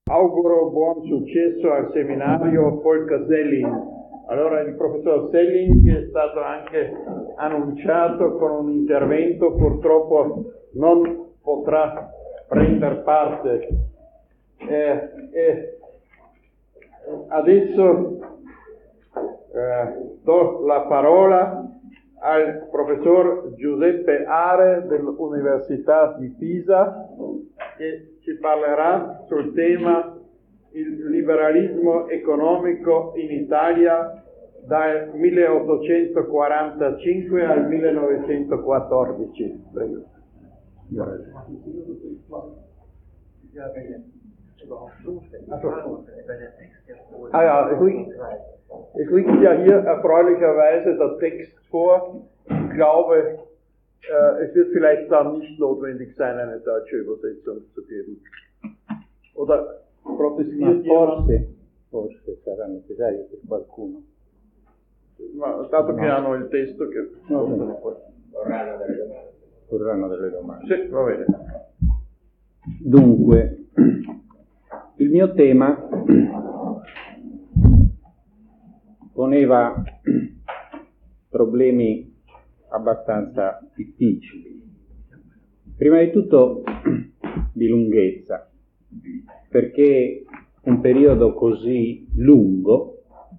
Auguro buon successo al seminario Volker Selling. Allora, il professor Selling, che è stato anche annunciato con un intervento, purtroppo non potrà prendere parte. Adesso do la parola al professor Giuseppe Are dell'Università di Pisa, che ci parlerà sul tema il liberalismo economico in Italia dal 1845 al 1914. Prego. Es liegt ja hier erfreulicherweise der Text vor. Ich glaube, es wird vielleicht dann nicht notwendig sein, eine deutsche Übersetzung zu geben. Oder protestiert jemand? Forse sarà necessario per qualcuno. Ma dato che hanno il testo che Porranno delle domande. Sì, va bene. Dunque, il mio tema poneva problemi abbastanza difficili. Prima di tutto di lunghezza, perché un periodo così lungo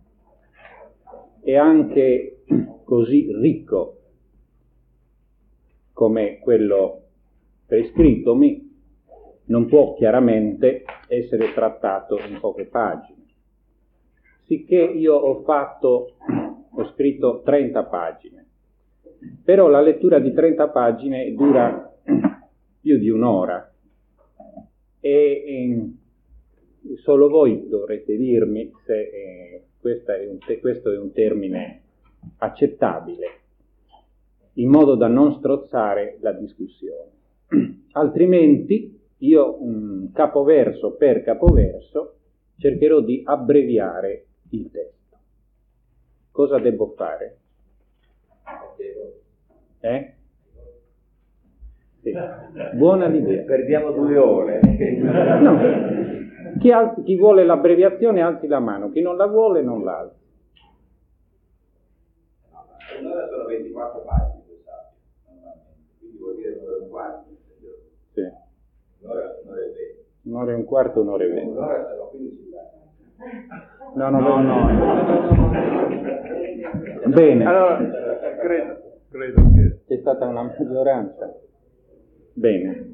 e anche così ricco come quello prescrittomi non può chiaramente essere trattato in poche pagine. Sicché io ho scritto 30 pagine, però la lettura di 30 pagine dura più di un'ora e solo voi dovrete dirmi se questo è un termine accettabile, in modo da non strozzare la discussione. Altrimenti io, capoverso per capoverso, cercherò di abbreviare il testo. Cosa devo fare? Sì. Buona l'idea. Perdiamo 2 ore. No. Chi vuole l'abbreviazione alzi la mano, chi non la vuole non la alzi. Allora sono 24 pagine, quindi vuol dire 1 ora e un quarto. Sì. Un'ora e 20. Un'ora e un quarto, un'ora e 20. Un'ora sono 15 pagine. No. Bene. Allora, credo che C'è stata una maggioranza. Bene.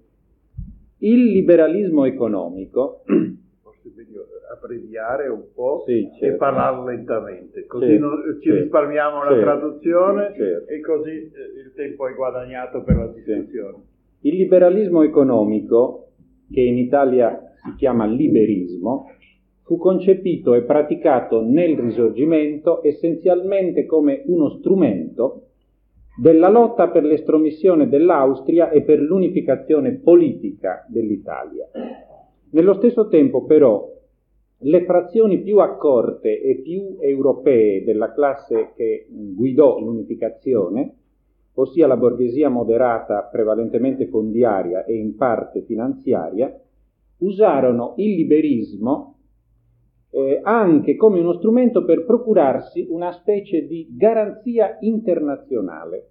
Il liberalismo economico, forse meglio abbreviare un po' sì, certo, e parlare lentamente, così certo, ci risparmiamo la traduzione, certo, e così il tempo è guadagnato per la discussione. Il liberalismo economico, che in Italia si chiama liberismo, fu concepito e praticato nel Risorgimento essenzialmente come uno strumento della lotta per l'estromissione dell'Austria e per l'unificazione politica dell'Italia. Nello stesso tempo, però, le frazioni più accorte e più europee della classe che guidò l'unificazione, ossia la borghesia moderata prevalentemente fondiaria e in parte finanziaria, usarono il liberismo anche come uno strumento per procurarsi una specie di garanzia internazionale,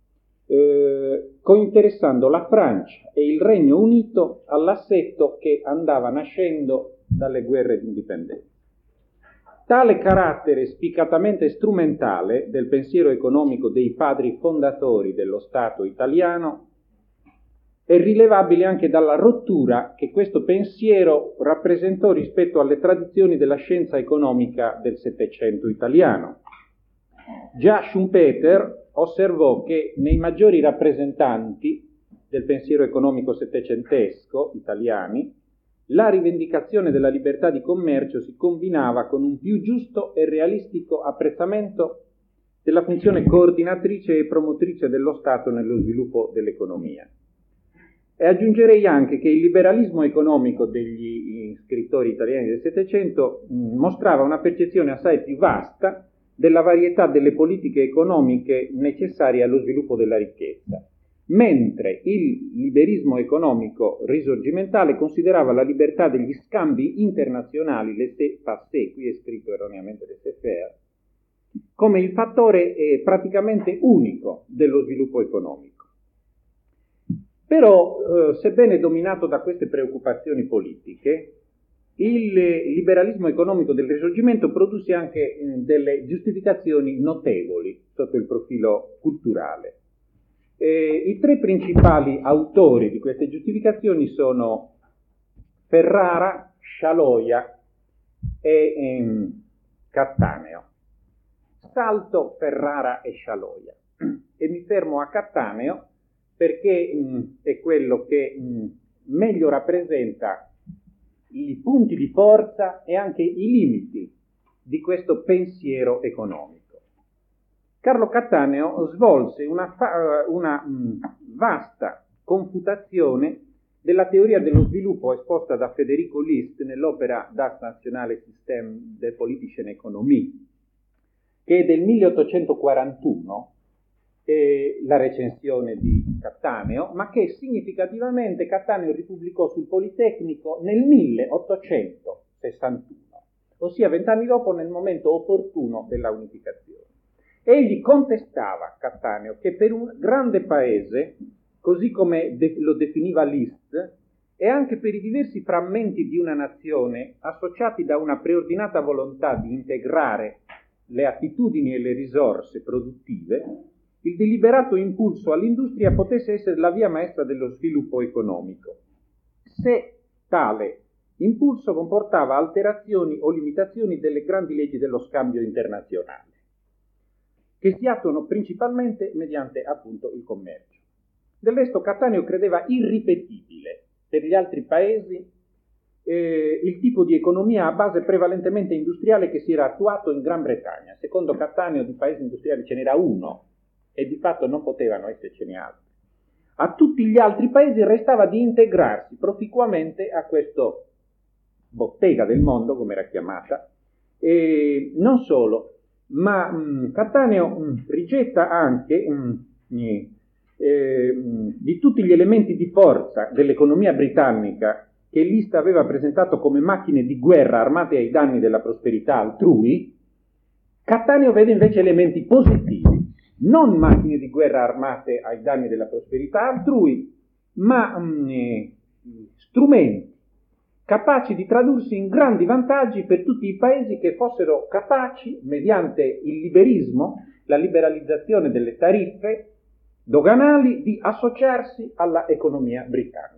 cointeressando la Francia e il Regno Unito all'assetto che andava nascendo dalle guerre di indipendenza. Tale carattere spiccatamente strumentale del pensiero economico dei padri fondatori dello Stato italiano è rilevabile anche dalla rottura che questo pensiero rappresentò rispetto alle tradizioni della scienza economica del Settecento italiano. Già Schumpeter osservò che nei maggiori rappresentanti del pensiero economico settecentesco italiani la rivendicazione della libertà di commercio si combinava con un più giusto e realistico apprezzamento della funzione coordinatrice e promotrice dello Stato nello sviluppo dell'economia. E aggiungerei anche che il liberalismo economico degli scrittori italiani del Settecento mostrava una percezione assai più vasta della varietà delle politiche economiche necessarie allo sviluppo della ricchezza, mentre il liberismo economico risorgimentale considerava la libertà degli scambi internazionali, laissez-passer, qui è scritto erroneamente laissez-faire, come il fattore praticamente unico dello sviluppo economico. Però, sebbene dominato da queste preoccupazioni politiche, il liberalismo economico del Risorgimento produsse anche delle giustificazioni notevoli sotto il profilo culturale. I tre principali autori di queste giustificazioni sono Ferrara, Scialoia e Cattaneo. Salto Ferrara e Scialoia e mi fermo a Cattaneo perché è quello che meglio rappresenta i punti di forza e anche i limiti di questo pensiero economico. Carlo Cattaneo svolse una vasta confutazione della teoria dello sviluppo esposta da Federico List nell'opera Das nationale System der politischen Ökonomie, che è del 1841, la recensione di Cattaneo, ma che significativamente Cattaneo ripubblicò sul Politecnico nel 1861, ossia 20 anni dopo, nel momento opportuno della unificazione. Egli contestava, Cattaneo, che per un grande paese, così come lo definiva List, e anche per i diversi frammenti di una nazione, associati da una preordinata volontà di integrare le attitudini e le risorse produttive, il deliberato impulso all'industria potesse essere la via maestra dello sviluppo economico, se tale impulso comportava alterazioni o limitazioni delle grandi leggi dello scambio internazionale, che si attuano principalmente mediante appunto il commercio. Del resto Cattaneo credeva irripetibile per gli altri paesi il tipo di economia a base prevalentemente industriale che si era attuato in Gran Bretagna. Secondo Cattaneo di paesi industriali ce n'era uno e di fatto non potevano essercene altri. A tutti gli altri paesi restava di integrarsi proficuamente a questo bottega del mondo, come era chiamata, e non solo, ma Cattaneo rigetta anche di tutti gli elementi di forza dell'economia britannica che List aveva presentato come macchine di guerra armate ai danni della prosperità altrui, Cattaneo vede invece elementi positivi, non macchine di guerra armate ai danni della prosperità altrui, ma strumenti capaci di tradursi in grandi vantaggi per tutti i paesi che fossero capaci, mediante il liberismo, la liberalizzazione delle tariffe doganali, di associarsi alla economia britannica.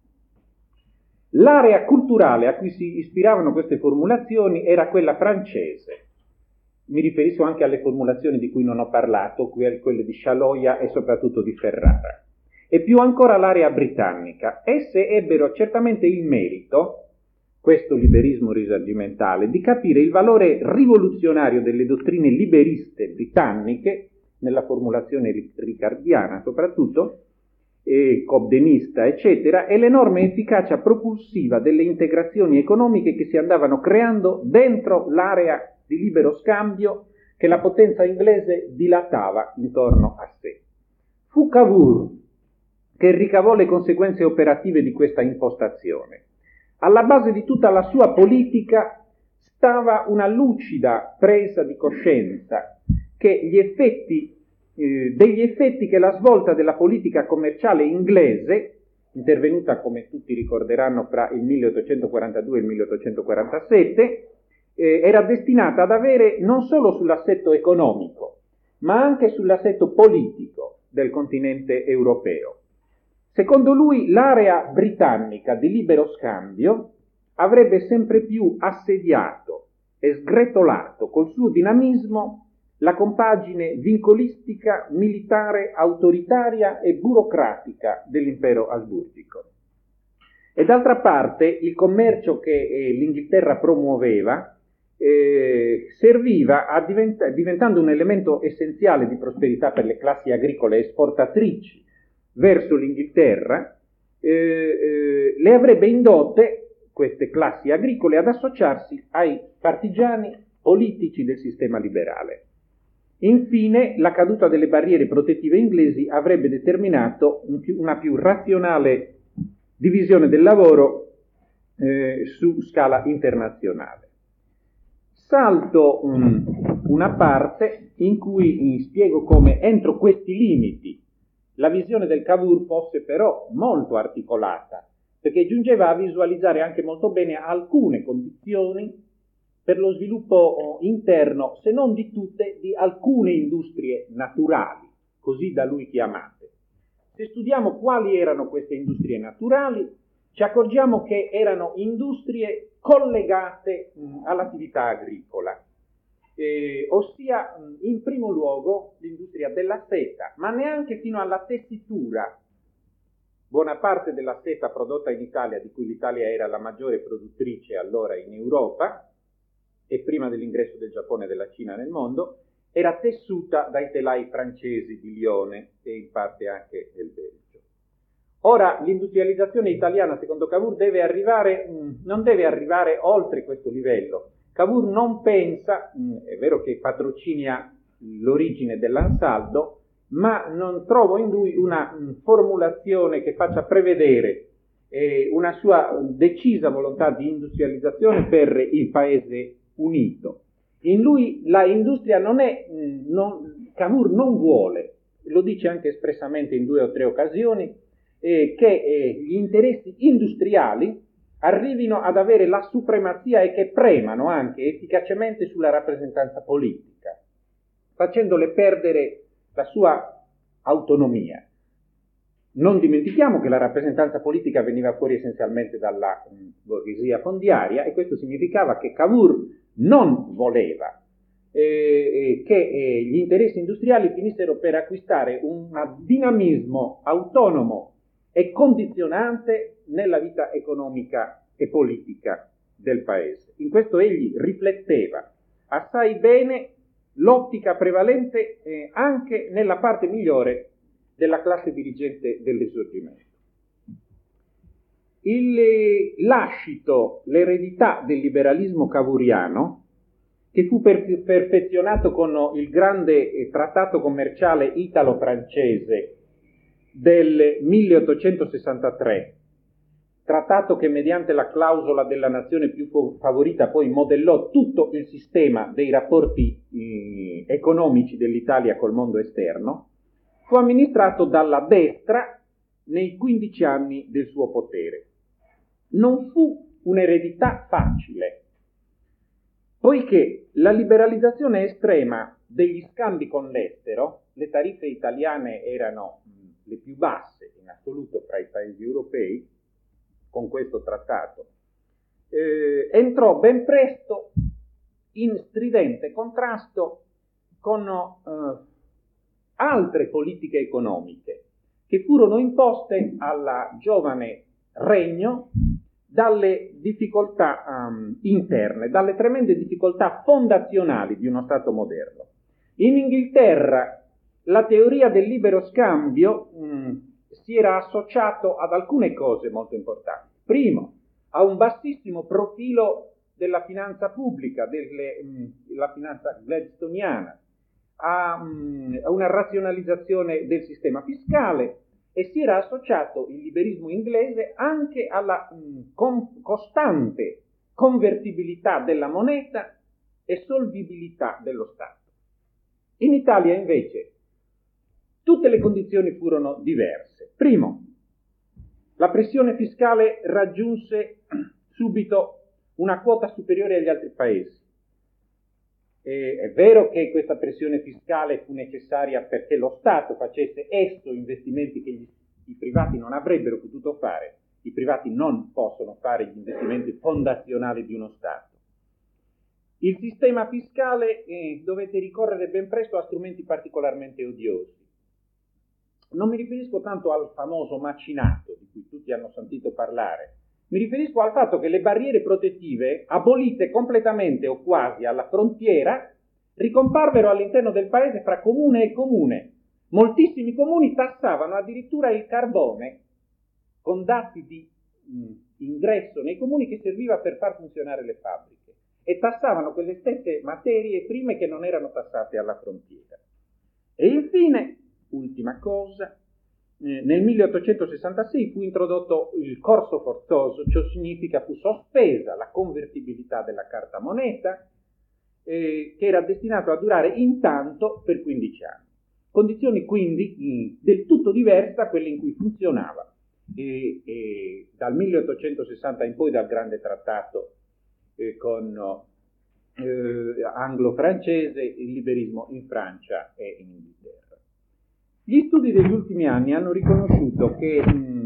L'area culturale a cui si ispiravano queste formulazioni era quella francese. Mi riferisco anche alle formulazioni di cui non ho parlato, quelle di Scialoia e soprattutto di Ferrara. E più ancora l'area britannica. Esse ebbero certamente il merito, questo liberismo risorgimentale, di capire il valore rivoluzionario delle dottrine liberiste britanniche, nella formulazione ricardiana soprattutto, cobdenista, eccetera, e l'enorme efficacia propulsiva delle integrazioni economiche che si andavano creando dentro l'area di libero scambio che la potenza inglese dilatava intorno a sé. Fu Cavour che ricavò le conseguenze operative di questa impostazione. Alla base di tutta la sua politica stava una lucida presa di coscienza che degli effetti che la svolta della politica commerciale inglese, intervenuta come tutti ricorderanno fra il 1842 e il 1847, era destinata ad avere non solo sull'assetto economico, ma anche sull'assetto politico del continente europeo. Secondo lui, l'area britannica di libero scambio avrebbe sempre più assediato e sgretolato col suo dinamismo la compagine vincolistica, militare, autoritaria e burocratica dell'impero asburgico. E d'altra parte il commercio che l'Inghilterra promuoveva serviva diventando un elemento essenziale di prosperità per le classi agricole esportatrici verso l'Inghilterra, le avrebbe indotte queste classi agricole ad associarsi ai partigiani politici del sistema liberale. Infine, la caduta delle barriere protettive inglesi avrebbe determinato una più razionale divisione del lavoro su scala internazionale. Salto una parte in cui spiego come entro questi limiti la visione del Cavour fosse però molto articolata, perché giungeva a visualizzare anche molto bene alcune condizioni per lo sviluppo interno, se non di tutte, di alcune industrie naturali, così da lui chiamate. Se studiamo quali erano queste industrie naturali, ci accorgiamo che erano industrie collegate all'attività agricola, ossia in primo luogo l'industria della seta, ma neanche fino alla tessitura. Buona parte della seta prodotta in Italia, di cui l'Italia era la maggiore produttrice allora in Europa, e prima dell'ingresso del Giappone e della Cina nel mondo, era tessuta dai telai francesi di Lione e in parte anche del Belgio. Ora, l'industrializzazione italiana, secondo Cavour, non deve arrivare oltre questo livello. Cavour non pensa, è vero che patrocina l'origine dell'Ansaldo, ma non trovo in lui una formulazione che faccia prevedere una sua decisa volontà di industrializzazione per il Paese unito. In lui la industria Cavour non vuole, lo dice anche espressamente in 2 o 3 occasioni, che gli interessi industriali arrivino ad avere la supremazia e che premano anche efficacemente sulla rappresentanza politica, facendole perdere la sua autonomia. Non dimentichiamo che la rappresentanza politica veniva fuori essenzialmente dalla borghesia fondiaria, e questo significava che Cavour non voleva che gli interessi industriali finissero per acquistare un dinamismo autonomo e condizionante nella vita economica e politica del Paese. In questo egli rifletteva assai bene l'ottica prevalente anche nella parte migliore della classe dirigente del Risorgimento. Il lascito, l'eredità del liberalismo cavouriano, che fu perfezionato con il grande trattato commerciale italo-francese del 1863, trattato che mediante la clausola della nazione più favorita poi modellò tutto il sistema dei rapporti economici dell'Italia col mondo esterno, fu amministrato dalla destra nei 15 anni del suo potere. Non fu un'eredità facile, poiché la liberalizzazione estrema degli scambi con l'estero, le tariffe italiane erano le più basse in assoluto fra i paesi europei, con questo trattato, entrò ben presto in stridente contrasto con altre politiche economiche che furono imposte alla giovane regno dalle difficoltà interne, dalle tremende difficoltà fondazionali di uno Stato moderno. In Inghilterra la teoria del libero scambio si era associato ad alcune cose molto importanti. Primo, a un bassissimo profilo della finanza pubblica, della finanza gladstoniana, a una razionalizzazione del sistema fiscale, e si era associato il liberismo inglese anche alla costante convertibilità della moneta e solvibilità dello Stato. In Italia invece tutte le condizioni furono diverse. Primo, la pressione fiscale raggiunse subito una quota superiore agli altri paesi. È vero che questa pressione fiscale fu necessaria perché lo Stato facesse esso investimenti che i privati non avrebbero potuto fare. I privati non possono fare gli investimenti fondazionali di uno Stato. Il sistema fiscale dovette ricorrere ben presto a strumenti particolarmente odiosi. Non mi riferisco tanto al famoso macinato, di cui tutti hanno sentito parlare. Mi riferisco al fatto che le barriere protettive, abolite completamente o quasi alla frontiera, ricomparvero all'interno del paese fra comune e comune. Moltissimi comuni tassavano addirittura il carbone con dati di ingresso nei comuni che serviva per far funzionare le fabbriche, e tassavano quelle stesse materie prime che non erano tassate alla frontiera. E infine, ultima cosa, nel 1866 fu introdotto il corso forzoso, ciò significa fu sospesa la convertibilità della carta moneta, che era destinato a durare intanto per 15 anni. Condizioni quindi del tutto diverse da quelle in cui funzionava dal 1860 in poi, dal grande trattato con anglo-francese, il liberismo in Francia e in Inghilterra. Gli studi degli ultimi anni hanno riconosciuto che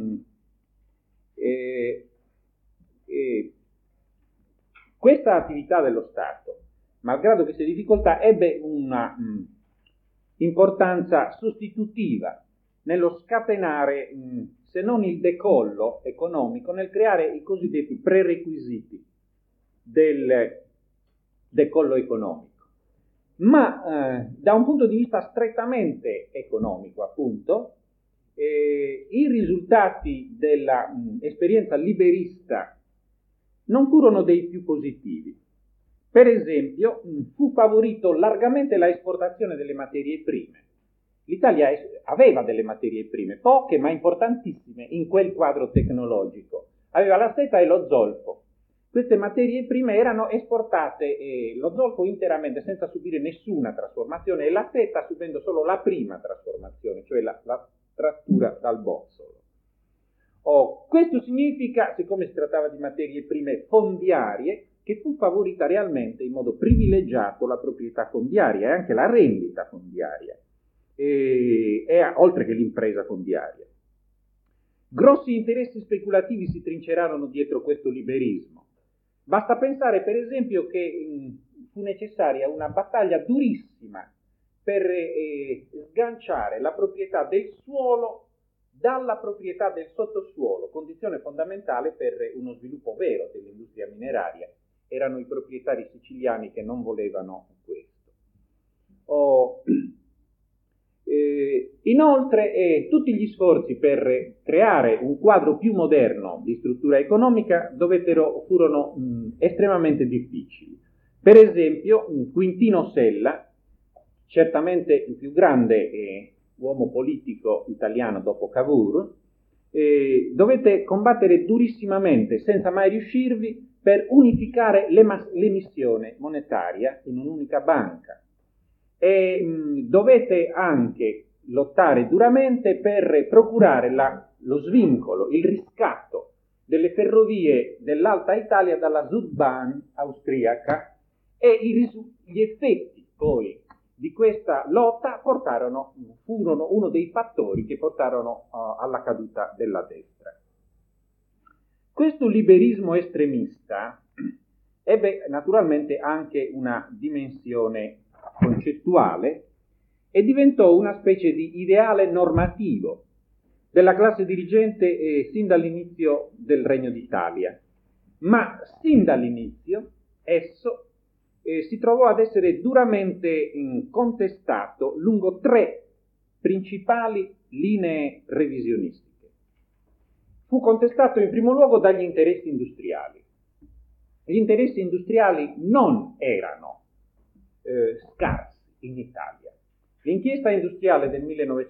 questa attività dello Stato, malgrado queste difficoltà, ebbe una importanza sostitutiva nello scatenare, se non il decollo economico, nel creare i cosiddetti prerequisiti del decollo economico. Ma da un punto di vista strettamente economico, appunto, i risultati dell'esperienza liberista non furono dei più positivi. Per esempio, fu favorito largamente la esportazione delle materie prime. L'Italia aveva delle materie prime, poche ma importantissime in quel quadro tecnologico. Aveva la seta e lo zolfo. Queste materie prime erano esportate, lo zolfo interamente, senza subire nessuna trasformazione, e la seta subendo solo la prima trasformazione, cioè la trattura dal bozzolo. Questo significa, siccome si trattava di materie prime fondiarie, che fu favorita realmente in modo privilegiato la proprietà fondiaria e anche la rendita fondiaria, oltre che l'impresa fondiaria. Grossi interessi speculativi si trincerarono dietro questo liberismo. Basta pensare, per esempio, che fu necessaria una battaglia durissima per sganciare la proprietà del suolo dalla proprietà del sottosuolo, condizione fondamentale per uno sviluppo vero dell'industria mineraria. Erano i proprietari siciliani che non volevano questo. Inoltre, tutti gli sforzi per creare un quadro più moderno di struttura economica furono estremamente difficili. Per esempio, Quintino Sella, certamente il più grande uomo politico italiano dopo Cavour, dovette combattere durissimamente, senza mai riuscirvi, per unificare l'emissione monetaria in un'unica banca. E dovette anche lottare duramente per procurare lo svincolo, il riscatto delle ferrovie dell'Alta Italia dalla Südbahn austriaca, e gli effetti poi di questa lotta furono uno dei fattori che portarono alla caduta della destra. Questo liberismo estremista ebbe naturalmente anche una dimensione concettuale e diventò una specie di ideale normativo della classe dirigente sin dall'inizio del Regno d'Italia. Ma sin dall'inizio esso si trovò ad essere duramente contestato lungo 3 principali linee revisionistiche. Fu contestato in primo luogo dagli interessi industriali. Gli interessi industriali non erano scarsi in Italia. L'inchiesta industriale del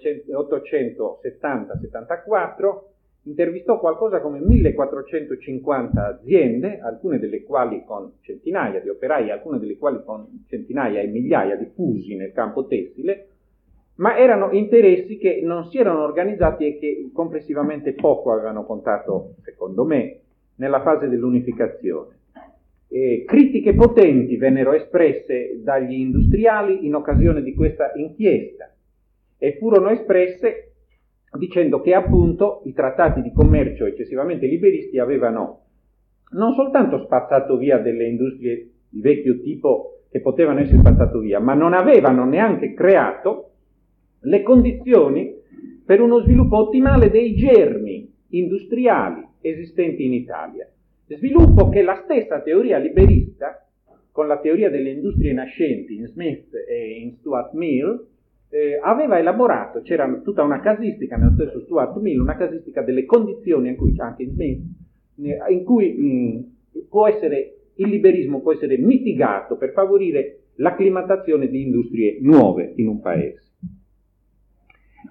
1870-74 intervistò qualcosa come 1450 aziende, alcune delle quali con centinaia di operai, alcune delle quali con centinaia e migliaia di fusi nel campo tessile, ma erano interessi che non si erano organizzati e che complessivamente poco avevano contato, secondo me, nella fase dell'unificazione. Critiche potenti vennero espresse dagli industriali in occasione di questa inchiesta e furono espresse dicendo che appunto i trattati di commercio eccessivamente liberisti avevano non soltanto spazzato via delle industrie di vecchio tipo che potevano essere spazzate via, ma non avevano neanche creato le condizioni per uno sviluppo ottimale dei germi industriali esistenti in Italia. Sviluppo che la stessa teoria liberista, con la teoria delle industrie nascenti in Smith e in Stuart Mill, aveva elaborato. C'era tutta una casistica nello stesso Stuart Mill, una casistica delle condizioni in cui, anche in Smith, in cui il liberismo può essere mitigato per favorire l'acclimatazione di industrie nuove in un paese.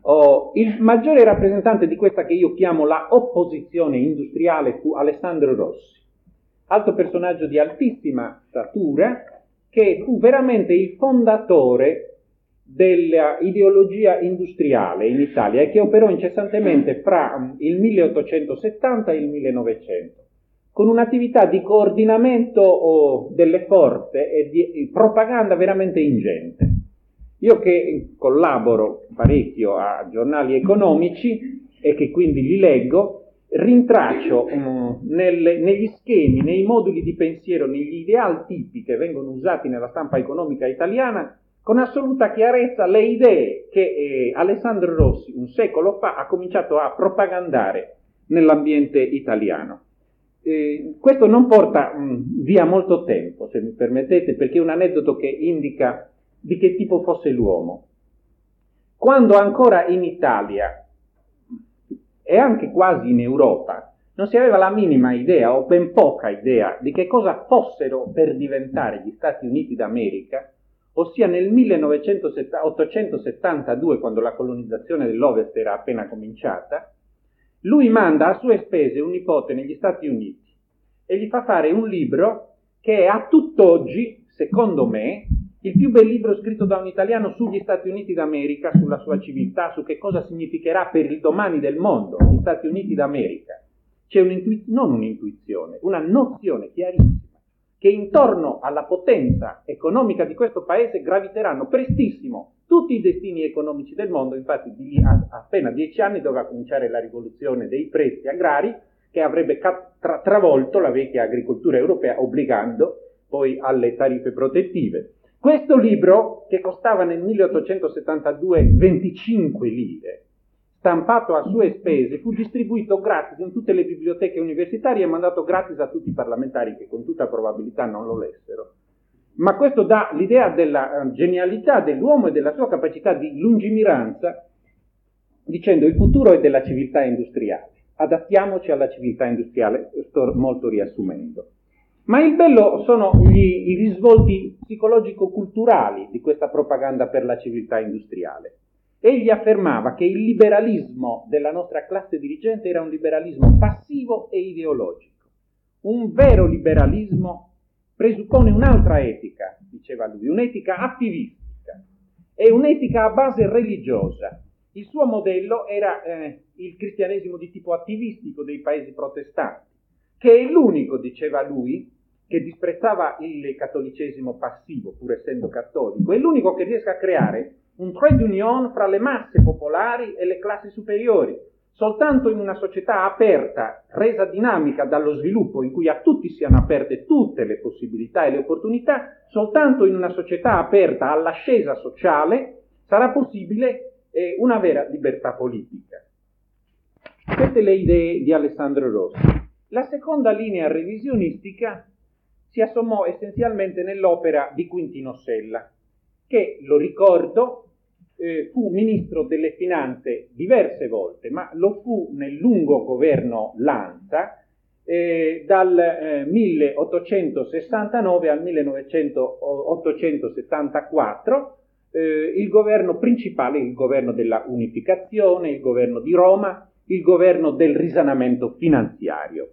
Il maggiore rappresentante di questa che io chiamo la opposizione industriale fu Alessandro Rossi, altro personaggio di altissima statura, che fu veramente il fondatore dell'ideologia industriale in Italia e che operò incessantemente fra il 1870 e il 1900, con un'attività di coordinamento delle forze e di propaganda veramente ingente. Io che collaboro parecchio a giornali economici e che quindi li leggo, rintraccio negli schemi, nei moduli di pensiero, negli ideal tipi che vengono usati nella stampa economica italiana, con assoluta chiarezza le idee che Alessandro Rossi un secolo fa ha cominciato a propagandare nell'ambiente italiano. Questo non porta via molto tempo, se mi permettete, perché è un aneddoto che indica di che tipo fosse l'uomo. Quando ancora in Italia e anche quasi in Europa non si aveva la minima idea o ben poca idea di che cosa fossero per diventare gli Stati Uniti d'America, ossia nel 1872, quando la colonizzazione dell'Ovest era appena cominciata, lui manda a sue spese un nipote negli Stati Uniti e gli fa fare un libro che è a tutt'oggi, secondo me, il più bel libro scritto da un italiano sugli Stati Uniti d'America, sulla sua civiltà, su che cosa significherà per il domani del mondo gli Stati Uniti d'America. C'è non un'intuizione, una nozione chiarissima che intorno alla potenza economica di questo paese graviteranno prestissimo tutti i destini economici del mondo. Infatti di lì a appena 10 anni doveva cominciare la rivoluzione dei prezzi agrari che avrebbe travolto la vecchia agricoltura europea, obbligando poi alle tariffe protettive. Questo libro, che costava nel 1872 25 lire, stampato a sue spese, fu distribuito gratis in tutte le biblioteche universitarie e mandato gratis a tutti i parlamentari che con tutta probabilità non lo lessero. Ma questo dà l'idea della genialità dell'uomo e della sua capacità di lungimiranza, dicendo il futuro è della civiltà industriale, adattiamoci alla civiltà industriale, sto molto riassumendo. Ma il bello sono i risvolti psicologico-culturali di questa propaganda per la civiltà industriale. Egli affermava che il liberalismo della nostra classe dirigente era un liberalismo passivo e ideologico. Un vero liberalismo presuppone un'altra etica, diceva lui, un'etica attivistica e un'etica a base religiosa. Il suo modello era il cristianesimo di tipo attivistico dei paesi protestanti, che è l'unico, diceva lui, che disprezzava il cattolicesimo passivo, pur essendo cattolico, è l'unico che riesca a creare un trade union fra le masse popolari e le classi superiori. Soltanto in una società aperta, resa dinamica dallo sviluppo, in cui a tutti siano aperte tutte le possibilità e le opportunità, soltanto in una società aperta all'ascesa sociale sarà possibile una vera libertà politica. Queste le idee di Alessandro Rossi. La seconda linea revisionistica si assommò essenzialmente nell'opera di Quintino Sella, che, lo ricordo, fu ministro delle finanze diverse volte, ma lo fu nel lungo governo Lanza dal 1869 al 1874, il governo principale, il governo della unificazione, il governo di Roma, il governo del risanamento finanziario.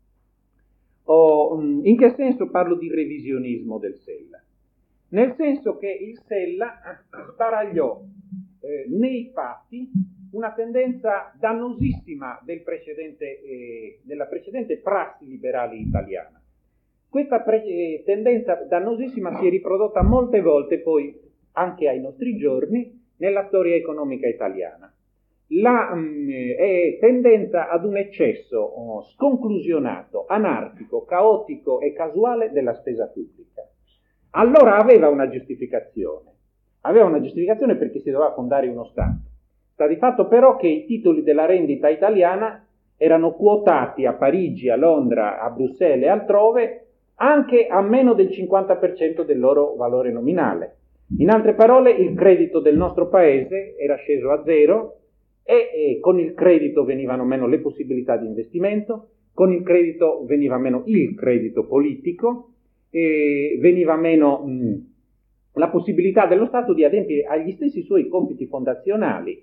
In che senso parlo di revisionismo del Sella? Nel senso che il Sella sbaragliò nei fatti una tendenza dannosissima della precedente prassi liberale italiana. Questa tendenza dannosissima si è riprodotta molte volte poi anche ai nostri giorni nella storia economica italiana. La tendenza ad un eccesso sconclusionato, anarchico, caotico e casuale della spesa pubblica. Allora aveva una giustificazione perché si doveva fondare uno Stato. Sta di fatto però che i titoli della rendita italiana erano quotati a Parigi, a Londra, a Bruxelles e altrove anche a meno del 50% del loro valore nominale. In altre parole, il credito del nostro paese era sceso a zero e con il credito venivano meno le possibilità di investimento, con il credito veniva meno il credito politico, veniva meno la possibilità dello Stato di adempiere agli stessi suoi compiti fondazionali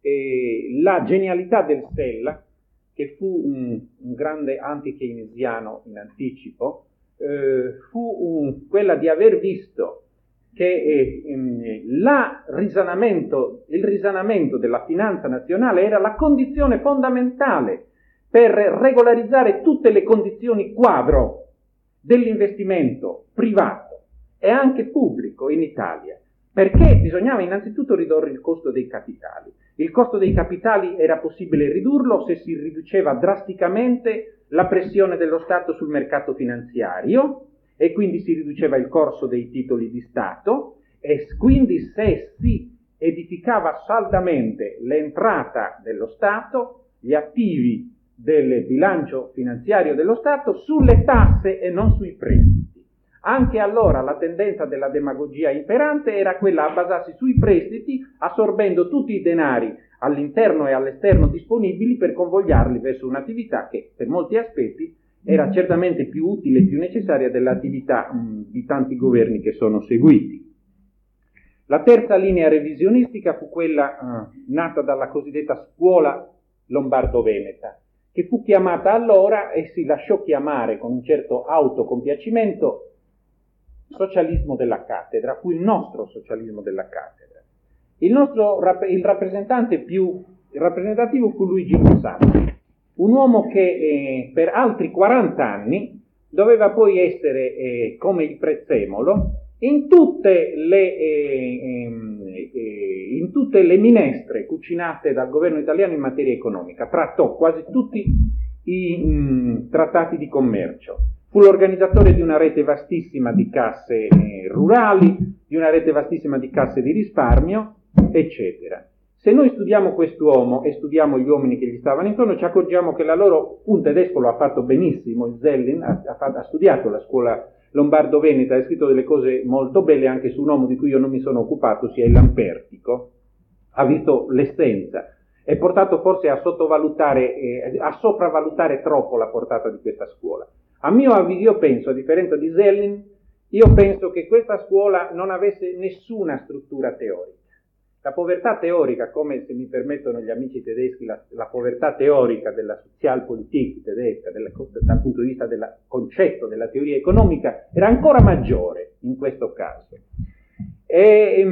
la genialità del Sella, che fu un grande anti-keynesiano in anticipo, fu quella di aver visto che il risanamento della finanza nazionale era la condizione fondamentale per regolarizzare tutte le condizioni quadro dell'investimento privato e anche pubblico in Italia, perché bisognava innanzitutto ridurre il costo dei capitali. Il costo dei capitali era possibile ridurlo se si riduceva drasticamente la pressione dello Stato sul mercato finanziario e quindi si riduceva il corso dei titoli di Stato e quindi se si edificava saldamente l'entrata dello Stato, gli attivi del bilancio finanziario dello Stato sulle tasse e non sui prestiti. Anche allora la tendenza della demagogia imperante era quella a basarsi sui prestiti, assorbendo tutti i denari all'interno e all'esterno disponibili per convogliarli verso un'attività che per molti aspetti era certamente più utile e più necessaria dell'attività di tanti governi che sono seguiti. La terza linea revisionistica fu quella nata dalla cosiddetta scuola lombardo-veneta, che fu chiamata allora e si lasciò chiamare con un certo autocompiacimento socialismo della cattedra, fu il nostro socialismo della cattedra. Il rappresentante più rappresentativo fu Luigi Luzzatti, un uomo che per altri 40 anni doveva poi essere come il prezzemolo in tutte le minestre cucinate dal governo italiano in materia economica. Trattò quasi tutti i trattati di commercio. Fu l'organizzatore di una rete vastissima di casse rurali, di una rete vastissima di casse di risparmio, eccetera. Se noi studiamo quest'uomo e studiamo gli uomini che gli stavano intorno, ci accorgiamo che un tedesco lo ha fatto benissimo, il Zellin, ha studiato la scuola lombardo-veneta, ha scritto delle cose molto belle anche su un uomo di cui io non mi sono occupato, sia il Lampertico, ha visto l'essenza, è portato forse a sopravvalutare troppo la portata di questa scuola. A mio avviso, io penso, a differenza di Zellin, io penso che questa scuola non avesse nessuna struttura teorica. La povertà teorica, come se mi permettono gli amici tedeschi, la povertà teorica della Sozialpolitik tedesca, dal punto di vista del concetto della teoria economica, era ancora maggiore in questo caso. E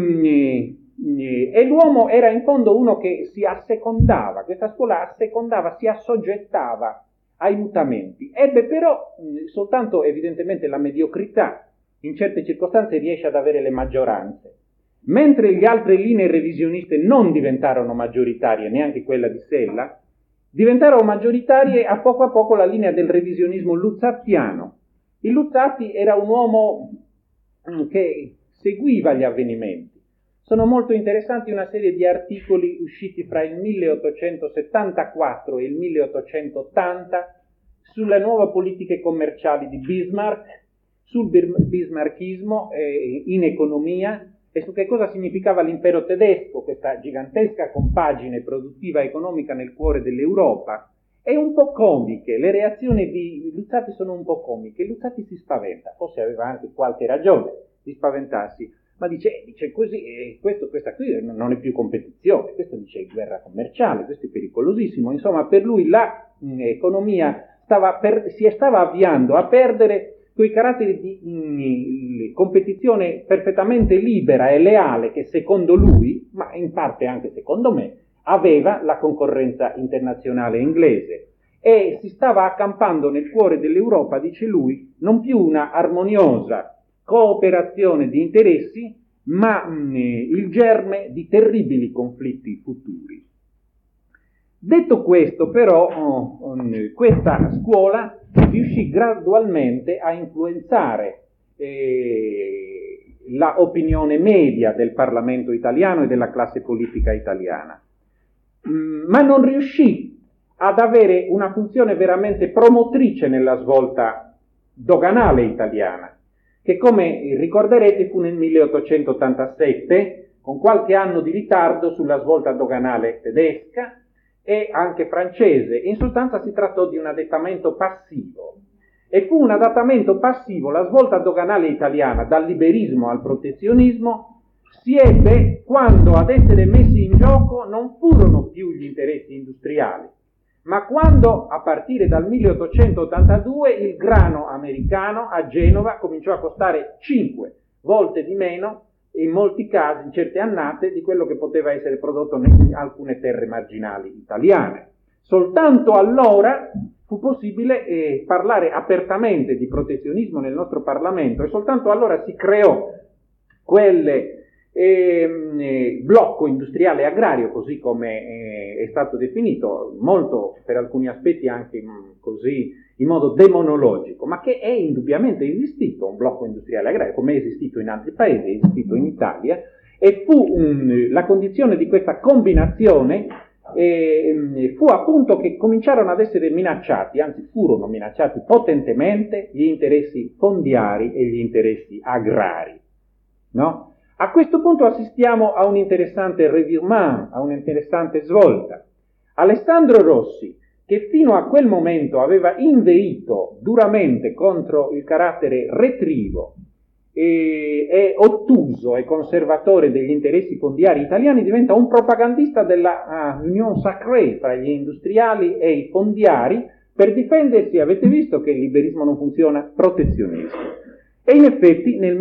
l'uomo era in fondo uno che si assecondava, questa scuola assecondava, si assoggettava ai mutamenti. Ebbe però soltanto evidentemente la mediocrità, in certe circostanze riesce ad avere le maggioranze. Mentre le altre linee revisioniste non diventarono maggioritarie, neanche quella di Sella, diventarono maggioritarie a poco la linea del revisionismo luzzattiano. Il Luzzatti era un uomo che seguiva gli avvenimenti. Sono molto interessanti una serie di articoli usciti fra il 1874 e il 1880 sulle nuove politiche commerciali di Bismarck, sul bismarckismo in economia, e su che cosa significava l'impero tedesco, questa gigantesca compagine produttiva economica nel cuore dell'Europa. È un po' comiche, le reazioni di Luzzatti sono un po' comiche, Luzzatti si spaventa, forse aveva anche qualche ragione di spaventarsi, ma dice così, questa qui non è più competizione, questo dice guerra commerciale, questo è pericolosissimo, insomma per lui l'economia si stava avviando a perdere quei caratteri di competizione perfettamente libera e leale che secondo lui, ma in parte anche secondo me, aveva la concorrenza internazionale inglese e si stava accampando nel cuore dell'Europa, dice lui, non più una armoniosa cooperazione di interessi, ma il germe di terribili conflitti futuri. Detto questo, però, questa scuola riuscì gradualmente a influenzare la opinione media del Parlamento italiano e della classe politica italiana, ma non riuscì ad avere una funzione veramente promotrice nella svolta doganale italiana, che come ricorderete fu nel 1887, con qualche anno di ritardo sulla svolta doganale tedesca e anche francese. In sostanza si trattò di un adattamento passivo, e fu un adattamento passivo la svolta doganale italiana dal liberismo al protezionismo si ebbe quando ad essere messi in gioco non furono più gli interessi industriali, ma quando a partire dal 1882 il grano americano a Genova cominciò a costare 5 volte di meno, in molti casi, in certe annate, di quello che poteva essere prodotto in alcune terre marginali italiane. Soltanto allora fu possibile parlare apertamente di protezionismo nel nostro Parlamento, e soltanto allora si creò quel blocco industriale agrario, così come è stato definito, molto per alcuni aspetti anche così in modo demonologico, ma che è indubbiamente esistito un blocco industriale agrario, come è esistito in altri paesi, è esistito in Italia, e fu la condizione di questa combinazione fu appunto che cominciarono ad essere minacciati, anzi furono minacciati potentemente, gli interessi fondiari e gli interessi agrari, no? A questo punto assistiamo a un interessante revirement, a un'interessante svolta. Alessandro Rossi, che fino a quel momento aveva inveito duramente contro il carattere retrivo e ottuso e conservatore degli interessi fondiari italiani, diventa un propagandista della union sacrée fra gli industriali e i fondiari per difendersi, avete visto che il liberismo non funziona, protezionismo. E in effetti nel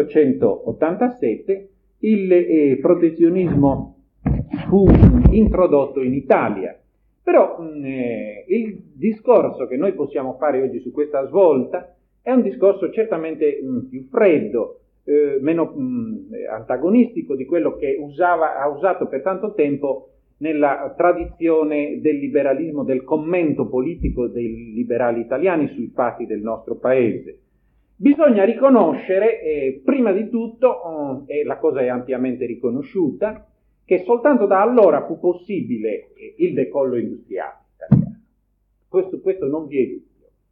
1887 il protezionismo fu introdotto in Italia. Però il discorso che noi possiamo fare oggi su questa svolta è un discorso certamente più freddo, meno antagonistico di quello che ha usato per tanto tempo nella tradizione del liberalismo, del commento politico dei liberali italiani sui fatti del nostro paese. Bisogna riconoscere, prima di tutto, e la cosa è ampiamente riconosciuta, che soltanto da allora fu possibile il decollo industriale italiano. Questo non vi è dubbio.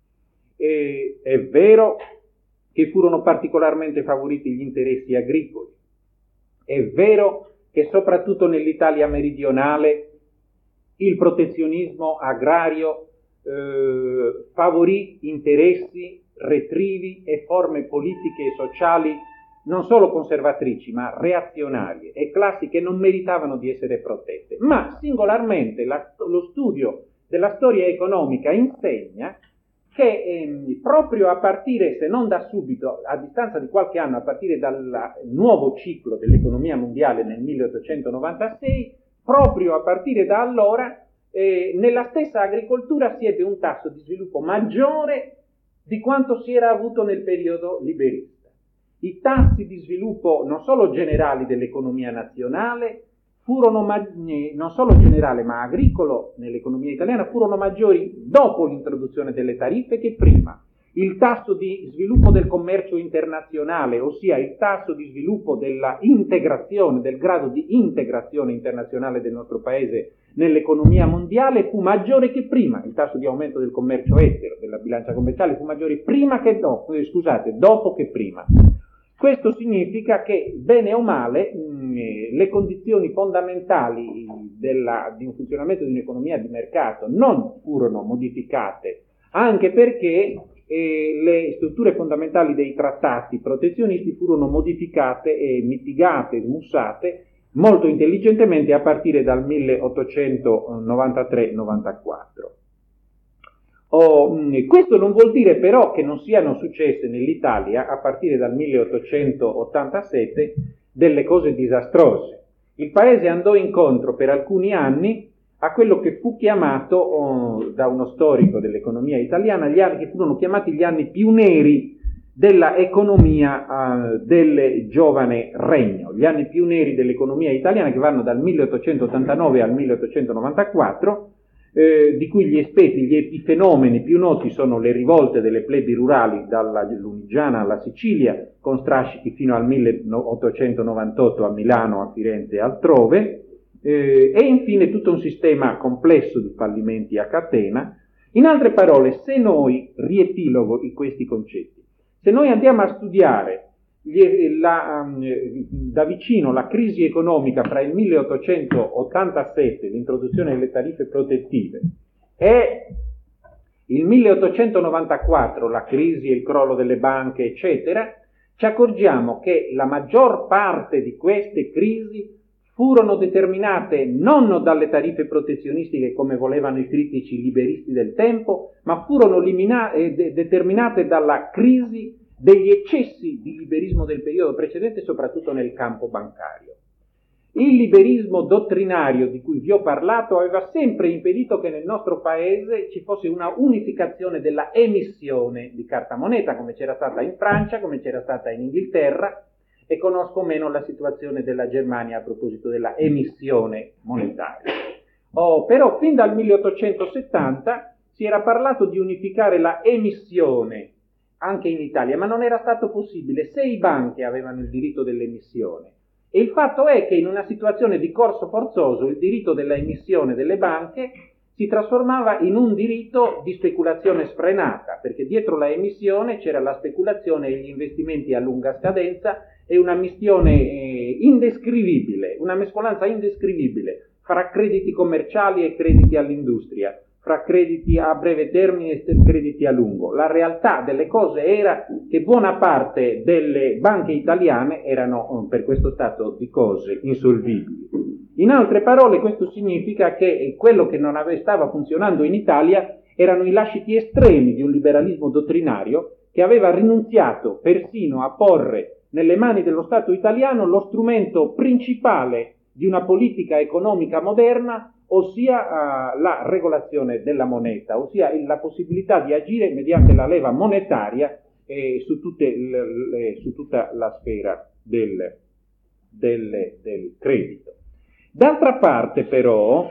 È vero che furono particolarmente favoriti gli interessi agricoli, è vero che soprattutto nell'Italia meridionale il protezionismo agrario favorì interessi retrivi e forme politiche e sociali non solo conservatrici, ma reazionarie e classi che non meritavano di essere protette. Ma singolarmente lo studio della storia economica insegna che proprio a partire, se non da subito, a distanza di qualche anno, a partire dal nuovo ciclo dell'economia mondiale nel 1896, proprio a partire da allora, nella stessa agricoltura si ebbe un tasso di sviluppo maggiore di quanto si era avuto nel periodo liberista. I tassi di sviluppo non solo generali dell'economia nazionale furono non solo generale ma agricolo nell'economia italiana furono maggiori dopo l'introduzione delle tariffe che prima. Il tasso di sviluppo del commercio internazionale, ossia il tasso di sviluppo della integrazione, del grado di integrazione internazionale del nostro paese nell'economia mondiale fu maggiore che prima. Il tasso di aumento del commercio estero, della bilancia commerciale fu maggiore prima che dopo, dopo che prima. Questo significa che, bene o male, le condizioni fondamentali di un funzionamento di un'economia di mercato non furono modificate, anche perché le strutture fondamentali dei trattati protezionisti furono modificate e mitigate, smussate molto intelligentemente a partire dal 1893-94. Questo non vuol dire però che non siano successe nell'Italia a partire dal 1887 delle cose disastrose. Il paese andò incontro per alcuni anni a quello che fu chiamato da uno storico dell'economia italiana, gli anni che furono chiamati gli anni più neri della economia del giovane regno, gli anni più neri dell'economia italiana che vanno dal 1889 al 1894, di cui gli epifenomeni più noti sono le rivolte delle plebi rurali dalla Lunigiana alla Sicilia, con strascichi fino al 1898 a Milano, a Firenze e altrove, e infine tutto un sistema complesso di fallimenti a catena. In altre parole, se noi, riepilogo questi concetti, se noi andiamo a studiare da vicino la crisi economica fra il 1887, l'introduzione delle tariffe protettive, e il 1894, la crisi e il crollo delle banche, eccetera, ci accorgiamo che la maggior parte di queste crisi furono determinate non dalle tariffe protezionistiche come volevano i critici liberisti del tempo, ma furono determinate dalla crisi degli eccessi di liberismo del periodo precedente, soprattutto nel campo bancario. Il liberismo dottrinario di cui vi ho parlato aveva sempre impedito che nel nostro paese ci fosse una unificazione della emissione di carta moneta, come c'era stata in Francia, come c'era stata in Inghilterra, e conosco meno la situazione della Germania a proposito della emissione monetaria. Però fin dal 1870 si era parlato di unificare la emissione anche in Italia, ma non era stato possibile. 6 banche avevano il diritto dell'emissione. E il fatto è che in una situazione di corso forzoso il diritto della emissione delle banche si trasformava in un diritto di speculazione sfrenata, perché dietro la emissione c'era la speculazione e gli investimenti a lunga scadenza e una mistione indescrivibile, una mescolanza indescrivibile fra crediti commerciali e crediti all'industria, fra crediti a breve termine e crediti a lungo. La realtà delle cose era che buona parte delle banche italiane erano per questo stato di cose insolvibili. In altre parole, questo significa che quello che non stava funzionando in Italia erano i lasciti estremi di un liberalismo dottrinario che aveva rinunziato persino a porre nelle mani dello Stato italiano lo strumento principale di una politica economica moderna, ossia la regolazione della moneta, ossia la possibilità di agire mediante la leva monetaria su tutta la sfera del credito. D'altra parte però,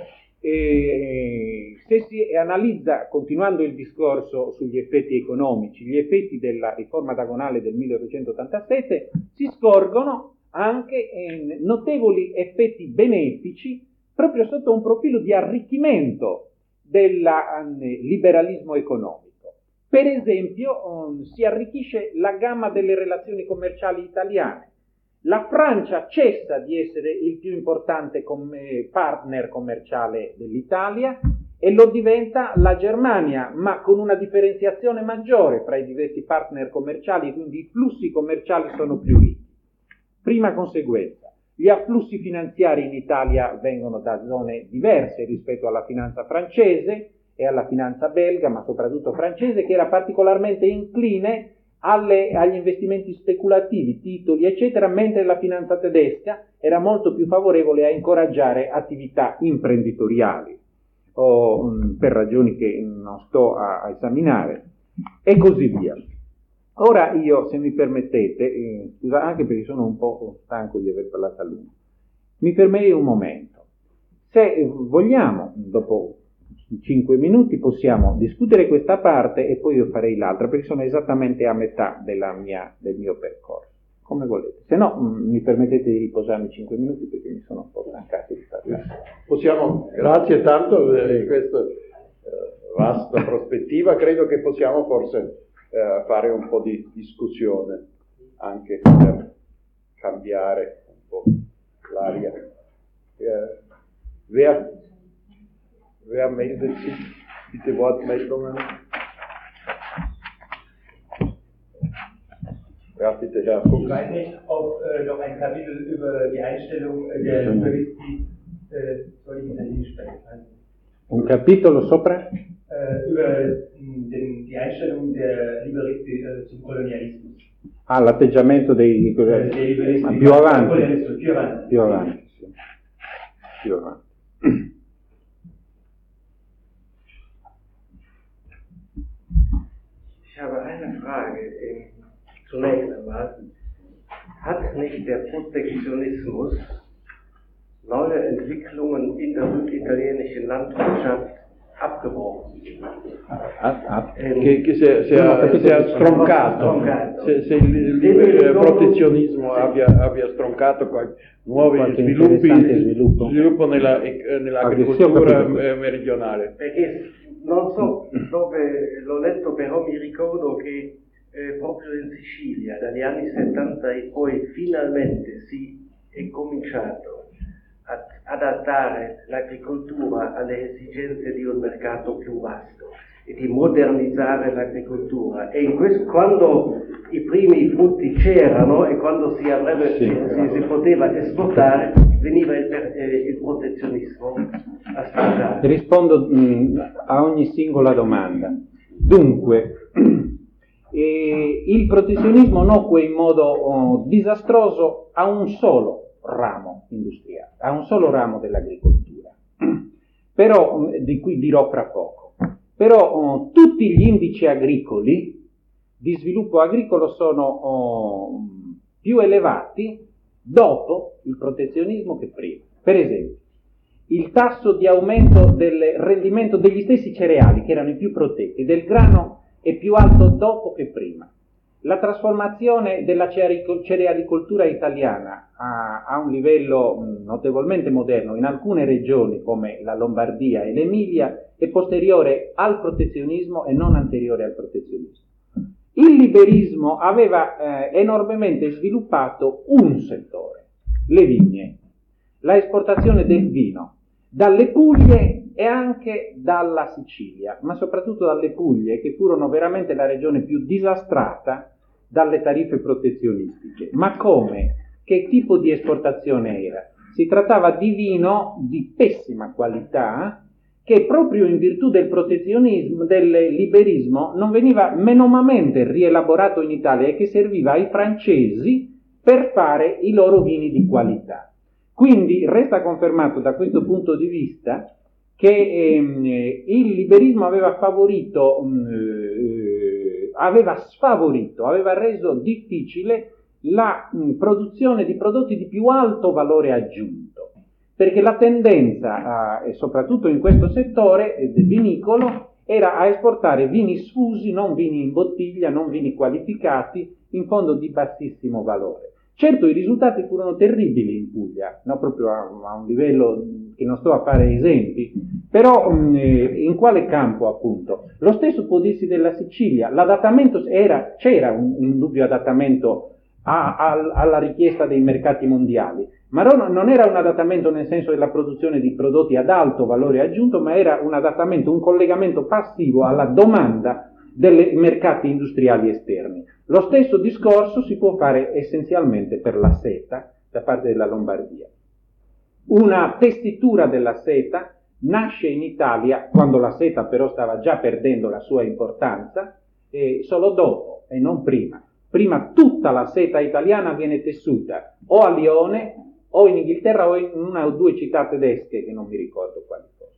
se si analizza, continuando il discorso sugli effetti economici, gli effetti della riforma Dagonale del 1887, si scorgono anche notevoli effetti benefici proprio sotto un profilo di arricchimento del liberalismo economico. Per esempio, si arricchisce la gamma delle relazioni commerciali italiane. La Francia cessa di essere il più importante partner commerciale dell'Italia e lo diventa la Germania, ma con una differenziazione maggiore fra i diversi partner commerciali, quindi i flussi commerciali sono più ricchi. Prima conseguenza, gli afflussi finanziari in Italia vengono da zone diverse rispetto alla finanza francese e alla finanza belga, ma soprattutto francese, che era particolarmente incline agli investimenti speculativi, titoli, eccetera, mentre la finanza tedesca era molto più favorevole a incoraggiare attività imprenditoriali, per ragioni che non sto a esaminare, e così via. Ora io, se mi permettete, scusa, anche perché sono un po' stanco di aver parlato a lungo, mi fermerei un momento. Se vogliamo, dopo 5 minuti possiamo discutere questa parte e poi io farei l'altra, perché sono esattamente a metà del mio percorso, come volete. Se no, mi permettete di riposarmi 5 minuti perché mi sono un po' stancato di parlare. Possiamo, grazie tanto di questa vasta prospettiva, credo che possiamo forse fare un po' di discussione anche per cambiare un po' l'aria. Wer meldet sich? Bitte Wortmeldungen. Ja, bitte, Herr Fuchs. Ich weiß nicht, ob noch ein Kapitel über die Einstellung der Liberisti soll ich Italien sprechen. Un capitolo sopra? Über die Einstellung der Liberisti zum Kolonialismus. Ah, l'atteggiamento dei liberisti. Ma più avanti. Più avanti, sì. Più avanti. Ich habe eine Frage. Zunächst einmal, hat nicht der Protektionismus neue Entwicklungen in der süditalienischen Landwirtschaft abgebrochen? Che si è stroncato, se il protezionismo abbia stroncato nuovi sviluppo nell'agricoltura meridionale. Perché non so dove l'ho letto, però mi ricordo che proprio in Sicilia dagli anni 70 e poi finalmente si è cominciato ad adattare l'agricoltura alle esigenze di un mercato più vasto e di modernizzare l'agricoltura. E quando i primi frutti c'erano e quando si poteva esportare veniva il protezionismo a sfruttare. Rispondo a ogni singola domanda. Dunque, il protezionismo nacque in modo disastroso a un solo ramo industriale, a un solo ramo dell'agricoltura, però, di cui dirò fra poco. Però tutti gli indici agricoli di sviluppo agricolo sono più elevati dopo il protezionismo che prima. Per esempio, il tasso di aumento del rendimento degli stessi cereali, che erano i più protetti, del grano, è più alto dopo che prima. La trasformazione della cerealicoltura italiana a un livello notevolmente moderno in alcune regioni come la Lombardia e l'Emilia è posteriore al protezionismo e non anteriore al protezionismo. Il liberismo aveva enormemente sviluppato un settore, le vigne, la esportazione del vino, dalle Puglie e anche dalla Sicilia, ma soprattutto dalle Puglie, che furono veramente la regione più disastrata dalle tariffe protezionistiche. Ma come? Che tipo di esportazione era? Si trattava di vino di pessima qualità, che proprio in virtù del protezionismo, del liberismo, non veniva menomamente rielaborato in Italia e che serviva ai francesi per fare i loro vini di qualità. Quindi resta confermato da questo punto di vista che il liberismo aveva sfavorito, aveva reso difficile la produzione di prodotti di più alto valore aggiunto. Perché la tendenza, e soprattutto in questo settore vinicolo, era a esportare vini sfusi, non vini in bottiglia, non vini qualificati, in fondo di bassissimo valore. Certo, i risultati furono terribili in Puglia, no? Proprio a un livello che non sto a fare esempi, però in quale campo appunto? Lo stesso può dirsi della Sicilia, l'adattamento c'era un indubbio adattamento alla richiesta dei mercati mondiali, ma non era un adattamento nel senso della produzione di prodotti ad alto valore aggiunto, ma era un adattamento, un collegamento passivo alla domanda dei mercati industriali esterni. Lo stesso discorso si può fare essenzialmente per la seta da parte della Lombardia. Una tessitura della seta nasce in Italia quando la seta però stava già perdendo la sua importanza, solo dopo e non prima. Prima tutta la seta italiana viene tessuta o a Lione o in Inghilterra o in una o due città tedesche che non mi ricordo quali fossero.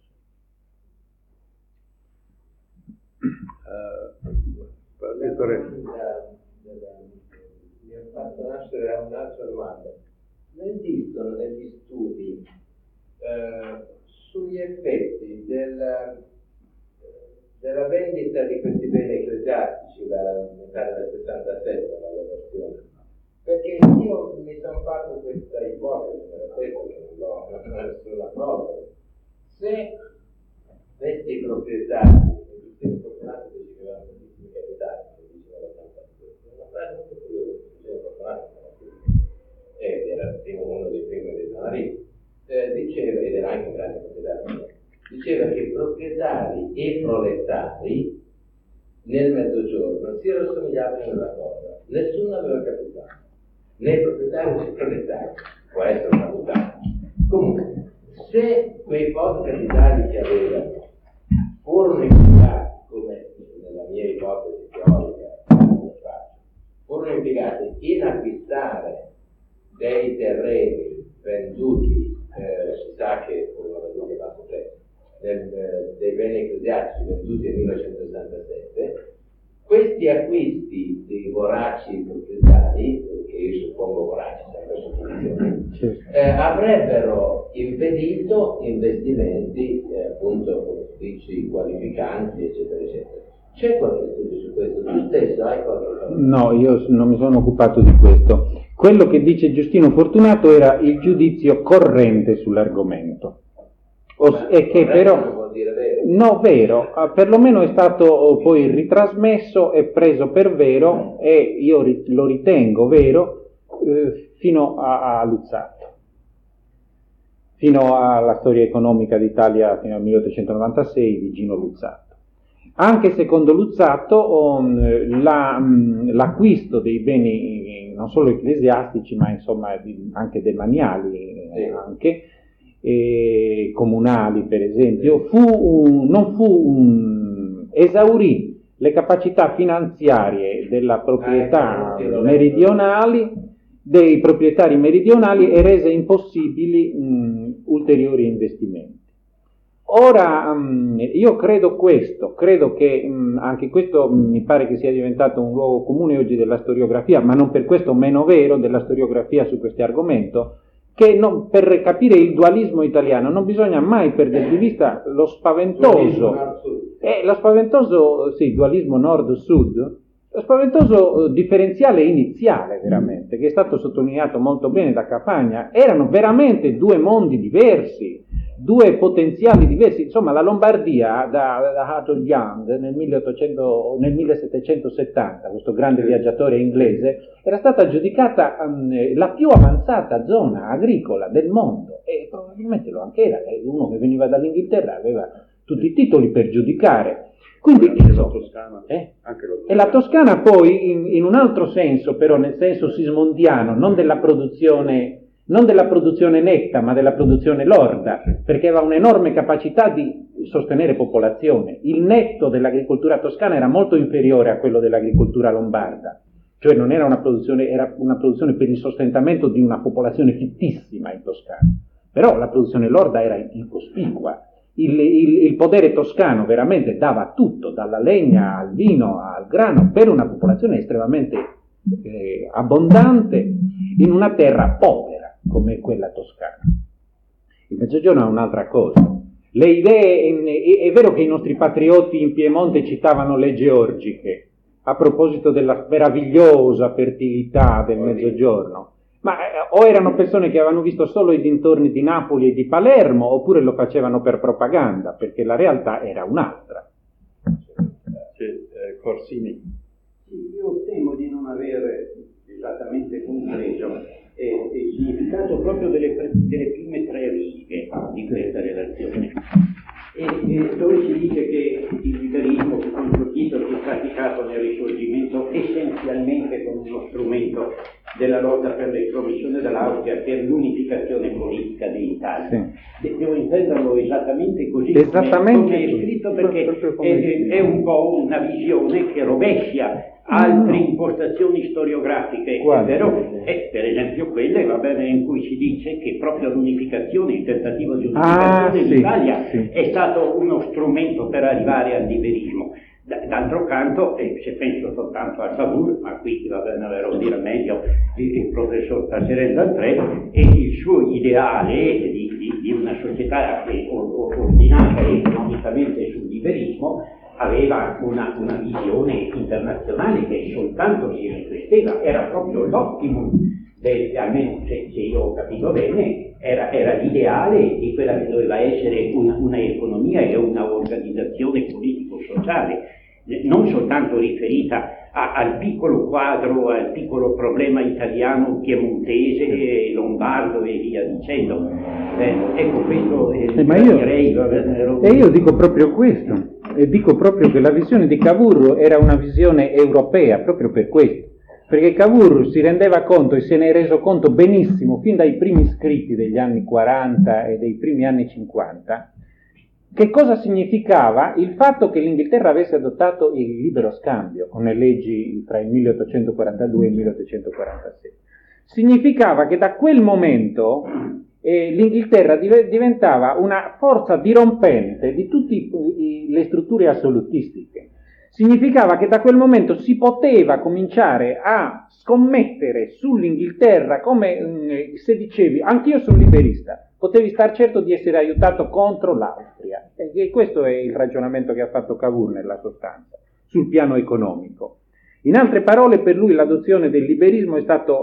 Mi ha fatto nascere un'altra domanda. Non esistono degli studi sugli effetti della vendita di questi beni ecclesiastici dalla metà del 67 alla versione? Perché io mi sono fatto questa ipotesi, per detto che non ho nessuna prova. Se questi proprietari, questi fortunati che avevano tantissimi capitali, come diceva l'82, una frase molto curiosa, diceva fortunati, ed era uno dei primi dei donaristi, diceva, ed era anche un grande proprietario, diceva che proprietari e proletari nel mezzogiorno si rassomigliavano nella cosa, nessuno aveva capitale, né proprietari né proletari, può essere una mutata. Comunque, se quei pochi capitali che avevano furono impiegati, come nella mia ipotesi teorica, furono impiegati in acquistare dei terreni venduti, si sa che furono venduti a basso prezzo, dei beni ecclesiastici venduti nel 1967, questi acquisti dei voraci proprietari, che io suppongo voraci sempre su posizione, avrebbero impedito investimenti appunto come dici qualificanti eccetera eccetera. C'è qualche studio su questo? Tu stesso hai qualche? No, io non mi sono occupato di questo. Quello che dice Giustino Fortunato era il giudizio corrente sull'argomento. E che però vuol dire vero. No, vero, perlomeno è stato poi ritrasmesso e preso per vero, e io lo ritengo vero, fino a Luzzatto, fino alla storia economica d'Italia fino al 1896 di Gino Luzzatto. Anche secondo Luzzatto l'acquisto dei beni non solo ecclesiastici ma insomma anche demaniali, anche comunali per esempio, esaurì le capacità finanziarie della proprietà dei proprietari meridionali e rese impossibili ulteriori investimenti. Ora io credo che anche questo mi pare che sia diventato un luogo comune oggi della storiografia, ma non per questo meno vero della storiografia su questo argomento, che per capire il dualismo italiano non bisogna mai perdere di vista lo spaventoso dualismo nord-sud, lo spaventoso differenziale iniziale veramente, che è stato sottolineato molto bene da Capagna. Erano veramente due mondi diversi, due potenziali diversi. Insomma, la Lombardia da Arthur Young nel 1770, questo grande viaggiatore inglese, era stata giudicata la più avanzata zona agricola del mondo, e probabilmente lo anche era. Uno che veniva dall'Inghilterra aveva tutti i titoli per giudicare. Quindi anche la Toscana, e la Toscana poi in un altro senso, però nel senso sismondiano, non della produzione netta, ma della produzione lorda, perché aveva un'enorme capacità di sostenere popolazione. Il netto dell'agricoltura toscana era molto inferiore a quello dell'agricoltura lombarda, cioè non era una produzione, era una produzione per il sostentamento di una popolazione fittissima in Toscana, però la produzione lorda era incospicua. Il podere toscano veramente dava tutto, dalla legna al vino al grano, per una popolazione estremamente abbondante in una terra povera come quella toscana. Il Mezzogiorno è un'altra cosa. Le idee, è vero che i nostri patrioti in Piemonte citavano le georgiche a proposito della meravigliosa fertilità del Mezzogiorno, ma o erano persone che avevano visto solo i dintorni di Napoli e di Palermo, oppure lo facevano per propaganda, perché la realtà era un'altra. Corsini. Io temo di non avere esattamente compreso il significato proprio delle prime tre righe di questa relazione, dove si dice che il liberismo fu concepito e praticato nel Risorgimento essenzialmente come uno strumento della lotta per l'estromissione dall'Austria, per l'unificazione politica dell'Italia. Sì. Devo intenderlo esattamente così come è scritto, perché è un po' una visione che rovescia altre impostazioni storiografiche, però per esempio quelle, va bene, in cui si dice che proprio l'unificazione, il tentativo di unificazione dell'Italia è stato uno strumento per arrivare al liberismo. D'altro canto, se penso soltanto a Cavour, ma qui va bene, lo dirà meglio il professor Tasserel D'André, e il suo ideale di una società ordinata economicamente sul liberismo aveva una visione internazionale che soltanto si rifletteva, era proprio l'optimum, almeno se io ho capito bene, era l'ideale di quella che doveva essere una economia e una organizzazione politico-sociale, non soltanto riferita al piccolo quadro, al piccolo problema italiano, piemontese, lombardo e via dicendo. Ecco, questo direi. E io dico proprio questo, e dico proprio che la visione di Cavour era una visione europea, proprio per questo, perché Cavour si rendeva conto e se ne è reso conto benissimo fin dai primi scritti degli anni 40 e dei primi anni 50, che cosa significava il fatto che l'Inghilterra avesse adottato il libero scambio con le leggi tra il 1842 e il 1846. Significava che da quel momento l'Inghilterra diventava una forza dirompente di tutte le strutture assolutistiche. Significava che da quel momento si poteva cominciare a scommettere sull'Inghilterra come se dicevi anch'io sono liberista, potevi star certo di essere aiutato contro l'Austria. E questo è il ragionamento che ha fatto Cavour nella sostanza, sul piano economico. In altre parole, per lui l'adozione del liberismo è stato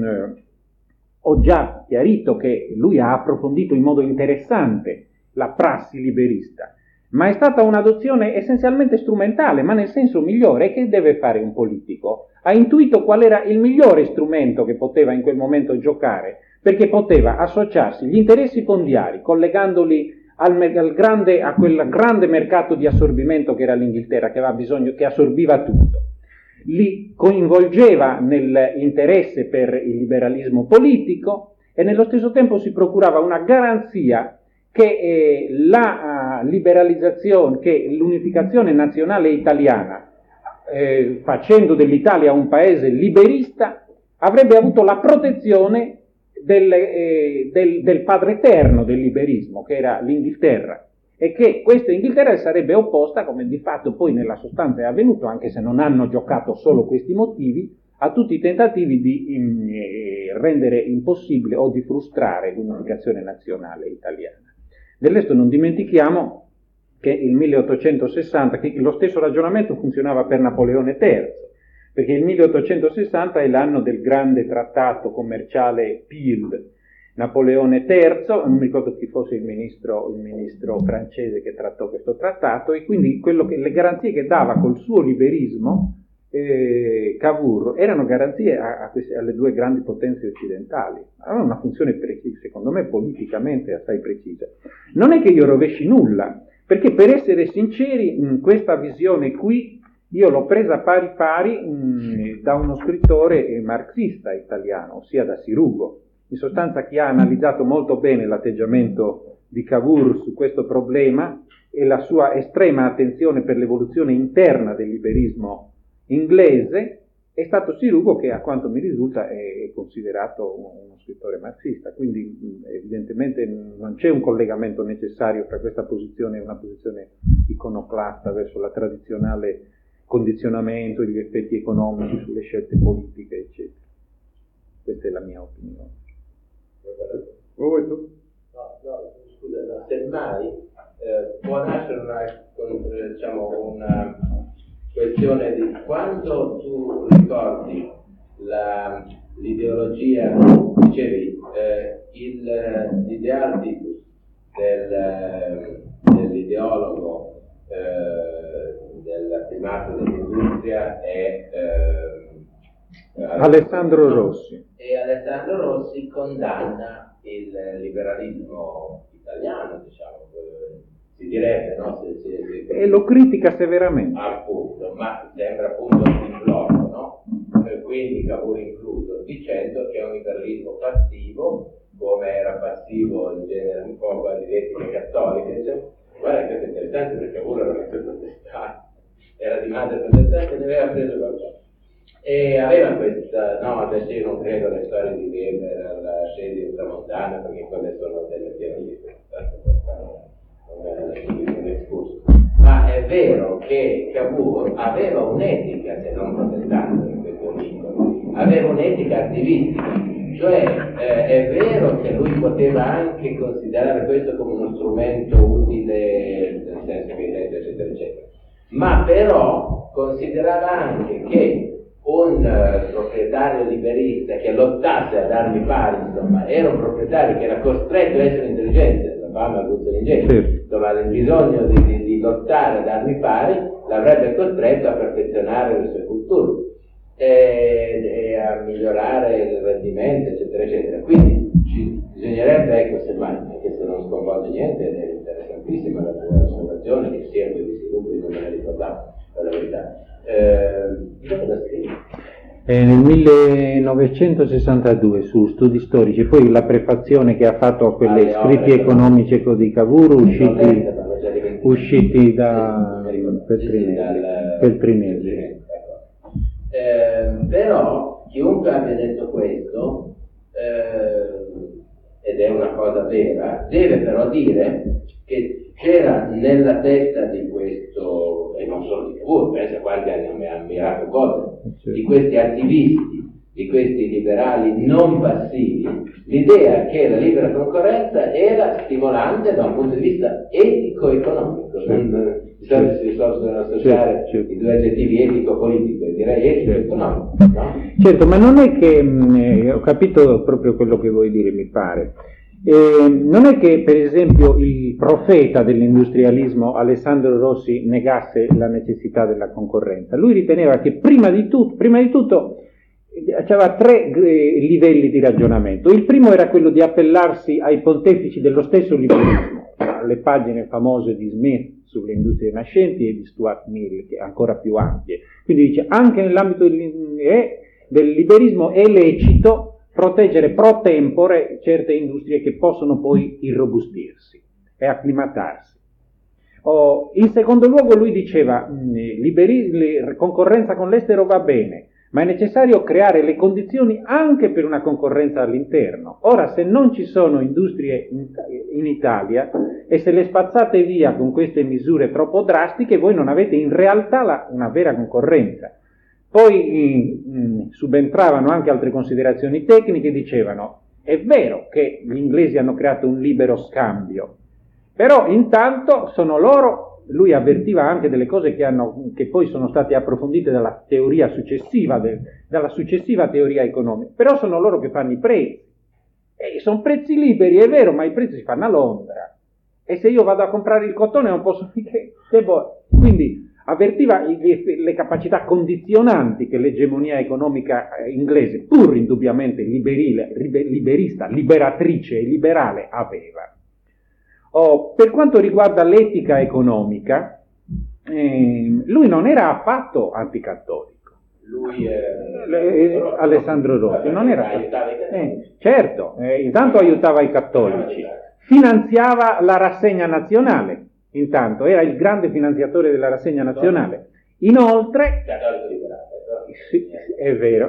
ho già chiarito che lui ha approfondito in modo interessante la prassi liberista, ma è stata un'adozione essenzialmente strumentale, ma nel senso migliore. Che deve fare un politico? Ha intuito qual era il migliore strumento che poteva in quel momento giocare, perché poteva associarsi gli interessi fondiari, collegandoli a quel grande mercato di assorbimento che era l'Inghilterra, che aveva bisogno, che assorbiva tutto. Li coinvolgeva nell'interesse per il liberalismo politico e nello stesso tempo si procurava una garanzia che la liberalizzazione, che l'unificazione nazionale italiana, facendo dell'Italia un paese liberista, avrebbe avuto la protezione del padre eterno del liberismo, che era l'Inghilterra, e che questa Inghilterra sarebbe opposta, come di fatto poi nella sostanza è avvenuto, anche se non hanno giocato solo questi motivi, a tutti i tentativi di rendere impossibile o di frustrare l'unificazione nazionale italiana. Del resto non dimentichiamo che il 1860, che lo stesso ragionamento funzionava per Napoleone III, perché il 1860 è l'anno del grande trattato commerciale Peel. Napoleone III, non mi ricordo chi fosse il ministro francese che trattò questo trattato, e quindi le garanzie che dava col suo liberismo Cavour erano garanzie alle due grandi potenze occidentali. Aveva una funzione precisa, secondo me politicamente assai precisa. Non è che io rovesci nulla, perché per essere sinceri, questa visione qui io l'ho presa pari pari da uno scrittore marxista italiano, ossia da Sirugo. In sostanza, chi ha analizzato molto bene l'atteggiamento di Cavour su questo problema e la sua estrema attenzione per l'evoluzione interna del liberismo inglese è stato Sirugo, che a quanto mi risulta è considerato uno scrittore marxista. Quindi evidentemente non c'è un collegamento necessario tra questa posizione e una posizione iconoclasta verso la tradizionale condizionamento e gli effetti economici sulle scelte politiche, eccetera. Questa è la mia opinione. Vuoi tu? No, scusa, no, semmai può nascere una questione di quando tu ricordi l'ideologia, dicevi, l'ideal tipus dell'ideologo del primato dell'industria è Alessandro Rossi. E Alessandro Rossi condanna il liberalismo italiano, diciamo, si direbbe, no? E lo critica severamente. Appunto, ma sembra appunto in blocco, no? Quindi Cavour incluso, dicendo che è un liberalismo passivo, come era passivo in genere un po' quasi l'etica cattolica, diciamo. Guarda che è interessante, perché Cavour era protestante, era di madre protestante e ne aveva preso qualcosa. E aveva questa, no, adesso io non credo alle storie di Weber, alla scendi tramontana, perché quelle sono delle teorie, un escurso. Ma è vero che Cavour aveva un'etica, se non protestante, in questo libro, aveva un'etica attivistica, cioè è vero che lui poteva anche considerare questo come uno strumento utile, nel senso che eccetera, eccetera, ma però considerava anche che un proprietario liberista che lottasse ad armi pari, insomma, era un proprietario che era costretto a essere intelligente, la fama dell'ingegno, dove aveva bisogno di lottare ad armi pari, l'avrebbe costretto a perfezionare le sue culture e a migliorare il rendimento, eccetera, eccetera. Quindi bisognerebbe, ecco, semmai, anche se non sconvolge niente, ed è interessantissima la tua osservazione, che sia di sviluppo, non me la ricordavo, per la verità. Dove la scrivi? Nel 1962 su Studi Storici, poi la prefazione che ha fatto a quelle scritti economici di Cavour usciti da Feltrinelli. Però chiunque abbia detto questo, ed è una cosa vera, deve però dire che c'era nella testa di questo, e non solo di Cavour, pensa quanti anni ha ammirato cose, di questi attivisti, di questi liberali non passivi, l'idea che la libera concorrenza era stimolante da un punto di vista etico-economico. Di solito si possono associare i due aggettivi etico-politico, e direi etico-economico, no? Certo, ma non è che ho capito proprio quello che vuoi dire, mi pare. Non è che, per esempio, il profeta dell'industrialismo Alessandro Rossi negasse la necessità della concorrenza. Lui riteneva che prima di tutto c'aveva tre livelli di ragionamento. Il primo era quello di appellarsi ai pontefici dello stesso liberismo, le pagine famose di Smith sulle industrie nascenti e di Stuart Mill, che ancora più ampie. Quindi dice, anche nell'ambito del liberismo è lecito proteggere pro tempore certe industrie che possono poi irrobustirsi e acclimatarsi. In secondo luogo lui diceva, concorrenza con l'estero va bene, ma è necessario creare le condizioni anche per una concorrenza all'interno. Ora, se non ci sono industrie in Italia e se le spazzate via con queste misure troppo drastiche, voi non avete in realtà una vera concorrenza. Poi subentravano anche altre considerazioni tecniche, dicevano, è vero che gli inglesi hanno creato un libero scambio, però intanto sono loro, lui avvertiva anche delle cose che poi sono state approfondite dalla teoria successiva, dalla successiva teoria economica, però sono loro che fanno i prezzi. E sono prezzi liberi, è vero, ma i prezzi si fanno a Londra. E se io vado a comprare il cotone non posso che quindi avvertiva le capacità condizionanti che l'egemonia economica inglese, pur indubbiamente liberista, liberatrice e liberale, aveva. Per quanto riguarda l'etica economica, lui non era affatto anticattolico. Lui Alessandro Rossi non era certo, intanto aiutava i cattolici, finanziava la rassegna nazionale, intanto era il grande finanziatore della rassegna nazionale. Inoltre, cattolico liberale, sì, è vero,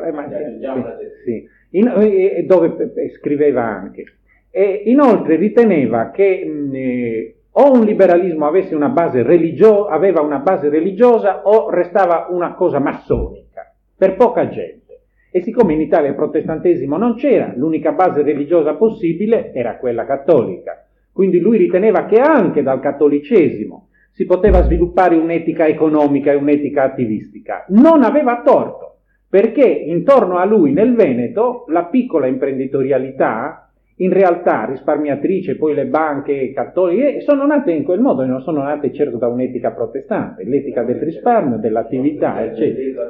dove scriveva anche. E inoltre riteneva che o un liberalismo aveva una base religiosa o restava una cosa massonica, per poca gente. E siccome in Italia il protestantesimo non c'era, l'unica base religiosa possibile era quella cattolica. Quindi lui riteneva che anche dal cattolicesimo si poteva sviluppare un'etica economica e un'etica attivistica. Non aveva torto, perché intorno a lui nel Veneto la piccola imprenditorialità, in realtà risparmiatrice, poi le banche cattoliche, sono nate in quel modo, non sono nate certo da un'etica protestante, l'etica del risparmio, dell'attività, eccetera.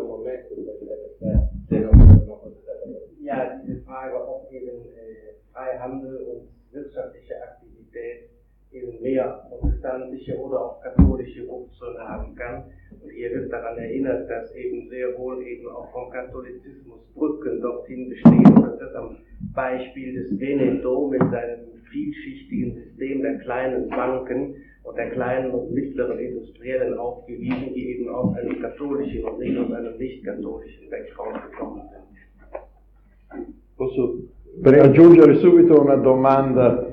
Ja, diese Frage, ob eben Freihandel und wirtschaftliche Aktivität eben mehr protestantische oder auch katholische Wurzeln haben kann. Und hier wird daran erinnert, dass eben sehr wohl eben auch vom Katholizismus Brücken dorthin bestehen. Und das wird am Beispiel des Veneto mit seinem vielschichtigen System der kleinen Banken und der kleinen und mittleren Industriellen aufgewiesen, die eben aus einem katholischen und nicht aus einem nicht-katholischen Background gekommen sind. Posso aggiungere subito una domanda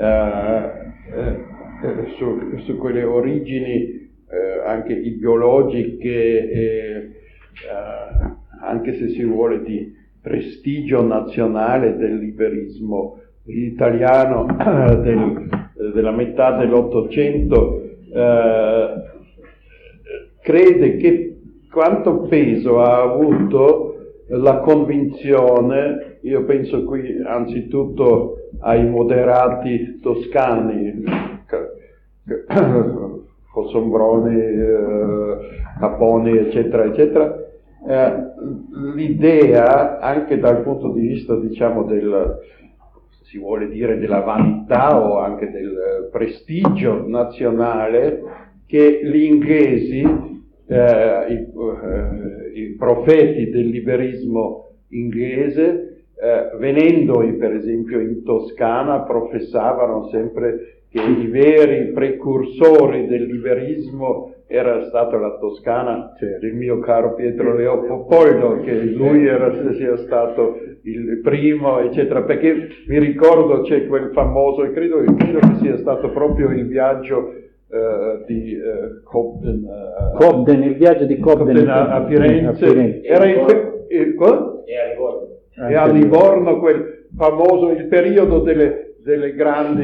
su quelle origini anche ideologiche, anche se si vuole di prestigio nazionale del liberismo italiano della metà dell'Ottocento. Crede che quanto peso ha avuto la convinzione, io penso qui anzitutto ai moderati toscani, Fossombroni, Caponi, eccetera, eccetera, l'idea, anche dal punto di vista, diciamo, si vuole dire, della vanità o anche del prestigio nazionale, che gli inglesi, i profeti del liberismo inglese, venendo per esempio in Toscana, professavano sempre che i veri precursori del liberismo era stata la Toscana, del mio caro Pietro Leopoldo, che lui sia stato il primo, eccetera, perché mi ricordo c'è quel famoso, e credo che sia stato proprio il viaggio di Cobden, il viaggio di Cobden a Firenze. Era e a Livorno quel famoso, il periodo delle grandi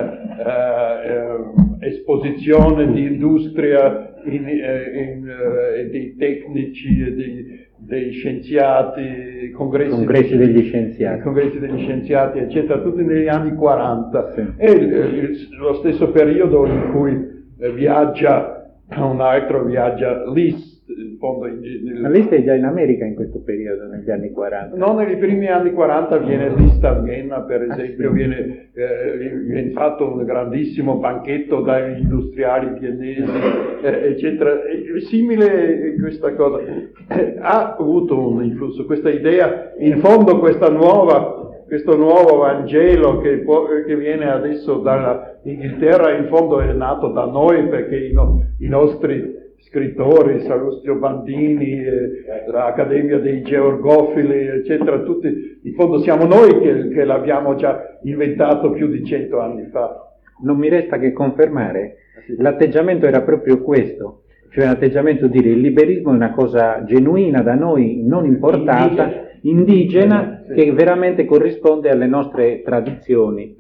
esposizioni di industria, dei tecnici e dei scienziati, congressi degli scienziati, eccetera, tutti negli anni 40. Sì. E lo stesso periodo in cui viaggia un altro viaggia Liszt, in fondo ma Liszt è già in America in questo periodo, negli anni 40. No, nei primi anni 40 viene Liszt a Vienna, per esempio, viene fatto un grandissimo banchetto dai industriali viennesi, eccetera. È simile questa cosa. Ha avuto un influsso, questa idea, in fondo questo nuovo Vangelo che viene adesso dalla Inghilterra, in fondo è nato da noi, perché i nostri scrittori, Salustio Bandini, l'Accademia dei Georgofili, eccetera, tutti, in fondo siamo noi che l'abbiamo già inventato più di 100 anni fa. Non mi resta che confermare, l'atteggiamento era proprio questo, cioè un atteggiamento di dire il liberismo è una cosa genuina, da noi non importata, indigena, che veramente corrisponde alle nostre tradizioni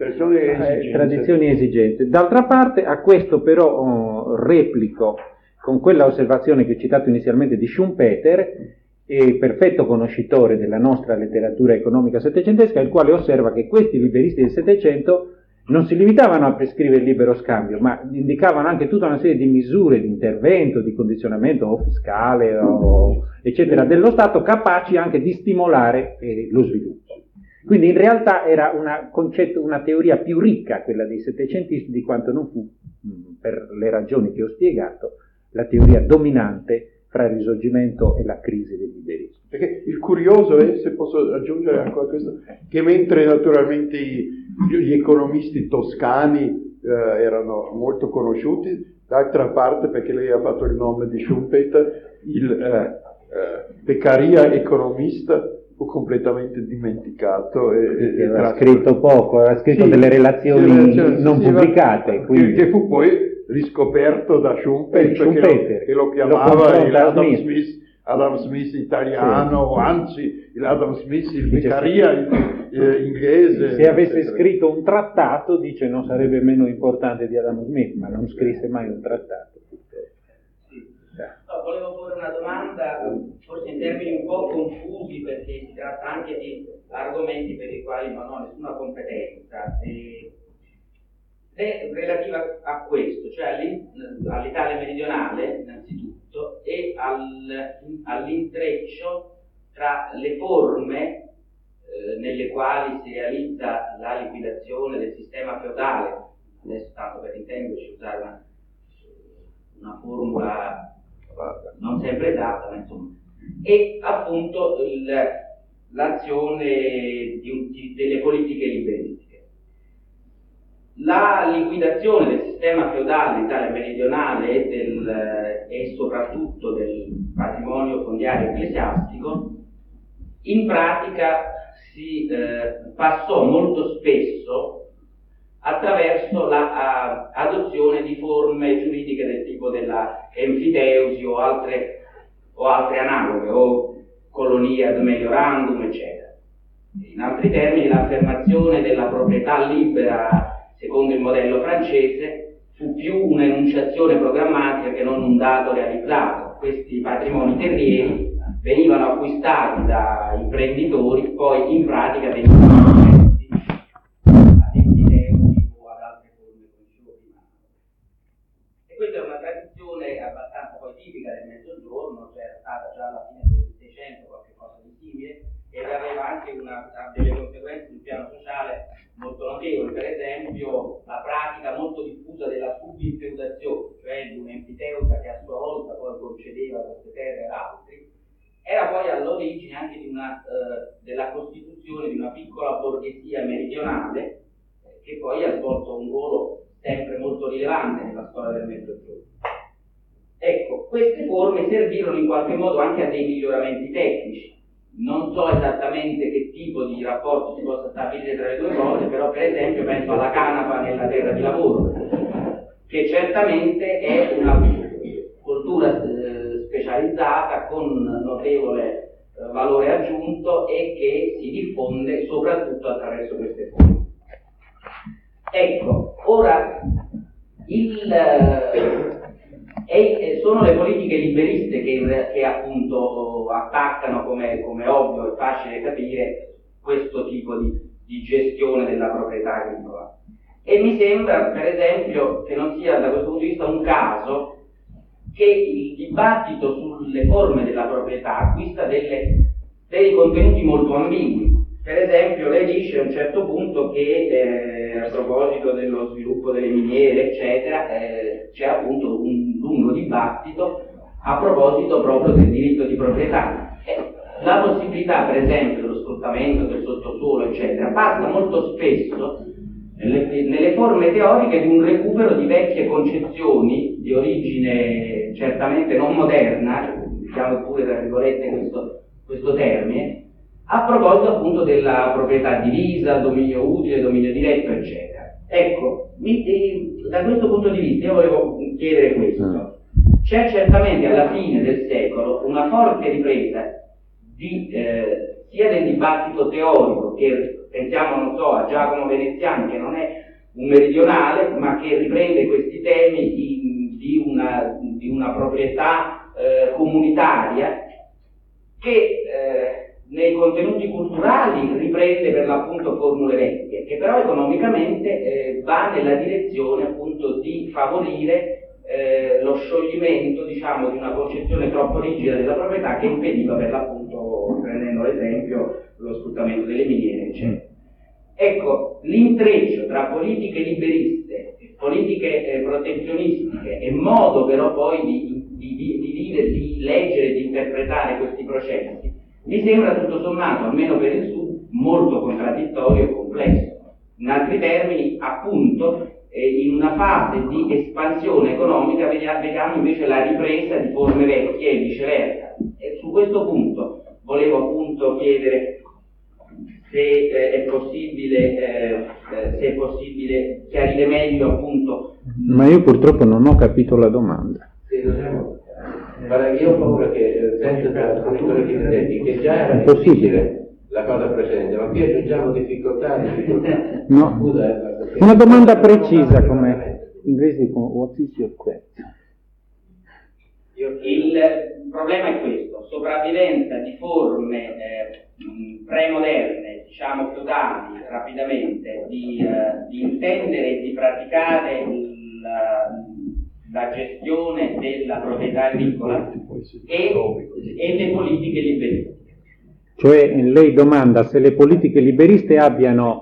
e esigenze. D'altra parte, a questo però replico con quella osservazione che ho citato inizialmente di Schumpeter, perfetto conoscitore della nostra letteratura economica settecentesca, il quale osserva che questi liberisti del Settecento non si limitavano a prescrivere il libero scambio, ma indicavano anche tutta una serie di misure di intervento, di condizionamento o fiscale, eccetera, dello Stato, capaci anche di stimolare lo sviluppo. Quindi in realtà era una teoria più ricca, quella dei settecentisti, di quanto non fu, per le ragioni che ho spiegato, la teoria dominante fra il Risorgimento e la crisi del liberismo. Perché il curioso è, se posso aggiungere ancora questo, che mentre naturalmente gli economisti toscani erano molto conosciuti, d'altra parte, perché lei ha fatto il nome di Schumpeter, il Beccaria economista fu completamente dimenticato. Aveva scritto poco, aveva scritto delle relazioni non pubblicate. Quindi. Che fu poi riscoperto da Schumpeter che lo chiamava Adam Smith italiano, o anzi l'Adam Smith, il Beccaria inglese. Se avesse scritto un trattato, dice, non sarebbe meno importante di Adam Smith, ma non scrisse mai un trattato. No, volevo porre una domanda, forse in termini un po' confusi, perché si tratta anche di argomenti per i quali non ho nessuna competenza. È relativa a questo, cioè all'Italia meridionale innanzitutto, e all'intreccio tra le forme nelle quali si realizza la liquidazione del sistema feudale, adesso tanto per intenderci usare una formula non sempre esatta, ma insomma, e appunto l'azione delle politiche liberistiche. La liquidazione del sistema feudale d'Italia meridionale e soprattutto del patrimonio fondiario ecclesiastico, in pratica si passò molto spesso attraverso l'adozione di forme giuridiche del tipo della enfiteusi o altre analoghe, o colonia ad meliorandum, eccetera. In altri termini, l'affermazione della proprietà libera secondo il modello francese fu più un'enunciazione programmatica che non un dato realizzato. Questi patrimoni terrieri venivano acquistati da imprenditori, poi in pratica venivano gestiti ad enfiteusi o ad altre forme prima. E questa è una tradizione abbastanza poi tipica del Mezzogiorno, cioè era stata già alla fine del Settecento qualche cosa di simile, ed aveva anche delle conseguenze sul piano sociale molto notevoli. Per esempio la pratica molto diffusa della subinfeudazione, cioè di un'enfiteusa che a sua volta poi concedeva queste terre ad altri, era poi all'origine anche della costituzione di una piccola borghesia meridionale che poi ha svolto un ruolo sempre molto rilevante nella storia del Mezzogiorno. Ecco, queste forme servirono in qualche modo anche a dei miglioramenti tecnici. Non so esattamente che tipo di rapporto si possa stabilire tra le due cose, però per esempio penso alla canapa nella terra di lavoro, che certamente è una coltura specializzata con notevole valore aggiunto e che si diffonde soprattutto attraverso queste forme. Ecco, ora sono le politiche liberiste che appunto attaccano, come ovvio e facile capire, questo tipo di gestione della proprietà agricola. E mi sembra, per esempio, che non sia da questo punto di vista un caso che il dibattito sulle forme della proprietà acquista dei contenuti molto ambigui. Per esempio, lei dice a un certo punto che a proposito dello sviluppo delle miniere, eccetera, c'è appunto un lungo dibattito a proposito proprio del diritto di proprietà. La possibilità, per esempio, dello sfruttamento del sottosuolo, eccetera, passa molto spesso nelle forme teoriche di un recupero di vecchie concezioni di origine certamente non moderna, diciamo pure tra virgolette questo termine, a proposito appunto della proprietà divisa, dominio utile, dominio diretto, eccetera. Ecco, da questo punto di vista io volevo chiedere questo. C'è certamente alla fine del secolo una forte ripresa sia del dibattito teorico, che pensiamo, non so, a Giacomo Veneziani, che non è un meridionale, ma che riprende questi temi di una proprietà comunitaria, che nei contenuti culturali riprende per l'appunto formule vecchie, che però economicamente va nella direzione appunto di favorire lo scioglimento, diciamo, di una concezione troppo rigida della proprietà che impediva per l'appunto, prendendo l'esempio, lo sfruttamento delle miniere, eccetera. Ecco, l'intreccio tra politiche liberiste e politiche protezionistiche e modo però poi di leggere e di interpretare questi processi mi sembra tutto sommato, almeno per il Sud, molto contraddittorio e complesso. In altri termini, appunto, in una fase di espansione economica vediamo invece la ripresa di forme vecchie e viceversa. E su questo punto volevo appunto chiedere se è possibile chiarire meglio appunto. Ma io purtroppo non ho capito la domanda. Sì, guarda, io ho paura che sento da alcuni studenti che già era difficile la cosa precedente, ma qui aggiungiamo difficoltà. No. Scusa, Una domanda precisa come in inglese dicono what is your question? Il problema è questo: sopravvivenza di forme premoderne, diciamo feudali, rapidamente, di intendere e di praticare la gestione della proprietà agricola e le politiche liberiste. Cioè lei domanda se le politiche liberiste abbiano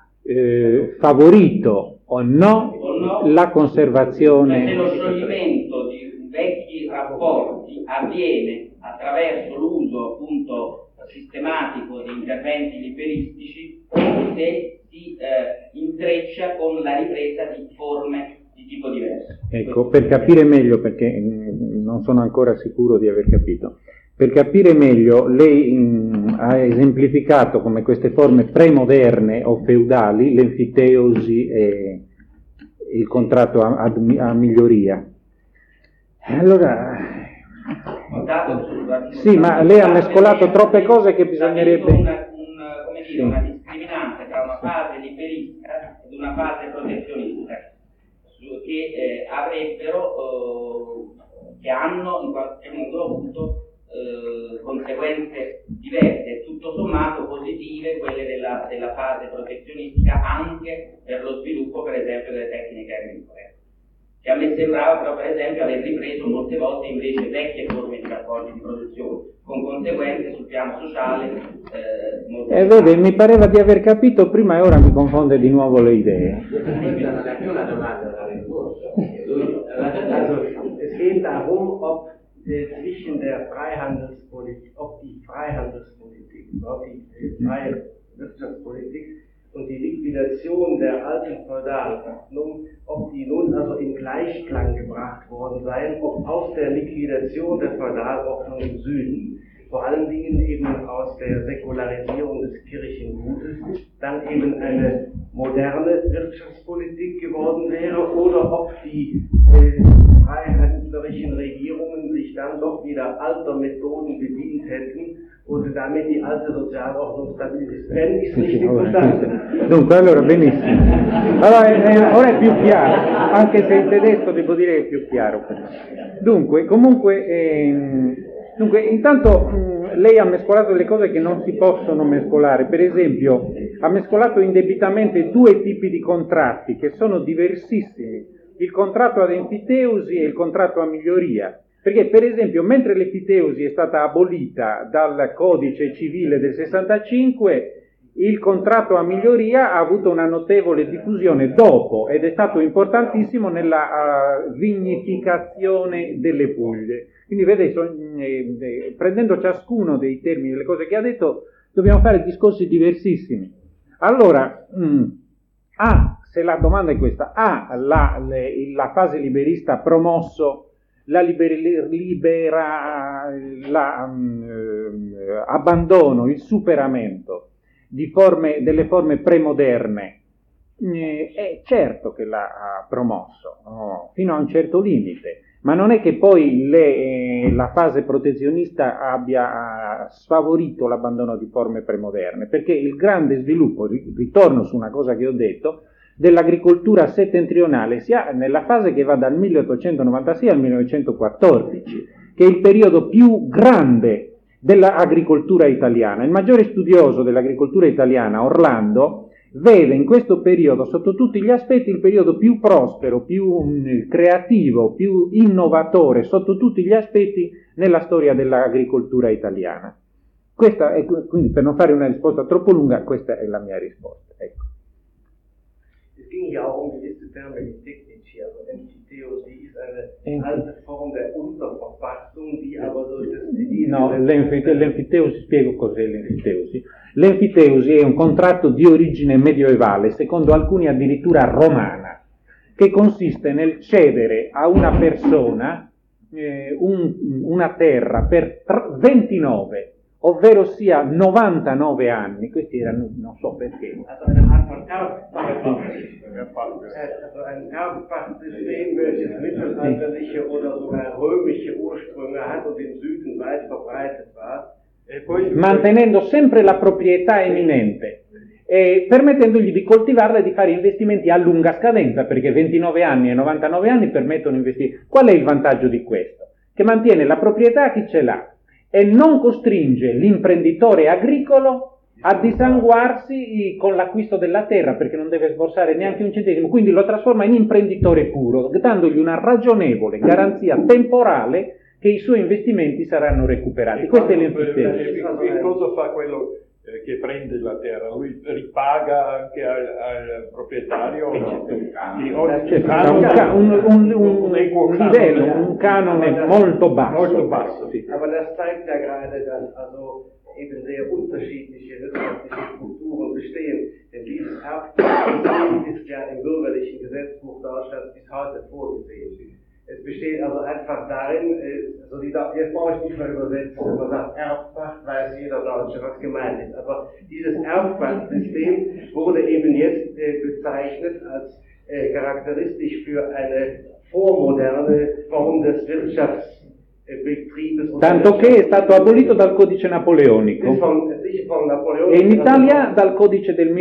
favorito o no la conservazione. Se lo scioglimento di vecchi rapporti avviene attraverso l'uso appunto sistematico di interventi liberistici o se si intreccia con la ripresa di forme di tipo diverso. Ecco, per capire meglio, perché non sono ancora sicuro di aver capito. Per capire meglio, lei ha esemplificato come queste forme premoderne o feudali, l'enfiteosi e il contratto a miglioria. Allora, sì, ma lei ha mescolato troppe cose che bisognerebbe. Una discriminante tra una fase liberista ed una fase protezionista che che hanno in qualche modo avuto conseguenze diverse, tutto sommato positive, quelle della fase protezionistica, anche per lo sviluppo per esempio delle tecniche agricole, che a me sembrava però per esempio aver ripreso molte volte invece vecchie forme di rapporti di produzione, con conseguenze sul piano sociale molto vede, mi pareva di aver capito prima e ora mi confonde di nuovo le idee. Questa non è più una domanda da risposta. Es geht darum, ob zwischen der Freihandelspolitik, ob die Freihandelspolitik, ob die freie Wirtschaftspolitik und die Liquidation der alten Feudalordnung, ob die nun also in Gleichklang gebracht worden seien, ob aus der Liquidation der Feudalordnung im Süden, vor allen Dingen eben aus der Säkularisierung des Kirchengutes, dann eben eine moderne Wirtschaftspolitik geworden wäre, oder ob die freihandlerischen Regierungen sich dann doch wieder alter Methoden bedient hätten und damit die alte Sozialordnung stabilisiert. Wenn ich es richtig verstanden. Dunque, allora, benissimo. Allora, ora è più chiaro, anche se in tedesco devo dire che è più chiaro. Dunque, intanto lei ha mescolato le cose che non si possono mescolare. Per esempio, ha mescolato indebitamente due tipi di contratti che sono diversissimi il contratto ad enfiteusi e il contratto a miglioria. Perché, per esempio, mentre l'enfiteusi è stata abolita dal codice civile del 65, il contratto a miglioria ha avuto una notevole diffusione dopo ed è stato importantissimo nella vignificazione delle Puglie. Quindi vedete, prendendo ciascuno dei termini, delle cose che ha detto, dobbiamo fare discorsi diversissimi. Allora, se la domanda è questa, la fase liberista ha promosso abbandono, il superamento delle forme premoderne? È certo che l'ha promosso, fino a un certo limite, ma non è che poi la fase protezionista abbia sfavorito l'abbandono di forme premoderne, perché il grande sviluppo, ritorno su una cosa che ho detto, dell'agricoltura settentrionale sia nella fase che va dal 1896 al 1914, che è il periodo più grande dell'agricoltura italiana. Il maggiore studioso dell'agricoltura italiana, Orlando, vede in questo periodo, sotto tutti gli aspetti, il periodo più prospero, più creativo, più innovatore, sotto tutti gli aspetti, nella storia dell'agricoltura italiana. Questa è, quindi, per non fare una risposta troppo lunga, questa è la mia risposta. Ecco. Es ging ja auch um gewisse Termini technici, also Enfiteusi ist eine alte Form der Unterverfassung, die aber durch das Zivile... No, l'enfiteusi, spiego cos'è l'enfiteusi. L'enfiteusi è un contratto di origine medioevale, secondo alcuni addirittura romana, che consiste nel cedere a una persona una terra per 29, ovvero sia 99 anni, questi erano, non so perché. Also eine Art von ein Erbpachtsystem, welches mittelalterliche oder sogar römische Ursprünge hat und im Süden weit verbreitet war. Mantenendo sempre la proprietà eminente e permettendogli di coltivarla e di fare investimenti a lunga scadenza, perché 29 anni e 99 anni permettono investimenti. Qual è il vantaggio di questo? Che mantiene la proprietà a chi ce l'ha e non costringe l'imprenditore agricolo a disanguarsi con l'acquisto della terra, perché non deve sborsare neanche un centesimo, quindi lo trasforma in imprenditore puro, dandogli una ragionevole garanzia temporale che i suoi investimenti saranno recuperati. Questo è l'enfiteusi. E cosa fa quello che prende la terra? Lui ripaga anche al proprietario? Un canone molto basso. Molto basso, sì. Aber das zeigt ja gerade, dass also eben sehr unterschiedliche wirtschaftliche Strukturen bestehen. Denn dieses Erbprinzip ist ja im bürgerlichen Gesetzbuch Deutschlands bis heute vorgesehen. Es besteht also einfach darin, jetzt brauche ich nicht mehr übersetzen, wenn man sagt Erbpacht, weiß jeder Deutsche, was gemeint ist. Aber dieses Erbpachtsystem wurde eben jetzt bezeichnet als charakteristisch für eine vormoderne Form des Wirtschaftsbetriebes. Tanto che è stato abolito dal codice napoleonico e in Italia dal codice del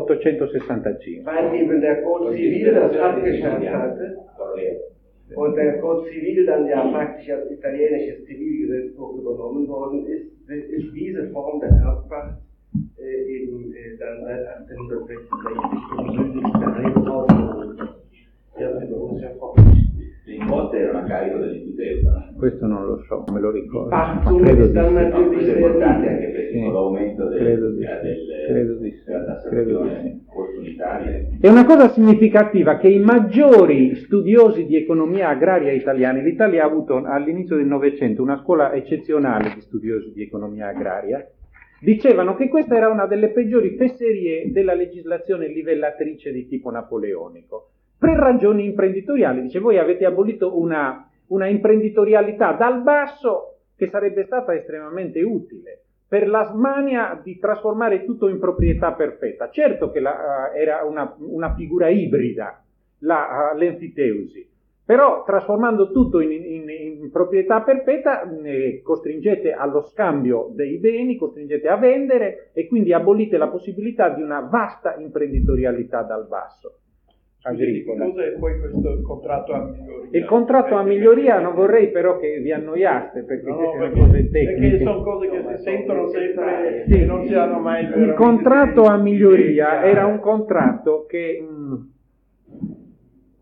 1865. Weil eben der Code Civil das abgeschafft hatte und der Code Civil dann ja praktisch als italienisches Zivilgesetzbuch übernommen worden ist diese Form der Erbpacht eben dann seit 1866 im Süden der Reichsordnung. Ja, bei uns ja verpflichtet. L'imposta era una carico dell'infiteusi. Questo non lo so, me lo ricordo. Credo di Questo è importante anche per l'aumento credo di della tassazione opportunitaria. È una cosa significativa che i maggiori studiosi di economia agraria italiani, l'Italia ha avuto all'inizio del Novecento una scuola eccezionale di studiosi di economia agraria, dicevano che questa era una delle peggiori fesserie della legislazione livellatrice di tipo napoleonico. Per ragioni imprenditoriali, dice, voi avete abolito una imprenditorialità dal basso che sarebbe stata estremamente utile per la smania di trasformare tutto in proprietà perfetta. Certo che era una figura ibrida, l'enfiteusi, però trasformando tutto in proprietà perfetta costringete allo scambio dei beni, costringete a vendere e quindi abolite la possibilità di una vasta imprenditorialità dal basso. Agricola. Cosa è poi questo contratto a miglioria? Il contratto a miglioria non vorrei però che vi annoiaste perché sono cose tecniche. Perché sono cose che si sentono sempre e non si hanno mai il contratto a miglioria era un contratto che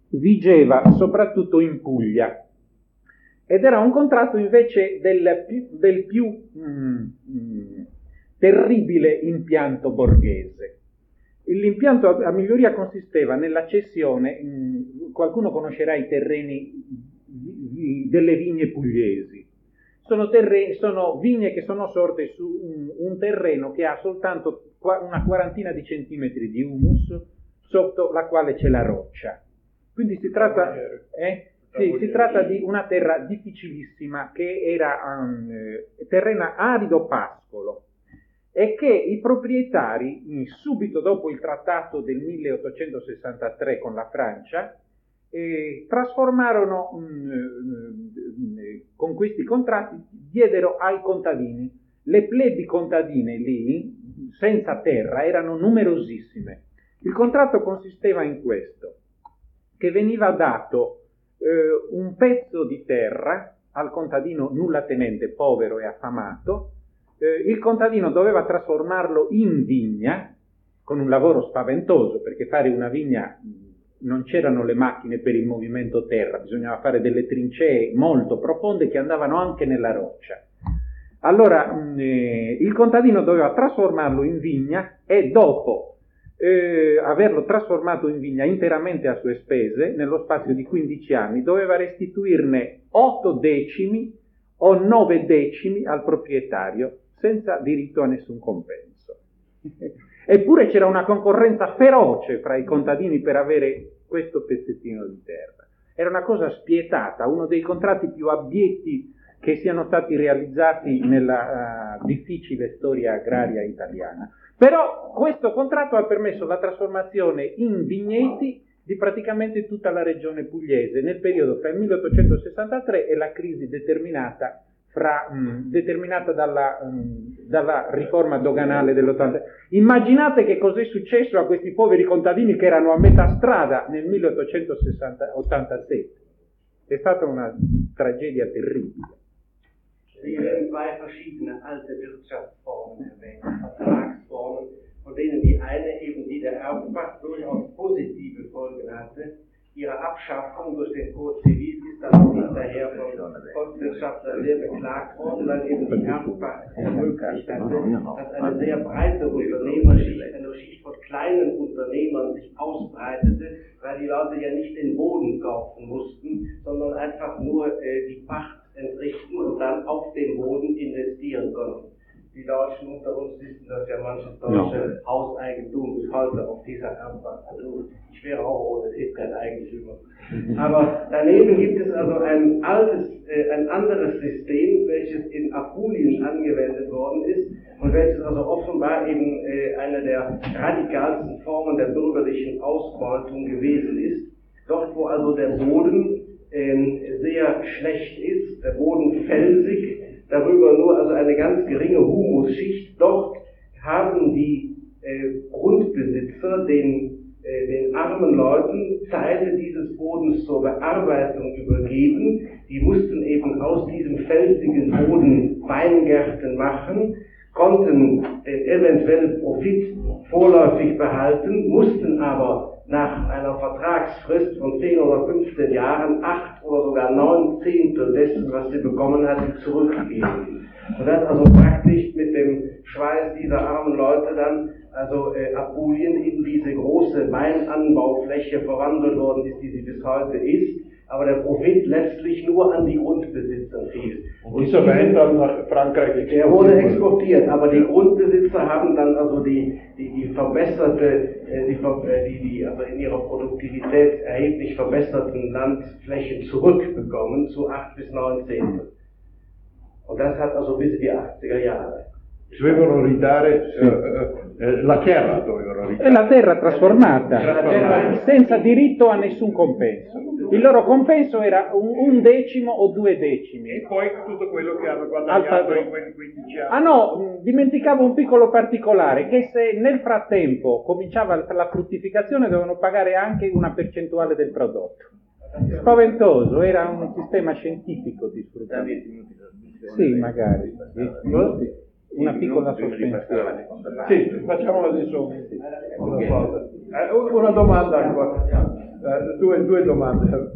vigeva soprattutto in Puglia, ed era un contratto invece del più terribile impianto borghese. L'impianto a Miglioria consisteva nella cessione, qualcuno conoscerà i terreni delle vigne pugliesi. Sono vigne che sono sorte su un terreno che ha soltanto una quarantina di centimetri di humus, sotto la quale c'è la roccia. Quindi si tratta di una terra difficilissima, che era terreno arido-pascolo, e che i proprietari, subito dopo il trattato del 1863 con la Francia, trasformarono con questi contratti, diedero ai contadini. Le plebi contadine lì, senza terra, erano numerosissime. Il contratto consisteva in questo, che veniva dato un pezzo di terra al contadino nullatenente, povero e affamato. Il contadino doveva trasformarlo in vigna, con un lavoro spaventoso, perché fare una vigna non c'erano le macchine per il movimento terra, bisognava fare delle trincee molto profonde che andavano anche nella roccia. Allora il contadino doveva trasformarlo in vigna, e dopo averlo trasformato in vigna interamente a sue spese, nello spazio di 15 anni, doveva restituirne 8 decimi o 9 decimi al proprietario, senza diritto a nessun compenso. Eppure c'era una concorrenza feroce fra i contadini per avere questo pezzettino di terra. Era una cosa spietata, uno dei contratti più abietti che siano stati realizzati nella difficile storia agraria italiana. Però questo contratto ha permesso la trasformazione in vigneti di praticamente tutta la regione pugliese nel periodo fra il 1863 e la crisi determinata dalla riforma doganale dell'80. Immaginate che cos'è successo a questi poveri contadini che erano a metà strada nel 1887. È stata una tragedia terribile. Sie werden zwei verschiedene alte Wirtschaftsformen erwähnt, Vertragsformen, von denen die eine eben die der Erbpacht durchaus positive Folgen hatte. Ihre Abschaffung durch den Code Civil ist dann auch hinterher von Volkswirtschaftlern sehr beklagt worden, weil eben die Erbpacht ermöglicht hatte, dass eine sehr breite Unternehmerschicht, eine Schicht von kleinen Unternehmern sich ausbreitete, weil die Leute ja nicht den Boden kaufen mussten, sondern einfach nur die Pacht entrichten und dann auf dem Boden investieren konnten. Die Deutschen unter uns wissen, dass ja manches deutsche Hauseigentum bis heute auf dieser Erbpacht beruht. Ich wäre auch ohne kein Eigentümer. Aber daneben gibt es also ein anderes System, welches in Apulien angewendet worden ist und welches also offenbar eben eine der radikalsten Formen der bürgerlichen Ausbeutung gewesen ist. Dort, wo also der Boden sehr schlecht ist, der Boden felsig, darüber nur also eine ganz geringe Humusschicht, dort haben die Grundbesitzer den armen Leuten Teile dieses Bodens zur Bearbeitung übergeben. Die mussten eben aus diesem felsigen Boden Weingärten machen, konnten den eventuellen Profit vorläufig behalten, mussten aber nach einer Vertragsfrist von 10 oder 15 Jahren 8 oder sogar 9/10 dessen, was sie bekommen hatten, zurückgeben. Sodass also praktisch mit dem Schweiß dieser armen Leute dann also Apulien in diese große Weinanbaufläche verwandelt worden ist, die sie bis heute ist, aber der Profit letztlich nur an die Grundbesitzer fiel. Und dieser Wein dann nach Frankreich exportiert? Der wurde exportiert, aber die Grundbesitzer haben dann also die verbesserte, also in ihrer Produktivität erheblich verbesserten Landflächen zurückbekommen zu 8 bis 9 Zehntel. Und das hat also bis in die 80er Jahre. Dovevano ridare la terra, e la terra trasformata, senza diritto a nessun compenso. Il loro compenso era un decimo o 2 decimi. E poi tutto quello che hanno guadagnato in quei 15 anni. Ah no, dimenticavo un piccolo particolare, che se nel frattempo cominciava la fruttificazione dovevano pagare anche una percentuale del prodotto. Spaventoso, era un sistema scientifico di sfruttamento. Sì, magari. Una piccola sospensione. Sì, facciamo adesso una domanda ancora. Due domande.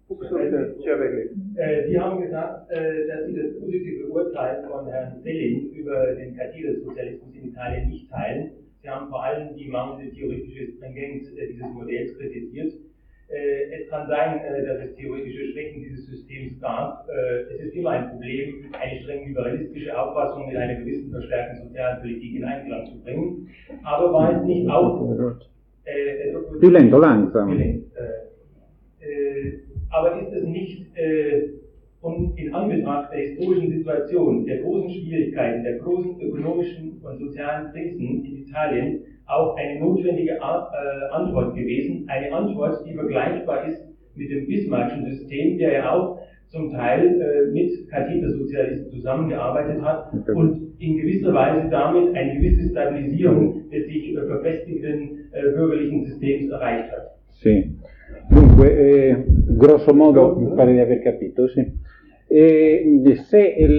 Sie haben gesagt, dass Sie das positive Urteil von Herrn Selling über den Katilus-Sozialismus in Italien nicht teilen. Sie haben vor allem die mangelnde theoretische Stringenz dieses Modells kritisiert. Es kann sein, dass es theoretische Schwächen dieses Systems gab. Es ist immer ein Problem, eine streng liberalistische Auffassung mit einer gewissen verstärkten sozialen Politik in Einklang zu bringen. Aber war es nicht auch... Più lento, langsam. Aber ist es nicht in Anbetracht der historischen Situation, der großen Schwierigkeiten, der großen ökonomischen und sozialen Krisen in Italien auch eine notwendige Antwort gewesen? Eine Antwort, die vergleichbar ist mit dem Bismarckschen System, der ja auch zum Teil mit Kathetersozialisten zusammengearbeitet hat und in gewisser Weise damit eine gewisse Stabilisierung des sich verfestigenden bürgerlichen Systems erreicht hat. Sì. Dunque, grosso modo mi pare di aver capito, sì. Se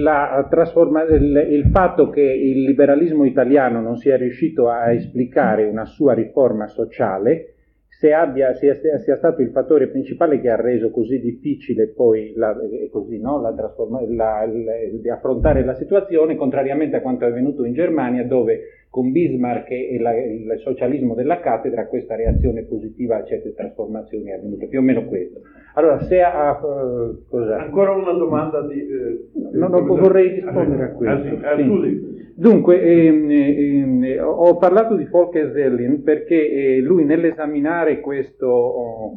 il fatto che il liberalismo italiano non sia riuscito a esplicare una sua riforma sociale sia stato il fattore principale che ha reso così difficile poi di affrontare la situazione, contrariamente a quanto è avvenuto in Germania, dove con Bismarck e il socialismo della cattedra questa reazione positiva a certe trasformazioni è avvenuta, più o meno questo. Allora, ancora una domanda vorrei rispondere a questo. Scusi. Dunque, ho parlato di Volker Zellin perché lui nell'esaminare questo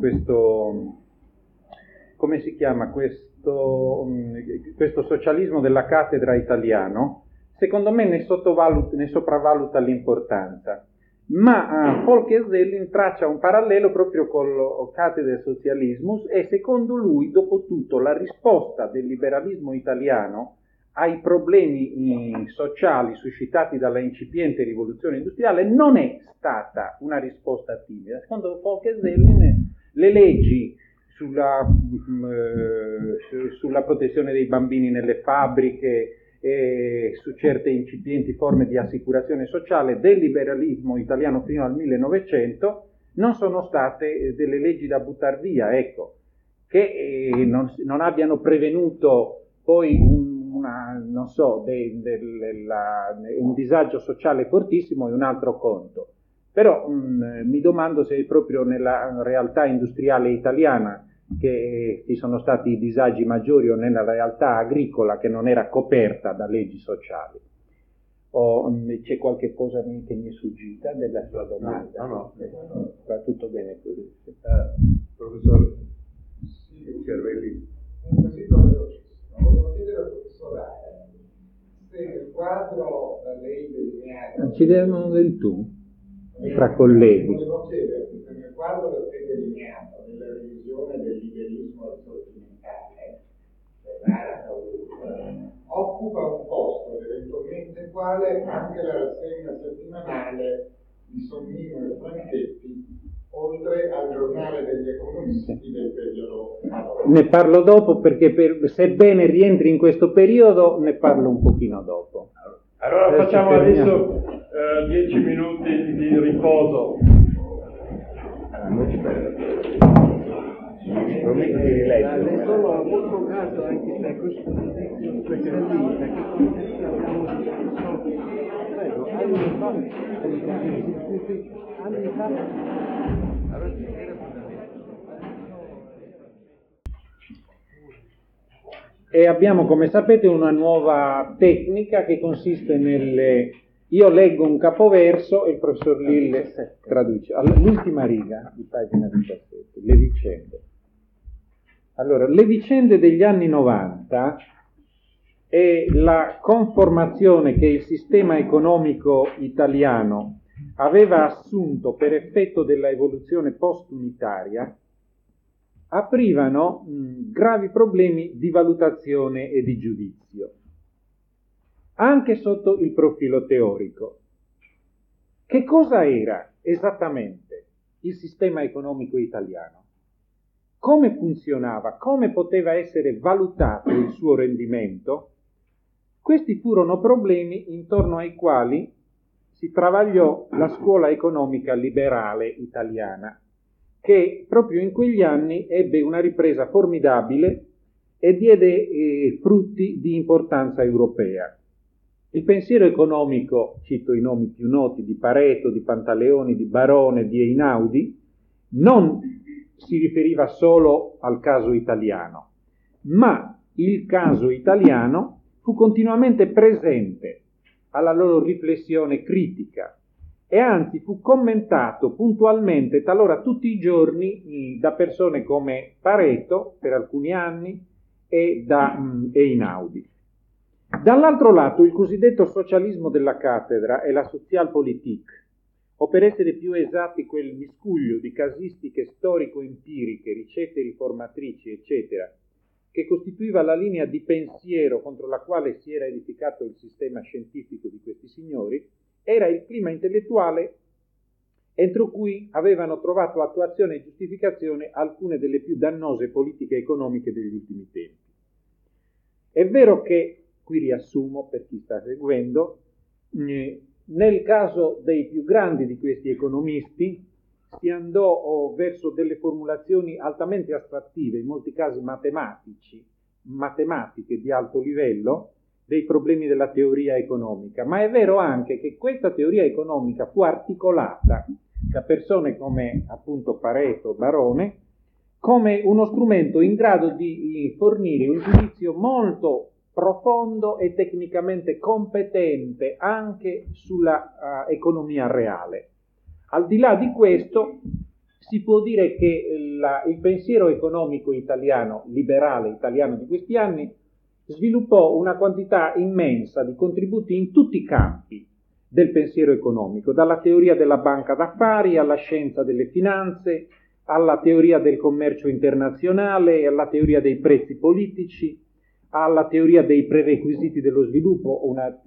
come si chiama, questo socialismo della cattedra italiano, secondo me ne sopravvaluta l'importanza. Ma Volker Zellin traccia un parallelo proprio col Cattedra Socialismus e secondo lui, dopo tutto, la risposta del liberalismo italiano ai problemi sociali suscitati dalla incipiente rivoluzione industriale non è stata una risposta timida. Secondo Volker Zellin, le leggi sulla protezione dei bambini nelle fabbriche e su certe incipienti forme di assicurazione sociale del liberalismo italiano fino al 1900 non sono state delle leggi da buttar via, ecco, che non abbiano prevenuto poi un disagio sociale fortissimo è un altro conto. Però mi domando se è proprio nella realtà industriale italiana che ci sono stati i disagi maggiori o nella realtà agricola che non era coperta da leggi sociali. O c'è qualche cosa che mi è sfuggita della sua domanda? No. Va tutto bene così. Professore Cervelli. Un quesito velocissimo. Volevo chiedere al professore se il quadro da lei delineato... Ci devono del tu, tra colleghi. Volevo chiederti se nel quadro da lei delineato della revisione del liberismo risorgimentale, occupa un posto eventualmente quale anche la rassegna settimanale di Sonnino e Franchetti, oltre al giornale degli economisti del periodo. Ne parlo dopo perché sebbene rientri in questo periodo ne parlo un pochino dopo. Allora facciamo adesso 10 minuti di riposo. Le sono molto grato anche per questa specialista che abbiamo discusso. Prego, anni fa. E abbiamo, come sapete, una nuova tecnica che consiste io leggo un capoverso e il professor Lille traduce. L'ultima riga di pagina 17, le vicende. Allora, le vicende degli anni 90 è la conformazione che il sistema economico italiano aveva assunto per effetto della evoluzione post-unitaria, aprivano gravi problemi di valutazione e di giudizio, anche sotto il profilo teorico. Che cosa era esattamente il sistema economico italiano? Come funzionava? Come poteva essere valutato il suo rendimento? Questi furono problemi intorno ai quali si travagliò la scuola economica liberale italiana, che proprio in quegli anni ebbe una ripresa formidabile e diede frutti di importanza europea. Il pensiero economico, cito i nomi più noti di Pareto, di Pantaleoni, di Barone, di Einaudi, non si riferiva solo al caso italiano, ma il caso italiano fu continuamente presente alla loro riflessione critica e anzi fu commentato puntualmente, talora tutti i giorni, da persone come Pareto per alcuni anni e da Einaudi. Dall'altro lato, il cosiddetto socialismo della cattedra e la Sozialpolitik, o per essere più esatti quel miscuglio di casistiche storico-empiriche, ricette riformatrici, eccetera, che costituiva la linea di pensiero contro la quale si era edificato il sistema scientifico di questi signori, era il clima intellettuale entro cui avevano trovato attuazione e giustificazione alcune delle più dannose politiche economiche degli ultimi tempi. È vero che, qui riassumo per chi sta seguendo, nel caso dei più grandi di questi economisti si andò verso delle formulazioni altamente astrattive, in molti casi matematiche di alto livello, dei problemi della teoria economica, ma è vero anche che questa teoria economica fu articolata da persone come appunto Pareto, Barone, come uno strumento in grado di fornire un giudizio molto profondo e tecnicamente competente anche sulla economia reale. Al di là di questo, si può dire che il pensiero economico italiano, liberale italiano di questi anni, sviluppò una quantità immensa di contributi in tutti i campi del pensiero economico, dalla teoria della banca d'affari alla scienza delle finanze, alla teoria del commercio internazionale, alla teoria dei prezzi politici, alla teoria dei prerequisiti dello sviluppo, una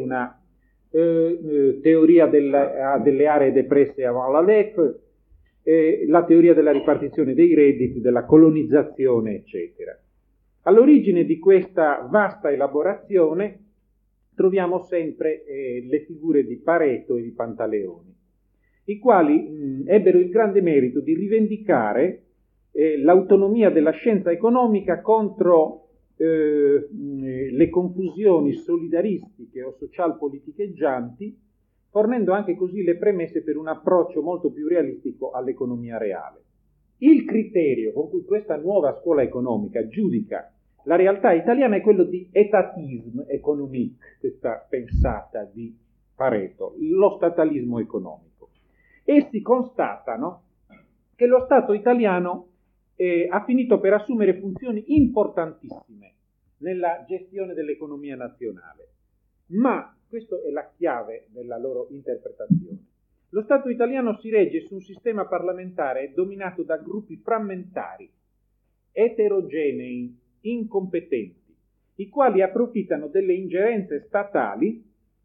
teoria delle aree depresse avant la LEC, la teoria della ripartizione dei redditi, della colonizzazione, eccetera. All'origine di questa vasta elaborazione troviamo sempre le figure di Pareto e di Pantaleoni, i quali ebbero il grande merito di rivendicare l'autonomia della scienza economica contro le confusioni solidaristiche o socialpoliticheggianti, fornendo anche così le premesse per un approccio molto più realistico all'economia reale. Il criterio con cui questa nuova scuola economica giudica la realtà italiana è quello di étatisme économique, questa pensata di Pareto, lo statalismo economico. Essi constatano che lo Stato italiano ha finito per assumere funzioni importantissime nella gestione dell'economia nazionale, ma questa è la chiave della loro interpretazione. Lo Stato italiano si regge su un sistema parlamentare dominato da gruppi frammentari, eterogenei, incompetenti, i quali approfittano delle ingerenze statali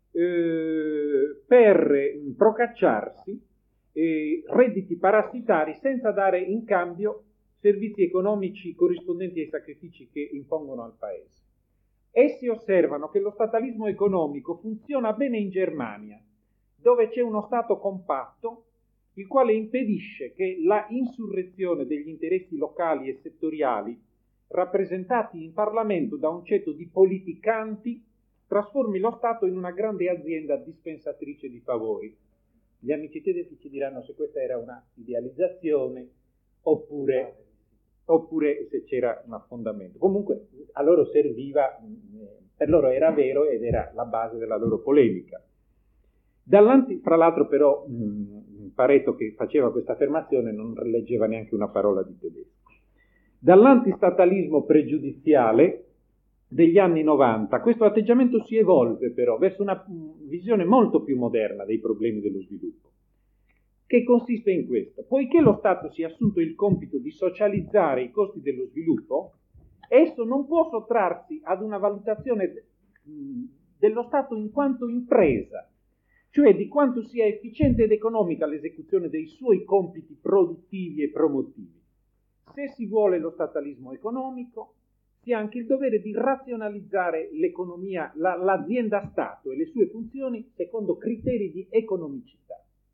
per procacciarsi redditi parassitari senza dare in cambio servizi economici corrispondenti ai sacrifici che impongono al Paese. Essi osservano che lo statalismo economico funziona bene in Germania, dove c'è uno Stato compatto, il quale impedisce che la insurrezione degli interessi locali e settoriali, rappresentati in Parlamento da un ceto di politicanti, trasformi lo Stato in una grande azienda dispensatrice di favori. Gli amici tedeschi ci diranno se questa era una idealizzazione oppure se c'era un fondamento. Comunque a loro serviva, per loro era vero ed era la base della loro polemica. Fra l'altro però Pareto, che faceva questa affermazione, non leggeva neanche una parola di tedesco. Dall'antistatalismo pregiudiziale degli anni 90 questo atteggiamento si evolve però verso una visione molto più moderna dei problemi dello sviluppo, che consiste in questo: poiché lo Stato si è assunto il compito di socializzare i costi dello sviluppo, esso non può sottrarsi ad una valutazione dello Stato in quanto impresa, cioè di quanto sia efficiente ed economica l'esecuzione dei suoi compiti produttivi e promotivi. Se si vuole lo statalismo economico, si ha anche il dovere di razionalizzare l'economia, l'azienda Stato e le sue funzioni secondo criteri di economicità.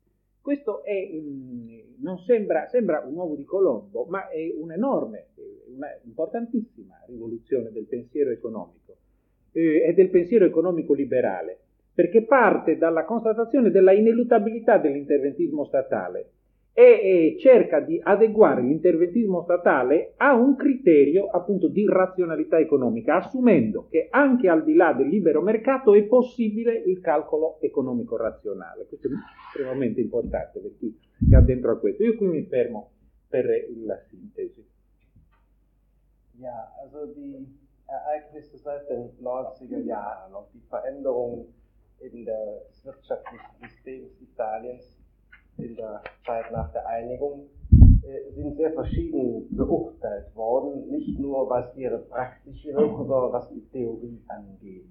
Questo è, non sembra un uovo di Colombo, ma è un'enorme, una importantissima rivoluzione del pensiero economico e del pensiero economico liberale, perché parte dalla constatazione della ineluttabilità dell'interventismo statale e cerca di adeguare l'interventismo statale a un criterio appunto di razionalità economica, assumendo che anche al di là del libero mercato è possibile il calcolo economico razionale. Questo è estremamente importante per chi è addentro a questo. Io qui mi fermo per la sintesi. Ja, also die Ereignisse seit den 90er Jahren und die Veränderungen in des wirtschaftlichen Systems Italiens in der Zeit nach der Einigung sind sehr verschieden beurteilt worden, nicht nur was ihre praktische Wirkung, sondern was die Theorie angeht.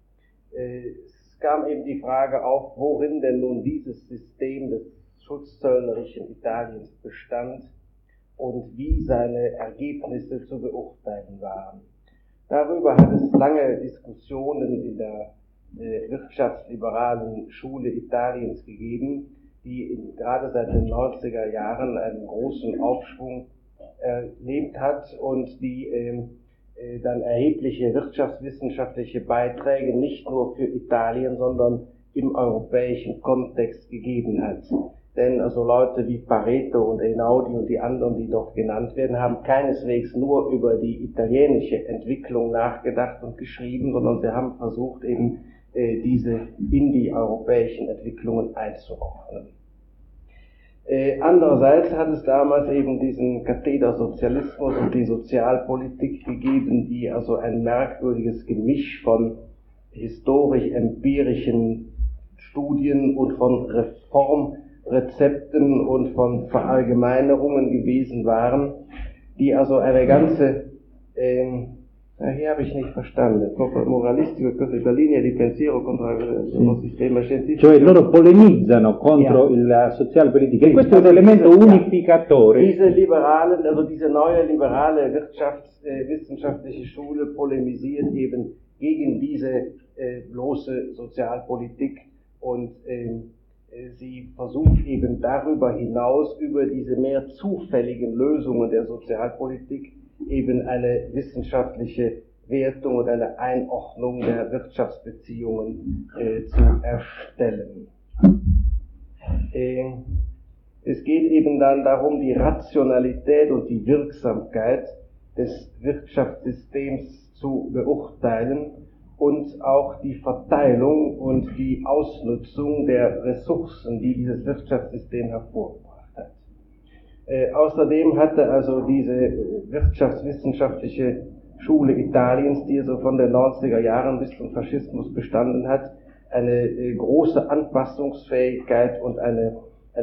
Es kam eben die Frage auf, worin denn nun dieses System des schutzzöllnerischen Italiens bestand und wie seine Ergebnisse zu beurteilen waren. Darüber hat es lange Diskussionen in der wirtschaftsliberalen Schule Italiens gegeben, die gerade seit den 90er Jahren einen großen Aufschwung erlebt hat und die dann erhebliche wirtschaftswissenschaftliche Beiträge nicht nur für Italien, sondern im europäischen Kontext gegeben hat. Denn also Leute wie Pareto und Einaudi und die anderen, die dort genannt werden, haben keineswegs nur über die italienische Entwicklung nachgedacht und geschrieben, sondern sie haben versucht, eben diese in die europäischen Entwicklungen einzuordnen. Andererseits hat es damals eben diesen Kathedersozialismus und die Sozialpolitik gegeben, die also ein merkwürdiges Gemisch von historisch-empirischen Studien und von Reformrezepten und von Verallgemeinerungen gewesen waren, die also eine ganze hier habe ich nicht verstanden. Moralistico, questa linea di pensiero contro il sistema scientifico. Cioè loro polemizzano contro la sozialpolitica. E questo è un elemento unificatore. Diese liberale, also diese neue liberale wirtschaftswissenschaftliche Schule polemisiert eben gegen diese bloße Sozialpolitik und sie versucht eben darüber hinaus, über diese mehr zufälligen Lösungen der Sozialpolitik, eben eine wissenschaftliche Wertung und eine Einordnung der Wirtschaftsbeziehungen zu erstellen. Es geht eben dann darum, die Rationalität und die Wirksamkeit des Wirtschaftssystems zu beurteilen und auch die Verteilung und die Ausnutzung der Ressourcen, die dieses Wirtschaftssystem hervorbracht. Außerdem hatte also diese wirtschaftswissenschaftliche Schule Italiens, die so von den 90er Jahren bis zum Faschismus bestanden hat, eine große Anpassungsfähigkeit und eine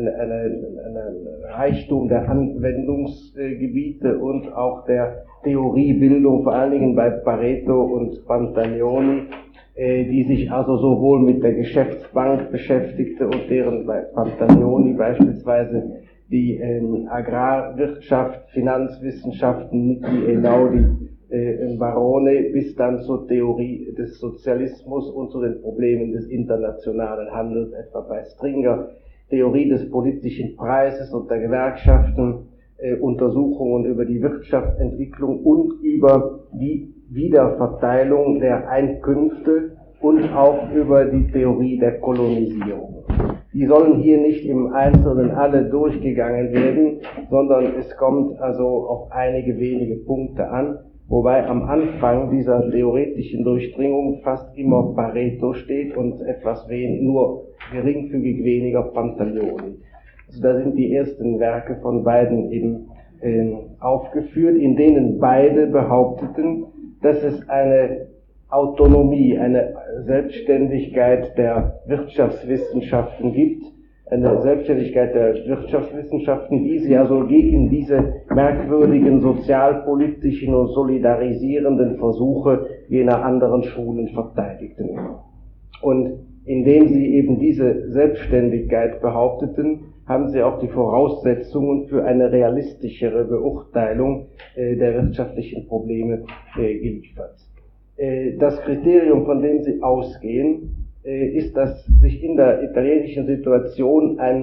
Reichtum der Anwendungsgebiete und auch der Theoriebildung, vor allen Dingen bei Pareto und Pantaleoni, die sich also sowohl mit der Geschäftsbank beschäftigte und deren bei Pantaleoni beispielsweise die Agrarwirtschaft, Finanzwissenschaften, Nitti, Einaudi, Barone, bis dann zur Theorie des Sozialismus und zu den Problemen des internationalen Handels, etwa bei Stringer, Theorie des politischen Preises und der Gewerkschaften, Untersuchungen über die Wirtschaftsentwicklung und über die Wiederverteilung der Einkünfte und auch über die Theorie der Kolonisierung. Die sollen hier nicht im Einzelnen alle durchgegangen werden, sondern es kommt also auf einige wenige Punkte an, wobei am Anfang dieser theoretischen Durchdringung fast immer Pareto steht und etwas nur geringfügig weniger Pantaleoni. Also da sind die ersten Werke von beiden eben aufgeführt, in denen beide behaupteten, dass es eine Autonomie, eine Selbstständigkeit der Wirtschaftswissenschaften gibt, eine Selbstständigkeit der Wirtschaftswissenschaften, die sie also gegen diese merkwürdigen sozialpolitischen und solidarisierenden Versuche jener anderen Schulen verteidigten. Und indem sie eben diese Selbstständigkeit behaupteten, haben sie auch die Voraussetzungen für eine realistischere Beurteilung der wirtschaftlichen Probleme geliefert. Das Kriterium, von dem sie ausgehen, ist, dass sich in der italienischen Situation ein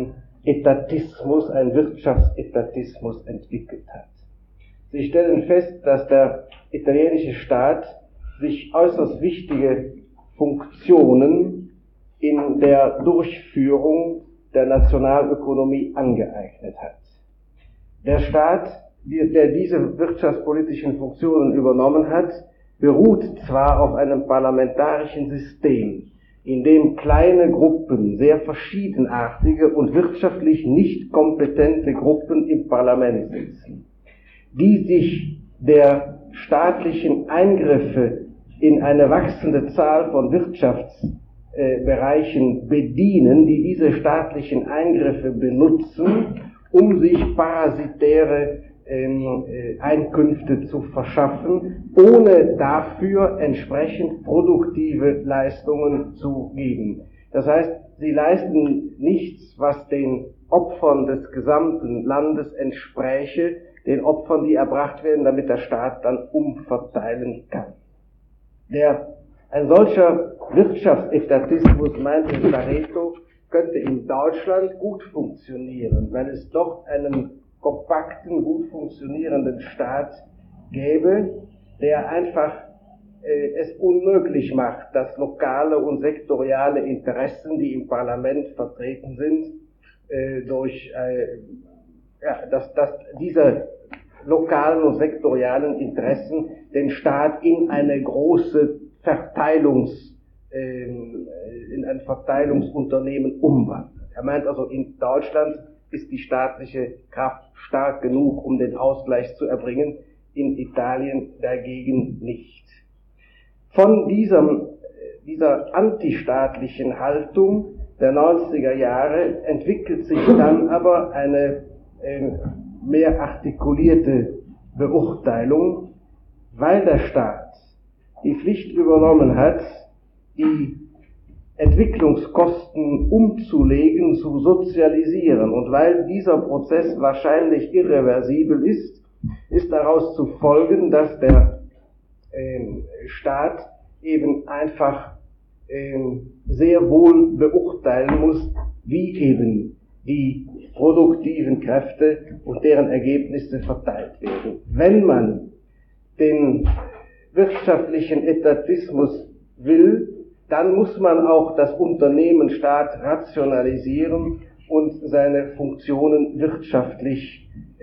Etatismus, ein Wirtschaftsetatismus entwickelt hat. Sie stellen fest, dass der italienische Staat sich äußerst wichtige Funktionen in der Durchführung der Nationalökonomie angeeignet hat. Der Staat, der diese wirtschaftspolitischen Funktionen übernommen hat, beruht zwar auf einem parlamentarischen System, in dem kleine Gruppen, sehr verschiedenartige und wirtschaftlich nicht kompetente Gruppen im Parlament sitzen, die sich der staatlichen Eingriffe in eine wachsende Zahl von Wirtschaftsbereichen bedienen, die diese staatlichen Eingriffe benutzen, um sich parasitäre Einkünfte zu verschaffen, ohne dafür entsprechend produktive Leistungen zu geben. Das heißt, sie leisten nichts, was den Opfern des gesamten Landes entspräche, den Opfern, die erbracht werden, damit der Staat dann umverteilen kann. Ein solcher Wirtschaftsetatismus, meinte Pareto, könnte in Deutschland gut funktionieren, weil es dort einen kompakten, gut funktionierenden Staat gäbe, der einfach es unmöglich macht, dass lokale und sektoriale Interessen, die im Parlament vertreten sind, dass diese lokalen und sektorialen Interessen den Staat in eine große in ein Verteilungsunternehmen umwandeln. Er meint also, in Deutschland ist die staatliche Kraft stark genug, um den Ausgleich zu erbringen, in Italien dagegen nicht. Von dieser antistaatlichen Haltung der 90er Jahre entwickelt sich dann aber eine mehr artikulierte Beurteilung, weil der Staat die Pflicht übernommen hat, die Entwicklungskosten umzulegen, zu sozialisieren. Und weil dieser Prozess wahrscheinlich irreversibel ist, ist daraus zu folgen, dass der Staat eben einfach sehr wohl beurteilen muss, wie eben die produktiven Kräfte und deren Ergebnisse verteilt werden. Wenn man den wirtschaftlichen Etatismus will, dann muss man auch das Unternehmen Staat rationalisieren und seine Funktionen wirtschaftlich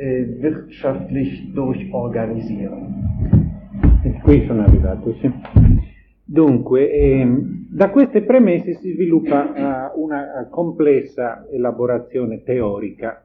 durchorganisieren. Qui sono arrivato, sì. Dunque, da queste premesse si sviluppa una complessa elaborazione teorica.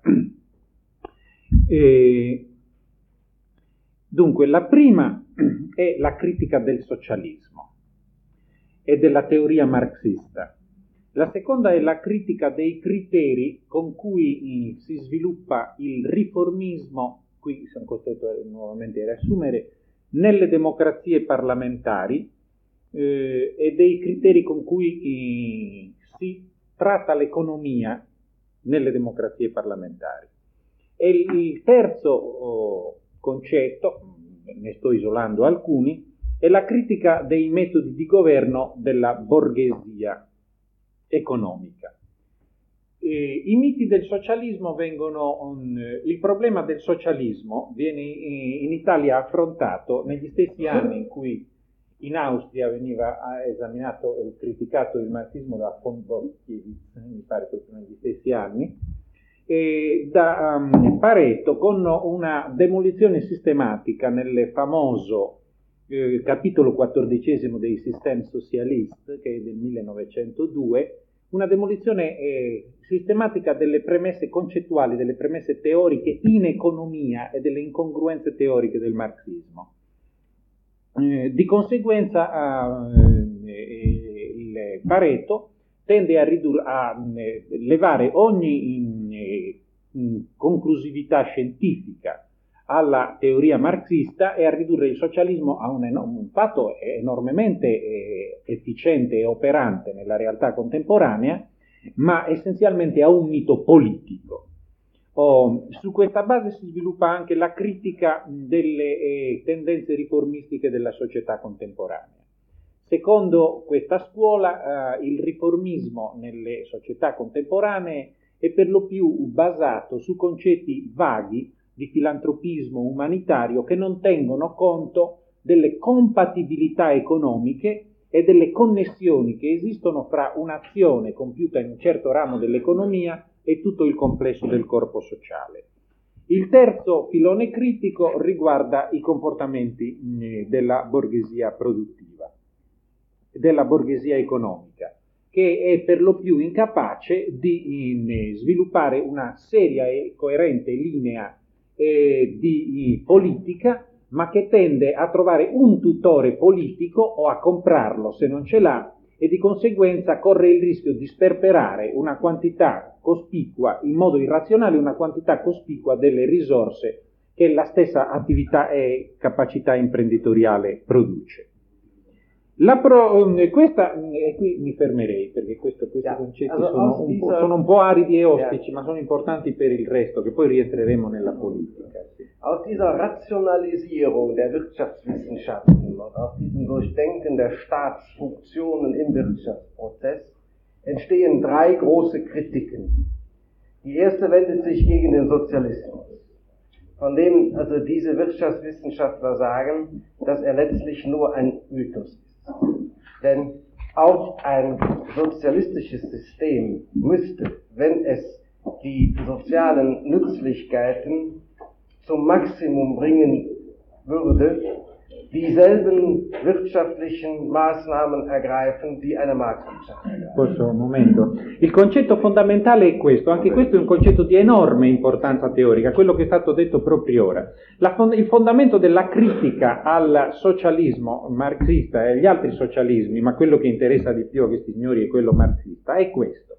Dunque, la prima è la critica del socialismo e della teoria marxista. La seconda è la critica dei criteri con cui si sviluppa il riformismo, qui sono costretto nuovamente a riassumere, nelle democrazie parlamentari e dei criteri con cui si tratta l'economia nelle democrazie parlamentari. E il terzo concetto, ne sto isolando alcuni, è la critica dei metodi di governo della borghesia economica. I miti del socialismo il problema del socialismo viene in Italia affrontato negli stessi anni in cui in Austria veniva esaminato e criticato il marxismo da von Borchewitz, mi pare proprio negli stessi anni, e da Pareto, con una demolizione sistematica nel famoso capitolo 14 dei Système Socialiste, che è del 1902, una demolizione sistematica delle premesse concettuali, delle premesse teoriche in economia e delle incongruenze teoriche del marxismo. Di conseguenza il Pareto tende a levare ogni conclusività scientifica alla teoria marxista e a ridurre il socialismo a un fatto enormemente efficiente e operante nella realtà contemporanea, ma essenzialmente a un mito politico. Su questa base si sviluppa anche la critica delle tendenze riformistiche della società contemporanea. Secondo questa scuola, il riformismo nelle società contemporanee è per lo più basato su concetti vaghi di filantropismo umanitario che non tengono conto delle compatibilità economiche e delle connessioni che esistono fra un'azione compiuta in un certo ramo dell'economia e tutto il complesso del corpo sociale. Il terzo filone critico riguarda i comportamenti della borghesia produttiva, della borghesia economica, che è per lo più incapace di sviluppare una seria e coerente linea di politica, ma che tende a trovare un tutore politico o a comprarlo se non ce l'ha, e di conseguenza corre il rischio di sperperare una quantità cospicua, in modo irrazionale, una quantità cospicua delle risorse che la stessa attività e capacità imprenditoriale produce. E qui mi fermerei, perché questi concetti sono un po' aridi e ostici, ma sono importanti per il resto, che poi rientreremo nella politica. Aus dieser Rationalisierung der Wirtschaftswissenschaften und aus diesem Durchdenken der Staatsfunktionen im Wirtschaftsprozess entstehen drei große Kritiken. Die erste wendet sich gegen den Sozialismus, von dem also diese Wirtschaftswissenschaftler sagen, dass er letztlich nur ein Mythos ist. Denn auch ein sozialistisches System müsste, wenn es die sozialen Nützlichkeiten zum Maximum bringen würde, dieselben wirtschaftlichen Maßnahmen ergreifen die eine Marktwirtschaft ergreift. Un momento. Il concetto fondamentale è questo, anche questo è un concetto di enorme importanza teorica, quello che è stato detto proprio ora. Il fondamento della critica al socialismo marxista e agli altri socialismi, ma quello che interessa di più a questi signori è quello marxista, è questo,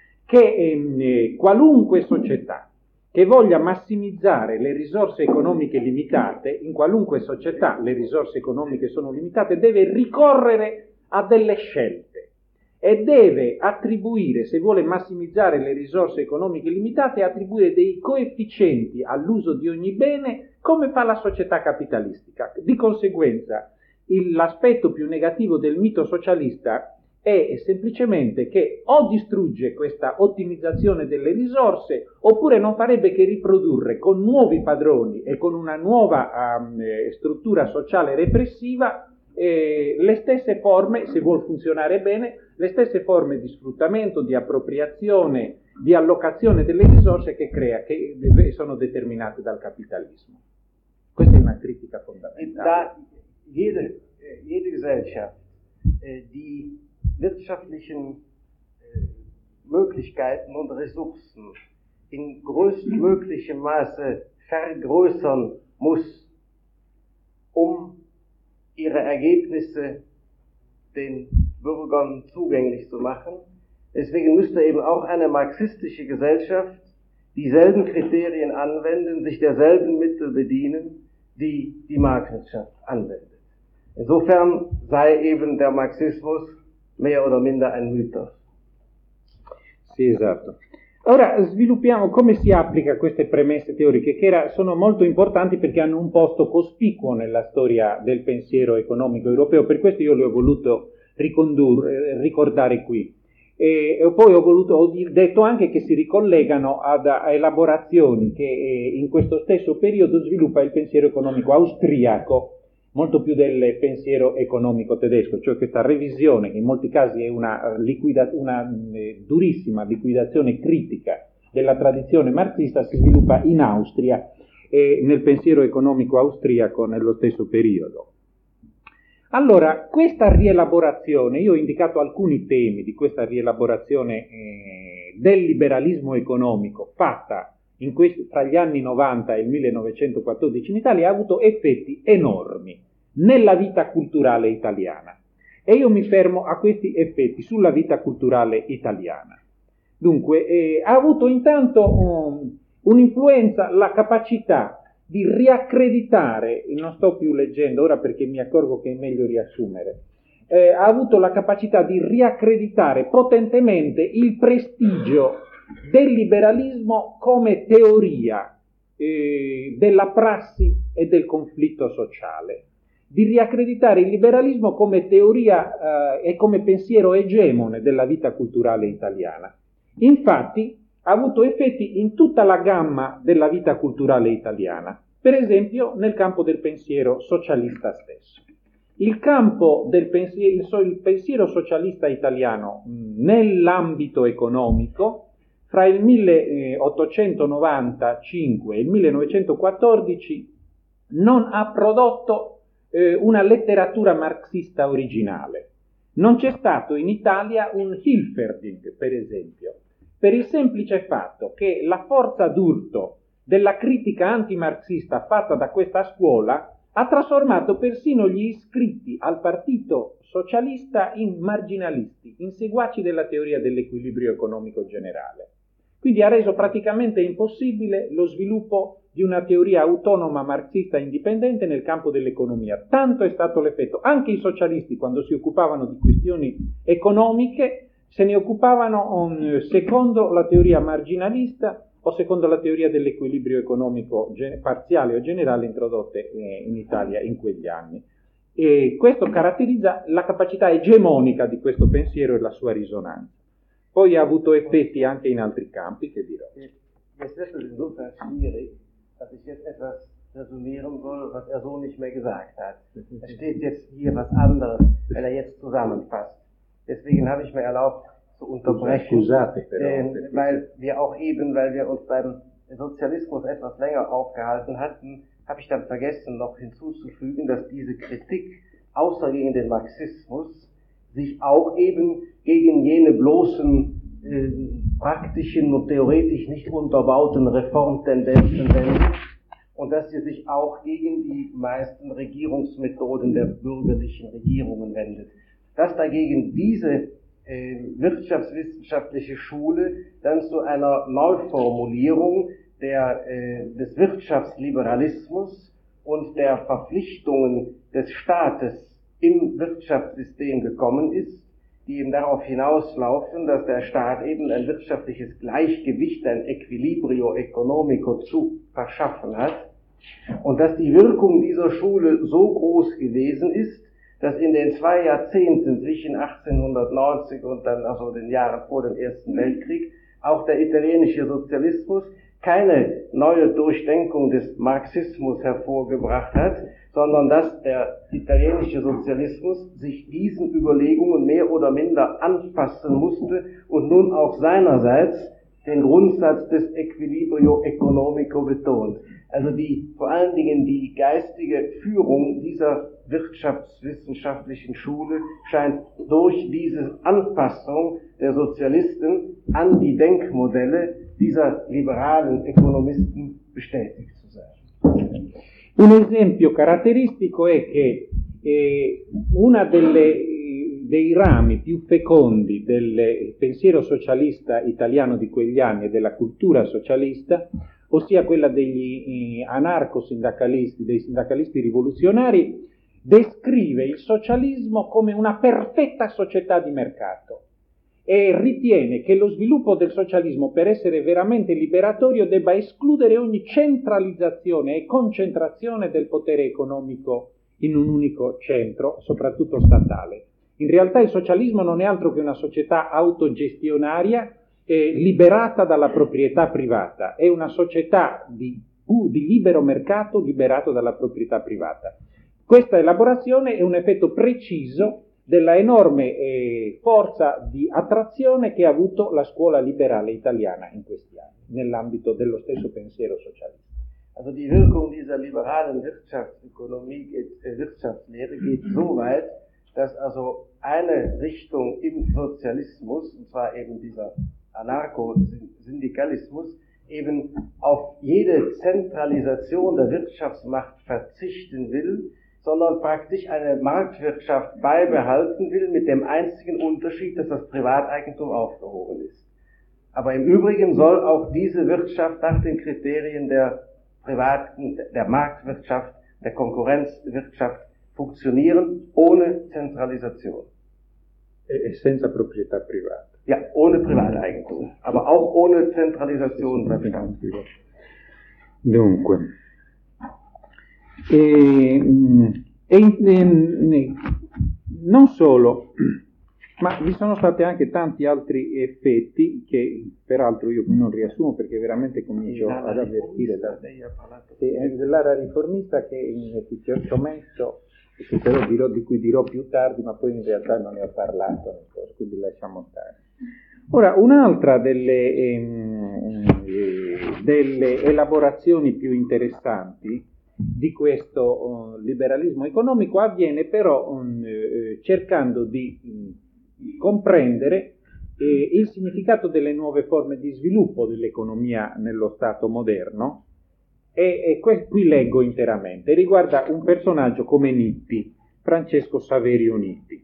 che qualunque società che voglia massimizzare le risorse economiche limitate, in qualunque società le risorse economiche sono limitate, deve ricorrere a delle scelte e deve attribuire, se vuole massimizzare le risorse economiche limitate, attribuire dei coefficienti all'uso di ogni bene come fa la società capitalistica. Di conseguenza, l'aspetto più negativo del mito socialista è semplicemente che o distrugge questa ottimizzazione delle risorse, oppure non farebbe che riprodurre con nuovi padroni e con una nuova struttura sociale repressiva le stesse forme, se vuol funzionare bene, le stesse forme di sfruttamento, di appropriazione, di allocazione delle risorse che sono determinate dal capitalismo. Questa è una critica fondamentale. Da jede Gesellschaft die wirtschaftlichen Möglichkeiten und Ressourcen in größtmöglichem Maße vergrößern muss, um ihre Ergebnisse den Bürgern zugänglich zu machen. Deswegen müsste eben auch eine marxistische Gesellschaft dieselben Kriterien anwenden, sich derselben Mittel bedienen, die die Marktwirtschaft anwendet. Insofern sei eben der Marxismus mehr oder minder ein Mythos. Sì, esatto. Ora sviluppiamo come si applica queste premesse teoriche, che sono molto importanti perché hanno un posto cospicuo nella storia del pensiero economico europeo, per questo io le ho voluto ricordare qui. E poi ho detto anche che si ricollegano a elaborazioni che in questo stesso periodo sviluppa il pensiero economico austriaco, molto più del pensiero economico tedesco, cioè questa revisione, che in molti casi è una durissima liquidazione critica della tradizione marxista, si sviluppa in Austria e nel pensiero economico austriaco nello stesso periodo. Allora, questa rielaborazione, io ho indicato alcuni temi di questa rielaborazione del liberalismo economico fatta fra gli anni 90 e il 1914 in Italia, ha avuto effetti enormi nella vita culturale italiana. E io mi fermo a questi effetti sulla vita culturale italiana. Dunque, ha avuto intanto un'influenza la capacità di riaccreditare, non sto più leggendo ora perché mi accorgo che è meglio riassumere, ha avuto la capacità di riaccreditare potentemente il prestigio del liberalismo come teoria della prassi e del conflitto sociale, di riaccreditare il liberalismo come teoria e come pensiero egemone della vita culturale italiana. Infatti, ha avuto effetti in tutta la gamma della vita culturale italiana, per esempio nel campo del pensiero socialista stesso. Il campo del il pensiero socialista italiano nell'ambito economico, fra il 1895 e il 1914, non ha prodotto una letteratura marxista originale. Non c'è stato in Italia un Hilferding, per esempio, per il semplice fatto che la forza d'urto della critica antimarxista fatta da questa scuola ha trasformato persino gli iscritti al Partito Socialista in marginalisti, in seguaci della teoria dell'equilibrio economico generale. Quindi ha reso praticamente impossibile lo sviluppo di una teoria autonoma marxista indipendente nel campo dell'economia. Tanto è stato l'effetto. Anche i socialisti, quando si occupavano di questioni economiche, se ne occupavano secondo la teoria marginalista o secondo la teoria dell'equilibrio economico parziale o generale introdotte in Italia in quegli anni. E questo caratterizza la capacità egemonica di questo pensiero e la sua risonanza. Poi ha avuto effetti anche in altri campi, che dirò. Jetzt wird es insofern schwierig, dass ich jetzt etwas resümieren soll, was er so nicht mehr gesagt hat. Es steht jetzt hier was anderes, wenn er jetzt zusammenfasst. Deswegen habe ich mir erlaubt zu unterbrechen, weil wir uns beim Sozialismus etwas länger aufgehalten hatten, habe ich dann vergessen noch hinzuzufügen, dass diese Kritik außer gegen den Marxismus sich auch eben gegen jene bloßen praktischen und theoretisch nicht unterbauten Reformtendenzen wendet und dass sie sich auch gegen die meisten Regierungsmethoden der bürgerlichen Regierungen wendet. Dass dagegen diese wirtschaftswissenschaftliche Schule dann zu einer Neuformulierung des Wirtschaftsliberalismus und der Verpflichtungen des Staates im Wirtschaftssystem gekommen ist, die eben darauf hinauslaufen, dass der Staat eben ein wirtschaftliches Gleichgewicht, ein Equilibrio economico zu verschaffen hat und dass die Wirkung dieser Schule so groß gewesen ist, dass in den 2 Jahrzehnten zwischen 1890 und dann also den Jahren vor dem Ersten Weltkrieg auch der italienische Sozialismus keine neue Durchdenkung des Marxismus hervorgebracht hat, sondern dass der italienische Sozialismus sich diesen Überlegungen mehr oder minder anpassen musste und nun auch seinerseits den Grundsatz des Equilibrio economico betont. Also vor allen Dingen die geistige Führung dieser wirtschaftswissenschaftlichen Schule scheint durch diese Anpassung der Sozialisten an die Denkmodelle dieser liberalen Economisten bestätigt zu sein. Un esempio caratteristico è che una dei rami più fecondi del pensiero socialista italiano di quegli anni e della cultura socialista, ossia quella degli anarco-sindacalisti, dei sindacalisti rivoluzionari, descrive il socialismo come una perfetta società di mercato e ritiene che lo sviluppo del socialismo, per essere veramente liberatorio, debba escludere ogni centralizzazione e concentrazione del potere economico in un unico centro, soprattutto statale. In realtà il socialismo non è altro che una società autogestionaria liberata dalla proprietà privata, è una società di libero mercato liberato dalla proprietà privata. Questa elaborazione è un effetto preciso della enorme forza di attrazione che ha avuto la scuola liberale italiana in questi anni, nell'ambito dello stesso pensiero socialista. Also die Wirkung dieser liberalen Wirtschaftslehre geht so weit, dass also eine Richtung im Sozialismus, und zwar eben dieser Anarcho-Syndikalismus, eben auf jede Zentralisation der Wirtschaftsmacht verzichten will, sondern praktisch eine Marktwirtschaft beibehalten will, mit dem einzigen Unterschied, dass das Privateigentum aufgehoben ist. Aber im Übrigen soll auch diese Wirtschaft nach den Kriterien der Marktwirtschaft, der Konkurrenzwirtschaft funktionieren, ohne Zentralisation. E senza proprietà privata. Ja, ohne Privateigentum, aber auch ohne Zentralisation beim Staat. Dunque, non solo Ma vi sono stati anche tanti altri effetti che peraltro io non riassumo perché veramente comincio ad avvertire dell'area riformista che ti ho messo, che però di cui dirò più tardi, ma poi in realtà non ne ho parlato, quindi lasciamo stare. Ora, un'altra delle elaborazioni più interessanti di questo liberalismo economico avviene però cercando di comprendere il significato delle nuove forme di sviluppo dell'economia nello Stato moderno e qui leggo interamente. Riguarda un personaggio come Nitti, Francesco Saverio Nitti.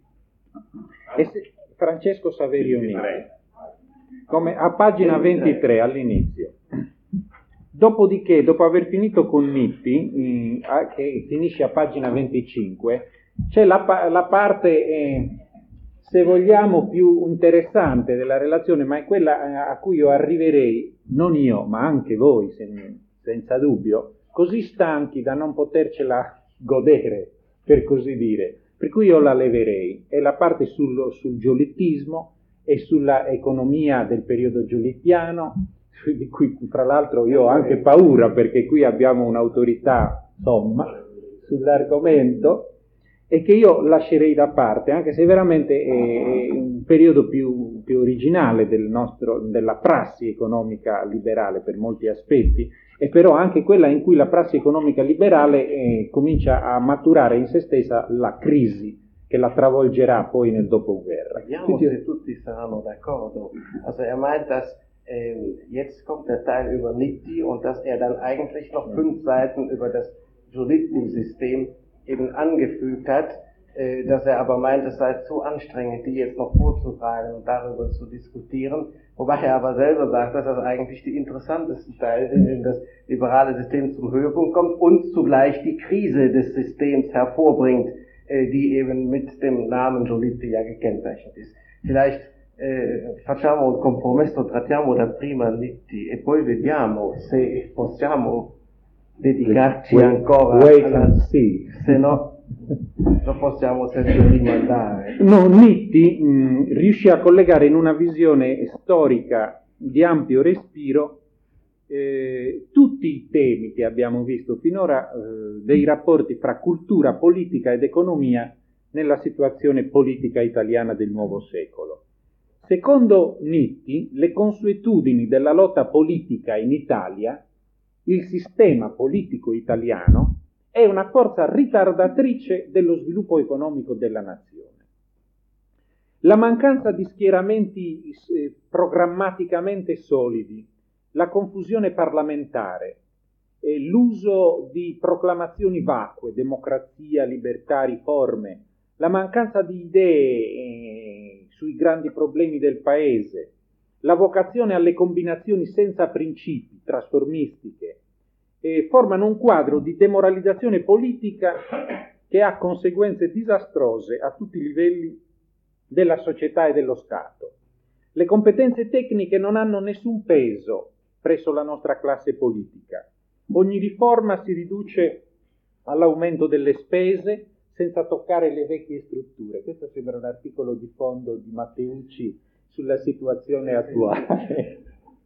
Francesco Saverio Nitti, come a pagina 23 all'inizio. Dopodiché, dopo aver finito con Nitti, che finisce a pagina 25, c'è la parte, se vogliamo, più interessante della relazione, ma è quella a cui io arriverei, non io, ma anche voi, senza dubbio, così stanchi da non potercela godere, per così dire. Per cui io la leverei. È la parte sul giolittismo e sulla economia del periodo giolittiano, di cui fra l'altro io ho anche paura perché qui abbiamo un'autorità somma sull'argomento e che io lascerei da parte, anche se veramente è un periodo più originale della prassi economica liberale per molti aspetti, e però anche quella in cui la prassi economica liberale comincia a maturare in se stessa la crisi che la travolgerà poi nel dopoguerra. Vediamo se tutti saranno d'accordo. Also meint, dass jetzt kommt der Teil über Nitti und dass dann eigentlich noch 5 Seiten über das Giolitti-System eben angefügt hat, dass aber meint, es sei zu anstrengend, die jetzt noch vorzutragen und darüber zu diskutieren, wobei aber selber sagt, dass das eigentlich die interessantesten Teile sind, in das liberale System zum Höhepunkt kommt und zugleich die Krise des Systems hervorbringt, die eben mit dem Namen Giolitti ja gekennzeichnet ist. Vielleicht facciamo un compromesso, trattiamo prima Nitti e poi vediamo se possiamo dedicarci ancora se no lo possiamo sempre rimandare. No, Nitti riuscì a collegare in una visione storica di ampio respiro tutti i temi che abbiamo visto finora dei rapporti fra cultura, politica ed economia nella situazione politica italiana del nuovo secolo. Secondo Nitti, le consuetudini della lotta politica in Italia, il sistema politico italiano, è una forza ritardatrice dello sviluppo economico della nazione. La mancanza di schieramenti programmaticamente solidi, la confusione parlamentare, l'uso di proclamazioni vacue, democrazia, libertà, riforme, la mancanza di idee sui grandi problemi del paese, la vocazione alle combinazioni senza principi, trasformistiche, formano un quadro di demoralizzazione politica che ha conseguenze disastrose a tutti i livelli della società e dello Stato. Le competenze tecniche non hanno nessun peso presso la nostra classe politica. Ogni riforma si riduce all'aumento delle spese senza toccare le vecchie strutture. Questo sembra un articolo di fondo di Matteucci sulla situazione attuale.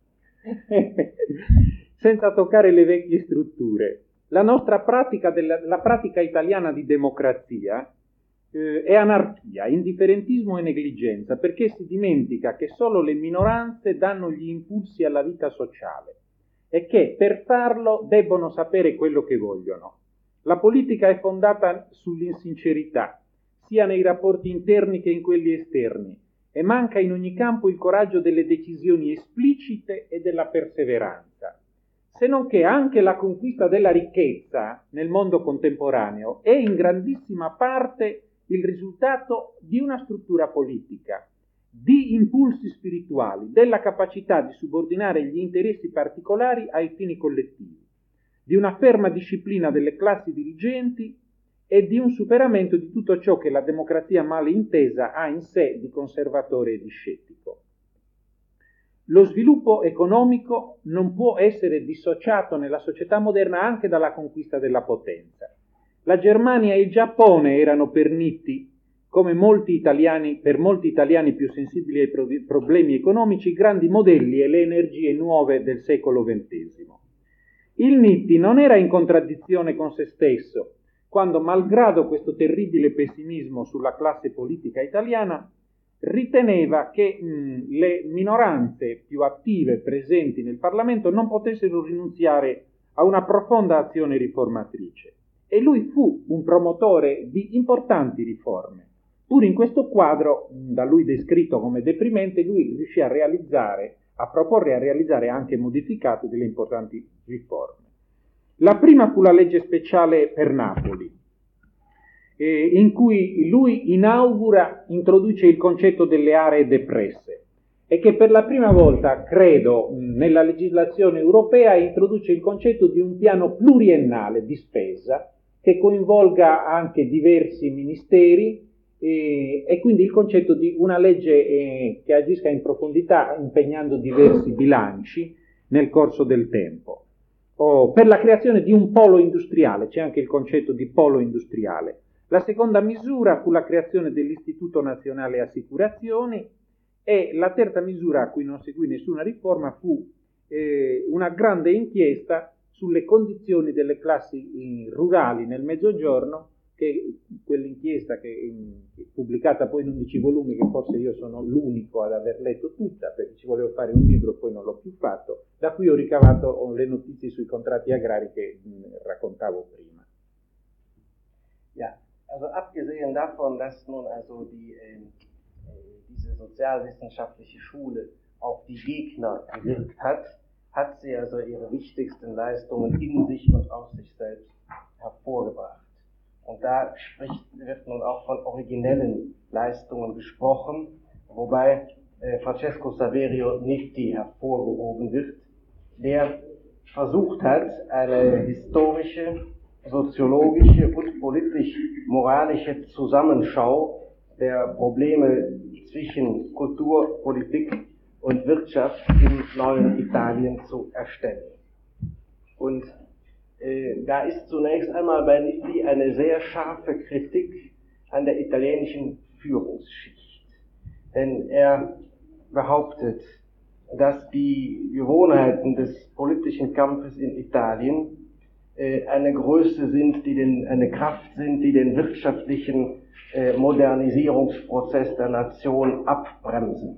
Senza toccare le vecchie strutture. La nostra pratica, la pratica italiana di democrazia è anarchia, indifferentismo e negligenza, perché si dimentica che solo le minoranze danno gli impulsi alla vita sociale e che per farlo debbono sapere quello che vogliono. La politica è fondata sull'insincerità, sia nei rapporti interni che in quelli esterni, e manca in ogni campo il coraggio delle decisioni esplicite e della perseveranza. Se non che anche la conquista della ricchezza nel mondo contemporaneo è in grandissima parte il risultato di una struttura politica, di impulsi spirituali, della capacità di subordinare gli interessi particolari ai fini collettivi, di una ferma disciplina delle classi dirigenti e di un superamento di tutto ciò che la democrazia male intesa ha in sé di conservatore e di scettico. Lo sviluppo economico non può essere dissociato nella società moderna anche dalla conquista della potenza. La Germania e il Giappone erano per Nitti come per molti italiani più sensibili ai problemi economici, i grandi modelli e le energie nuove del secolo XX. Il Nitti non era in contraddizione con se stesso, quando, malgrado questo terribile pessimismo sulla classe politica italiana, riteneva che le minoranze più attive presenti nel Parlamento non potessero rinunziare a una profonda azione riformatrice. E lui fu un promotore di importanti riforme. Pur in questo quadro, da lui descritto come deprimente, lui riuscì a proporre e a realizzare anche modificate delle importanti riforme. La prima fu la legge speciale per Napoli, in cui lui introduce il concetto delle aree depresse e che per la prima volta, credo, nella legislazione europea introduce il concetto di un piano pluriennale di spesa che coinvolga anche diversi ministeri e quindi il concetto di una legge che agisca in profondità impegnando diversi bilanci nel corso del tempo. Per la creazione di un polo industriale, c'è anche il concetto di polo industriale. La seconda misura fu la creazione dell'Istituto Nazionale Assicurazioni e la terza misura, a cui non seguì nessuna riforma, fu una grande inchiesta sulle condizioni delle classi rurali nel Mezzogiorno, che quell'inchiesta che pubblicata poi in 11 volumi, che forse io sono l'unico ad aver letto tutta, perché ci volevo fare un libro, poi non l'ho più fatto, da cui ho ricavato le notizie sui contratti agrari che raccontavo prima. Ja, also abgesehen davon, dass nun also diese sozialwissenschaftliche Schule auf die Gegner gewirkt hat, hat sie also ihre wichtigsten Leistungen in sich und aus sich selbst hervorgebracht. Und da wird nun auch von originellen Leistungen gesprochen, wobei Francesco Saverio Nitti hervorgehoben wird, der versucht hat, eine historische, soziologische und politisch-moralische Zusammenschau der Probleme zwischen Kultur, Politik und Wirtschaft im neuen Italien zu erstellen. Und da ist zunächst einmal bei Nitti eine sehr scharfe Kritik an der italienischen Führungsschicht. Denn er behauptet, dass die Gewohnheiten des politischen Kampfes in Italien eine Größe sind, eine Kraft sind, die den wirtschaftlichen Modernisierungsprozess der Nation abbremsen.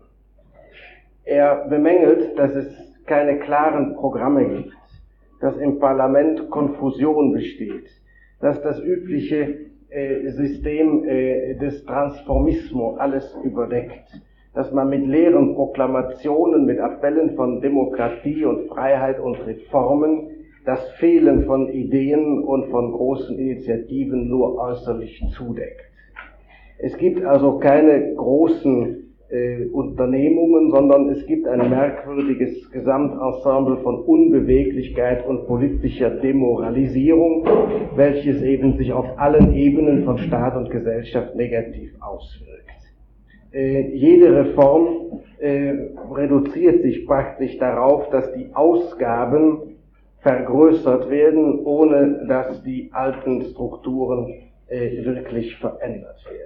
Er bemängelt, dass es keine klaren Programme gibt, dass im Parlament Konfusion besteht, dass das übliche System des Transformismo alles überdeckt, dass man mit leeren Proklamationen, mit Appellen von Demokratie und Freiheit und Reformen das Fehlen von Ideen und von großen Initiativen nur äußerlich zudeckt. Es gibt also keine großen Unternehmungen, sondern es gibt ein merkwürdiges Gesamtensemble von Unbeweglichkeit und politischer Demoralisierung, welches eben sich auf allen Ebenen von Staat und Gesellschaft negativ auswirkt. Jede Reform reduziert sich praktisch darauf, dass die Ausgaben vergrößert werden, ohne dass die alten Strukturen wirklich verändert werden.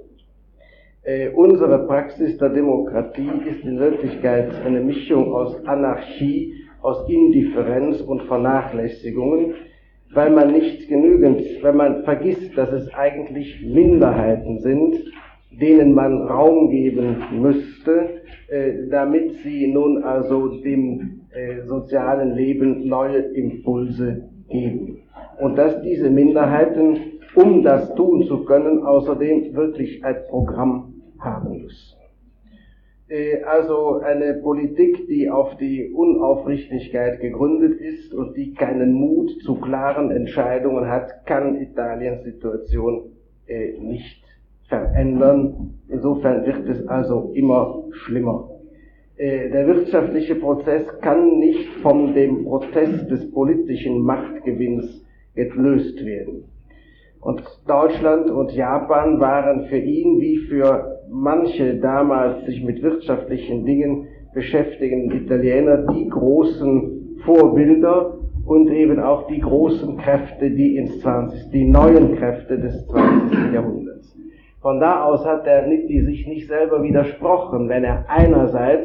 Unsere Praxis der Demokratie ist in Wirklichkeit eine Mischung aus Anarchie, aus Indifferenz und Vernachlässigungen, weil man vergisst, dass es eigentlich Minderheiten sind, denen man Raum geben müsste, damit sie nun also dem sozialen Leben neue Impulse geben. Und dass diese Minderheiten, um das tun zu können, außerdem wirklich ein Programm haben müssen. Also eine Politik, die auf die Unaufrichtigkeit gegründet ist und die keinen Mut zu klaren Entscheidungen hat, kann Italiens Situation nicht verändern. Insofern wird es also immer schlimmer. Der wirtschaftliche Prozess kann nicht von dem Prozess des politischen Machtgewinns gelöst werden. Und Deutschland und Japan waren für ihn wie für manche damals sich mit wirtschaftlichen Dingen beschäftigenden Italiener die großen Vorbilder und eben auch die großen Kräfte, die neuen Kräfte des 20. Jahrhunderts. Von da aus hat der Nitti sich nicht selber widersprochen, wenn er einerseits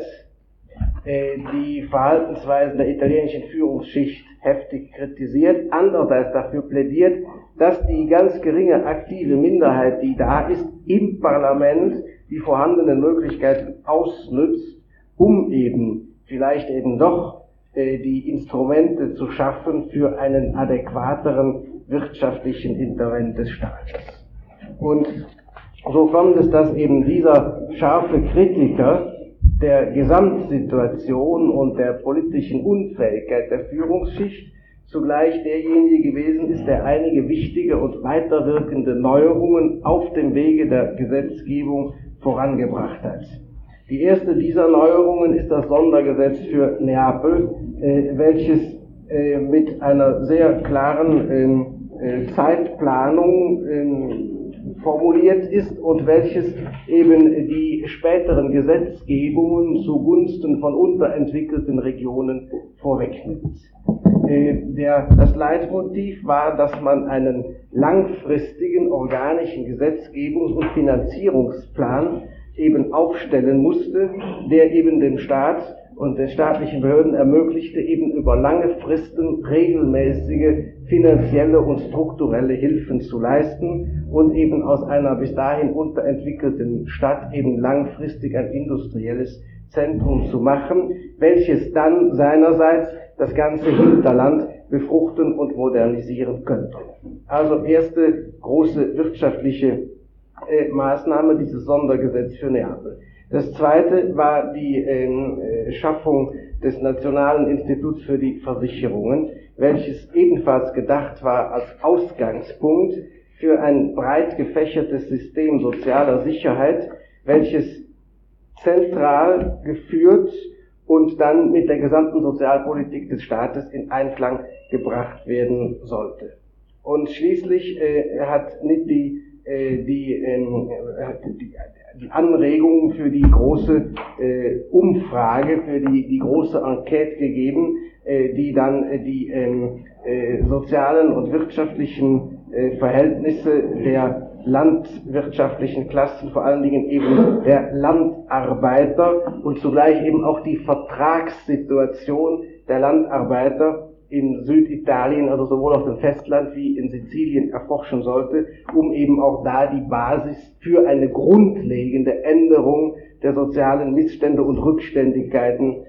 die Verhaltensweisen der italienischen Führungsschicht heftig kritisiert, andererseits dafür plädiert, dass die ganz geringe aktive Minderheit, die da ist, im Parlament die vorhandenen Möglichkeiten ausnützt, um eben vielleicht eben doch die Instrumente zu schaffen für einen adäquateren wirtschaftlichen Intervent des Staates. Und so kommt es, dass eben dieser scharfe Kritiker der Gesamtsituation und der politischen Unfähigkeit der Führungsschicht zugleich derjenige gewesen ist, der einige wichtige und weiterwirkende Neuerungen auf dem Wege der Gesetzgebung vorangebracht hat. Die erste dieser Neuerungen ist das Sondergesetz für Neapel, welches mit einer sehr klaren Zeitplanung formuliert ist und welches eben die späteren Gesetzgebungen zugunsten von unterentwickelten Regionen vorwegnimmt. Das Leitmotiv war, dass man einen langfristigen organischen Gesetzgebungs- und Finanzierungsplan eben aufstellen musste, der eben dem Staat und den staatlichen Behörden ermöglichte, eben über lange Fristen regelmäßige finanzielle und strukturelle Hilfen zu leisten und eben aus einer bis dahin unterentwickelten Stadt eben langfristig ein industrielles Zentrum zu machen, welches dann seinerseits das ganze Hinterland befruchten und modernisieren könnte. Also erste große wirtschaftliche Maßnahme, dieses Sondergesetz für Neapel. Das zweite war die Schaffung des Nationalen Instituts für die Versicherungen, welches ebenfalls gedacht war als Ausgangspunkt für ein breit gefächertes System sozialer Sicherheit, welches zentral geführt und dann mit der gesamten Sozialpolitik des Staates in Einklang gebracht werden sollte. Und schließlich hat Nitti die Anregung für die große Umfrage, für die große Enquete gegeben, die dann die sozialen und wirtschaftlichen Verhältnisse der landwirtschaftlichen Klassen, vor allen Dingen eben der Landarbeiter und zugleich eben auch die Vertragssituation der Landarbeiter in Süditalien, also sowohl auf dem Festland wie in Sizilien, erforschen sollte, um eben auch da die Basis für eine grundlegende Änderung der sozialen Missstände und Rückständigkeiten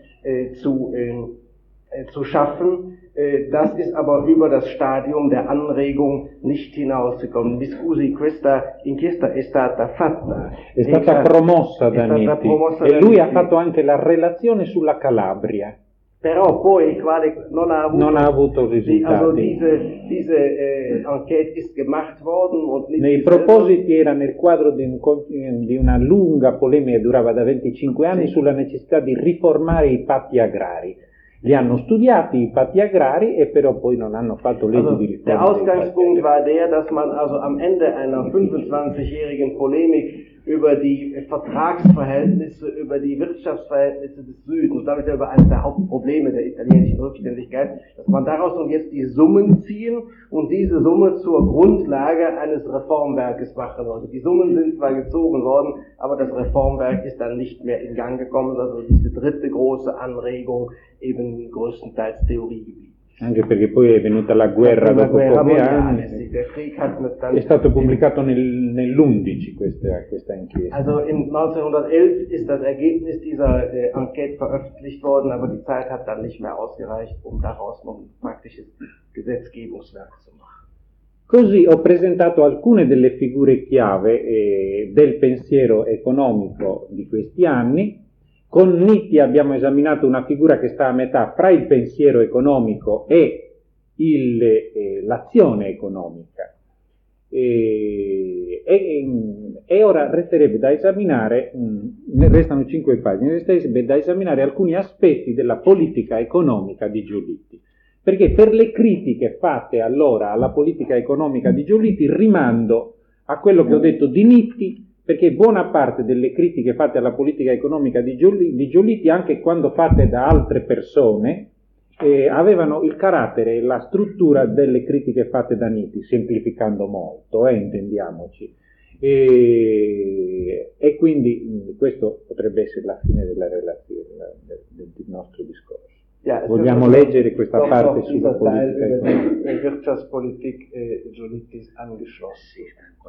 zu schaffen. Das ist aber über das Stadium der Anregung nicht hinausgekommen. Mi scusi, questa inchiesta è stata fatta. È stata promossa da Nitti e lui ha fatto anche la relazione sulla Calabria. Però poi quale non ha avuto risultati. Also diese Enquete ist gemacht worden und nei propositi era nel quadro di una lunga polemica che durava da 25 anni sulla necessità di riformare i patti agrari. Li hanno studiati i patti agrari e però poi non hanno fatto leggi di riforma. Der Ausgangspunkt war der, dass man also am Ende einer 25-jährigen Polemik über die Vertragsverhältnisse, über die Wirtschaftsverhältnisse des Südens, damit ja über eines der Hauptprobleme der italienischen Rückständigkeit, dass man daraus nun jetzt die Summen ziehen und diese Summe zur Grundlage eines Reformwerkes machen wollte. Die Summen sind zwar gezogen worden, aber das Reformwerk ist dann nicht mehr in Gang gekommen, also diese dritte große Anregung eben größtenteils Theorie geblieben. Anche perché poi è venuta la guerra dopo pochi anni, è stato pubblicato nell'11 questa inchiesta. Also im 1911 ist das Ergebnis dieser Enquete veröffentlicht worden, aber die Zeit hat dann nicht mehr ausgereicht, um daraus noch ein praktisches Gesetzgebungswerk zu machen. Così ho presentato alcune delle figure chiave del pensiero economico di questi anni. Con Nitti abbiamo esaminato una figura che sta a metà fra il pensiero economico e l'azione economica. E ora resterebbe da esaminare, restano 5 pagine, resterebbe da esaminare alcuni aspetti della politica economica di Giolitti. Perché per le critiche fatte allora alla politica economica di Giolitti rimando a quello che ho detto di Nitti, perché buona parte delle critiche fatte alla politica economica di Giolitti, anche quando fatte da altre persone, avevano il carattere e la struttura delle critiche fatte da Nitti, semplificando molto, intendiamoci. E quindi questo potrebbe essere la fine della relazione del nostro discorso. Ja, vogliamo leggere questa parte sulla politica der Wirtschaftspolitik Giolitti angeschlossen.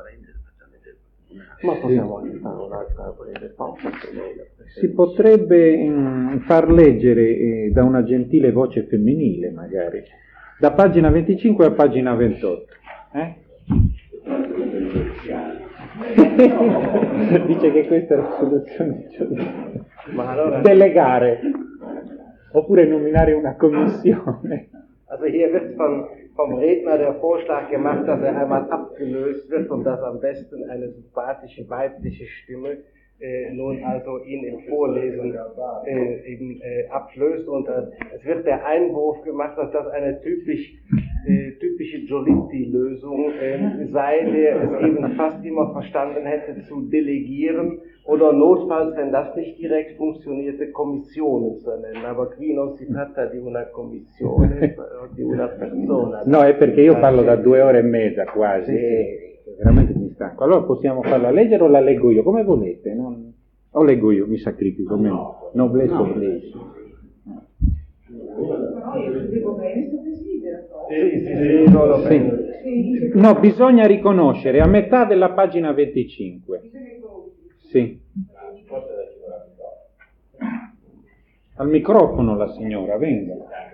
Ma possiamo anche fare un'altra breve pausa. Si potrebbe far leggere da una gentile voce femminile, magari, da pagina 25 a pagina 28. Dice che questa è la soluzione di Giolitti. Ma allora... Delegare, oppure nominare una commissione. Also hier wird vom Redner der Vorschlag gemacht, dass einmal abgelöst wird und dass am besten eine sympathische weibliche Stimme nun also ihn im Vorlesen ablöst. Und es wird der Einwurf gemacht, dass das eine typische Giolitti-Lösung sei, der es eben fast immer verstanden hätte zu delegieren oder notfalls, wenn das nicht direkt funktionierte, Commissioni zu nennen. Aber qui non si tratta di una commissione, di una persona. No, è perché io parlo da 2 ore e mezza quasi, veramente mi stanco. Allora possiamo farla leggere o la leggo io, come volete? O leggo io, mi sacrifico, meno. Noblesse oblige. No, bisogna riconoscere a metà della pagina 25. Sì. Al microfono la signora, venga.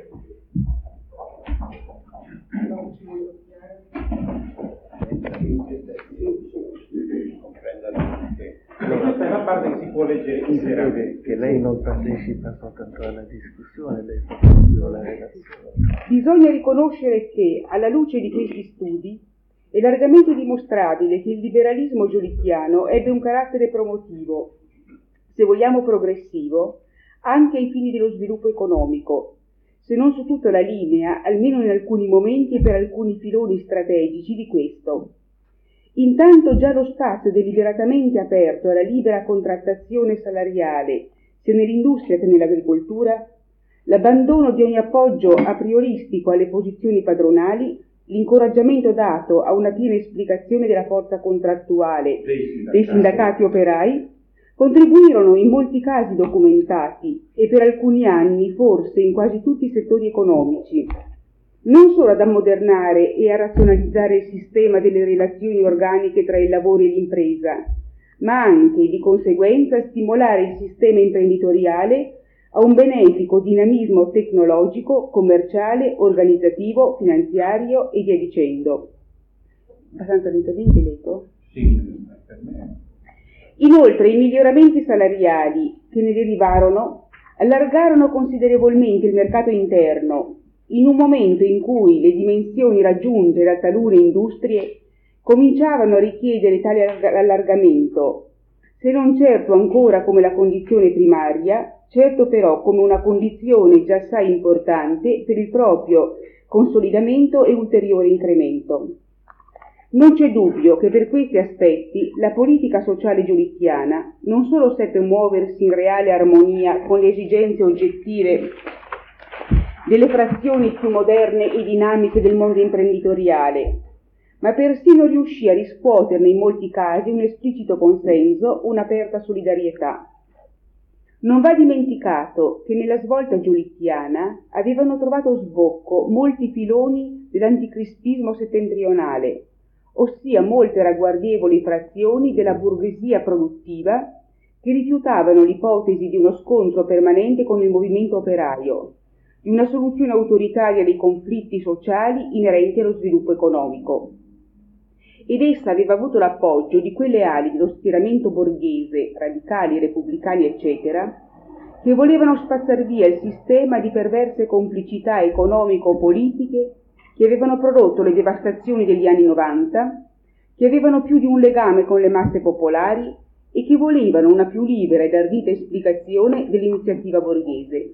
Questa è la parte che si può leggere interamente. Che lei non partecipa soltanto alla discussione, lei fa proprio la relazione. Bisogna riconoscere che, alla luce di questi studi, è largamente dimostrabile che il liberalismo giolittiano ebbe un carattere promotivo, se vogliamo progressivo, anche ai fini dello sviluppo economico, se non su tutta la linea, almeno in alcuni momenti e per alcuni filoni strategici di questo. Intanto già lo spazio deliberatamente aperto alla libera contrattazione salariale, sia nell'industria che nell'agricoltura, l'abbandono di ogni appoggio a prioristico alle posizioni padronali, l'incoraggiamento dato a una piena esplicazione della forza contrattuale dei sindacati operai, contribuirono in molti casi documentati e per alcuni anni forse in quasi tutti i settori economici, non solo ad ammodernare e a razionalizzare il sistema delle relazioni organiche tra il lavoro e l'impresa, ma anche di conseguenza a stimolare il sistema imprenditoriale a un benefico dinamismo tecnologico, commerciale, organizzativo, finanziario e via dicendo. Abbastanza lentamente leggo? Sì, per me. Inoltre i miglioramenti salariali che ne derivarono allargarono considerevolmente il mercato interno in un momento in cui le dimensioni raggiunte da talune industrie cominciavano a richiedere tale allargamento, se non certo ancora come la condizione primaria, certo però come una condizione già assai importante per il proprio consolidamento e ulteriore incremento. Non c'è dubbio che per questi aspetti la politica sociale giolittiana non solo seppe muoversi in reale armonia con le esigenze oggettive delle frazioni più moderne e dinamiche del mondo imprenditoriale, ma persino riuscì a riscuoterne in molti casi un esplicito consenso, un'aperta solidarietà. Non va dimenticato che nella svolta giolittiana avevano trovato sbocco molti filoni dell'anticrispismo settentrionale, ossia molte ragguardevoli frazioni della borghesia produttiva che rifiutavano l'ipotesi di uno scontro permanente con il movimento operaio, di una soluzione autoritaria dei conflitti sociali inerenti allo sviluppo economico. Ed essa aveva avuto l'appoggio di quelle ali dello schieramento borghese, radicali, repubblicani, eccetera, che volevano spazzar via il sistema di perverse complicità economico-politiche che avevano prodotto le devastazioni degli anni 90, che avevano più di un legame con le masse popolari e che volevano una più libera ed ardita esplicazione dell'iniziativa borghese.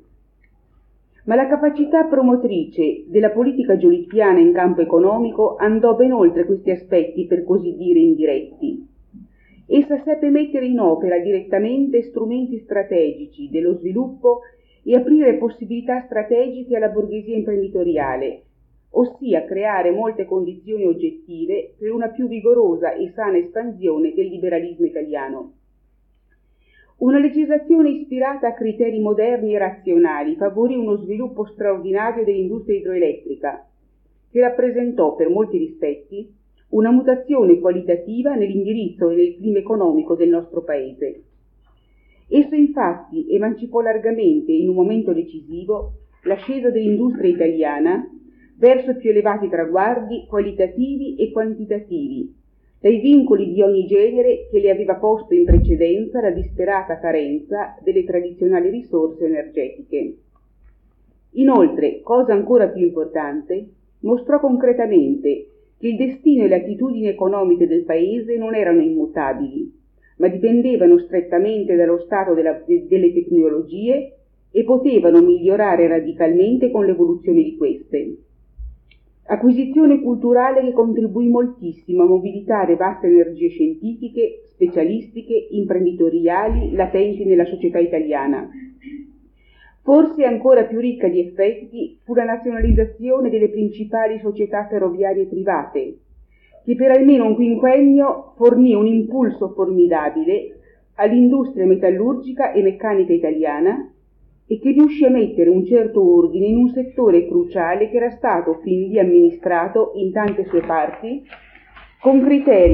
Ma la capacità promotrice della politica giolittiana in campo economico andò ben oltre questi aspetti, per così dire, indiretti. Essa seppe mettere in opera direttamente strumenti strategici dello sviluppo e aprire possibilità strategiche alla borghesia imprenditoriale, ossia creare molte condizioni oggettive per una più vigorosa e sana espansione del liberalismo italiano. Una legislazione ispirata a criteri moderni e razionali favorì uno sviluppo straordinario dell'industria idroelettrica, che rappresentò per molti rispetti una mutazione qualitativa nell'indirizzo e nel clima economico del nostro Paese. Esso infatti emancipò largamente, in un momento decisivo, l'ascesa dell'industria italiana verso più elevati traguardi qualitativi e quantitativi, dai vincoli di ogni genere che le aveva posto in precedenza la disperata carenza delle tradizionali risorse energetiche. Inoltre, cosa ancora più importante, mostrò concretamente che il destino e le attitudini economiche del Paese non erano immutabili, ma dipendevano strettamente dallo stato delle tecnologie e potevano migliorare radicalmente con l'evoluzione di queste. Acquisizione culturale che contribuì moltissimo a mobilitare vaste energie scientifiche, specialistiche, imprenditoriali, latenti nella società italiana. Forse ancora più ricca di effetti fu la nazionalizzazione delle principali società ferroviarie private, che per almeno un quinquennio fornì un impulso formidabile all'industria metallurgica e meccanica italiana e che riuscì a mettere un certo ordine in un settore cruciale che era stato fin lì amministrato in tante sue parti con criteri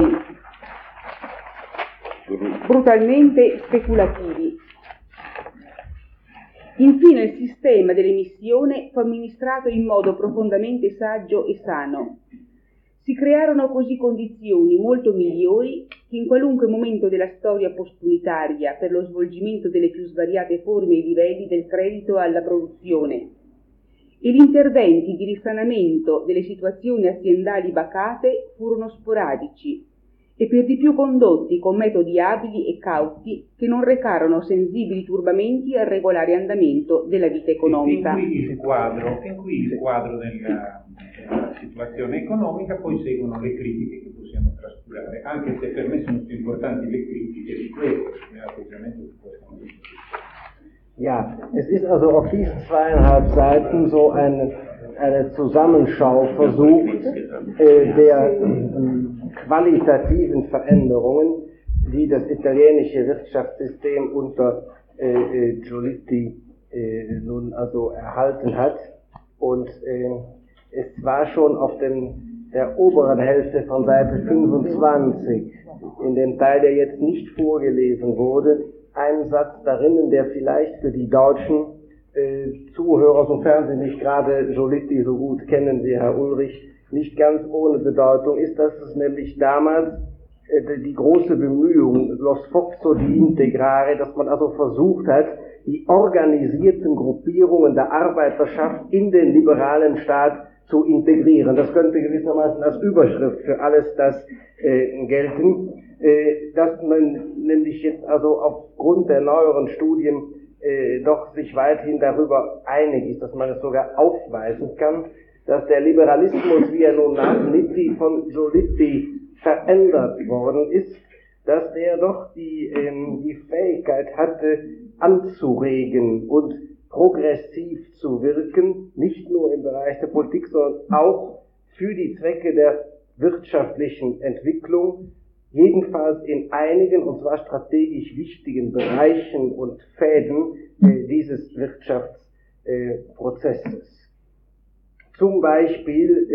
brutalmente speculativi. Infine il sistema dell'emissione fu amministrato in modo profondamente saggio e sano. Si crearono così condizioni molto migliori che in qualunque momento della storia postunitaria per lo svolgimento delle più svariate forme e livelli del credito alla produzione e gli interventi di risanamento delle situazioni aziendali bacate furono sporadici e per di più condotti con metodi abili e cauti che non recarono sensibili turbamenti al regolare andamento della vita economica. Fin qui il quadro della situazione economica, poi seguono le critiche che possiamo trascurare, anche se per me sono più importanti le critiche di questo, l'atteggiamento di questo. Ja, es ist also auf diesen 2,5 Seiten so eine Zusammenschau versucht der qualitativen Veränderungen, die das italienische Wirtschaftssystem unter Giolitti nun also erhalten hat. Und es war schon auf der oberen Hälfte von Seite 25, in dem Teil, der jetzt nicht vorgelesen wurde, ein Satz darin, der vielleicht für die deutschen Zuhörer, sofern sie nicht gerade Giolitti so gut kennen wie Herr Ulrich, nicht ganz ohne Bedeutung ist, dass es nämlich damals die große Bemühung, lo sforzo di integrare, dass man also versucht hat, die organisierten Gruppierungen der Arbeiterschaft in den liberalen Staat zu integrieren. Das könnte gewissermaßen als Überschrift für alles das gelten, dass man nämlich jetzt also aufgrund der neueren Studien doch sich weithin darüber einig ist, dass man es sogar aufweisen kann, dass der Liberalismus, wie er nun nach Nitti von Giolitti verändert worden ist, dass der doch die Fähigkeit hatte, anzuregen und progressiv zu wirken, nicht nur im Bereich der Politik, sondern auch für die Zwecke der wirtschaftlichen Entwicklung, jedenfalls in einigen, und zwar strategisch wichtigen Bereichen und Fäden dieses Wirtschaftsprozesses. Zum Beispiel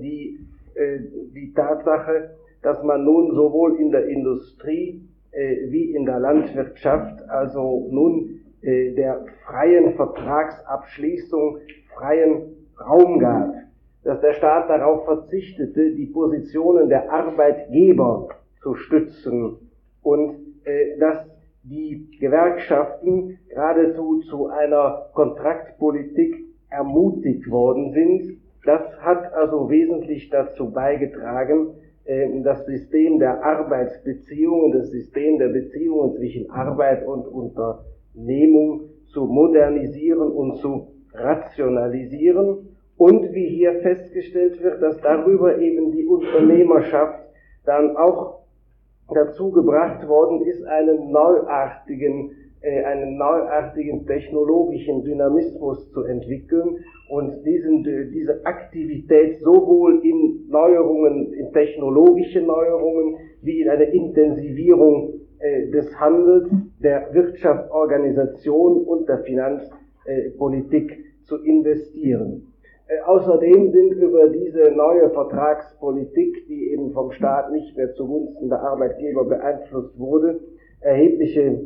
die Tatsache, dass man nun sowohl in der Industrie wie in der Landwirtschaft also nun der freien Vertragsabschließung freien Raum gab, dass der Staat darauf verzichtete, die Positionen der Arbeitgeber zu stützen und dass die Gewerkschaften geradezu zu einer Kontraktpolitik ermutigt worden sind. Das hat also wesentlich dazu beigetragen, das System der Arbeitsbeziehungen, das System der Beziehungen zwischen Arbeit und Unternehmung zu modernisieren und zu rationalisieren. Und wie hier festgestellt wird, dass darüber eben die Unternehmerschaft dann auch dazu gebracht worden ist, einen neuartigen technologischen Dynamismus zu entwickeln und diesen Und diese Aktivität sowohl in Neuerungen, in technologische Neuerungen, wie in eine Intensivierung des Handels, der Wirtschaftsorganisation und der Finanzpolitik zu investieren. Außerdem sind über diese neue Vertragspolitik, die eben vom Staat nicht mehr zugunsten der Arbeitgeber beeinflusst wurde, erhebliche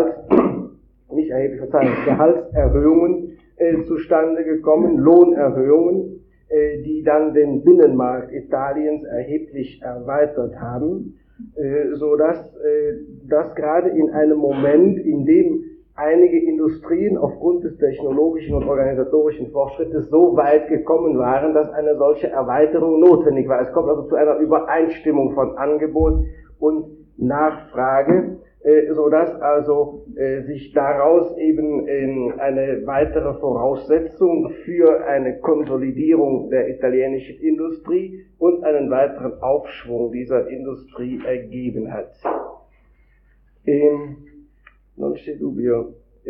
Gehaltserhöhungen zustande gekommen, Lohnerhöhungen, die dann den Binnenmarkt Italiens erheblich erweitert haben, so dass das gerade in einem Moment, in dem einige Industrien aufgrund des technologischen und organisatorischen Fortschrittes so weit gekommen waren, dass eine solche Erweiterung notwendig war. Es kommt also zu einer Übereinstimmung von Angebot und Nachfrage, so dass also sich daraus eben eine weitere Voraussetzung für eine Konsolidierung der italienischen Industrie und einen weiteren Aufschwung dieser Industrie ergeben hat. Non c'è dubbio,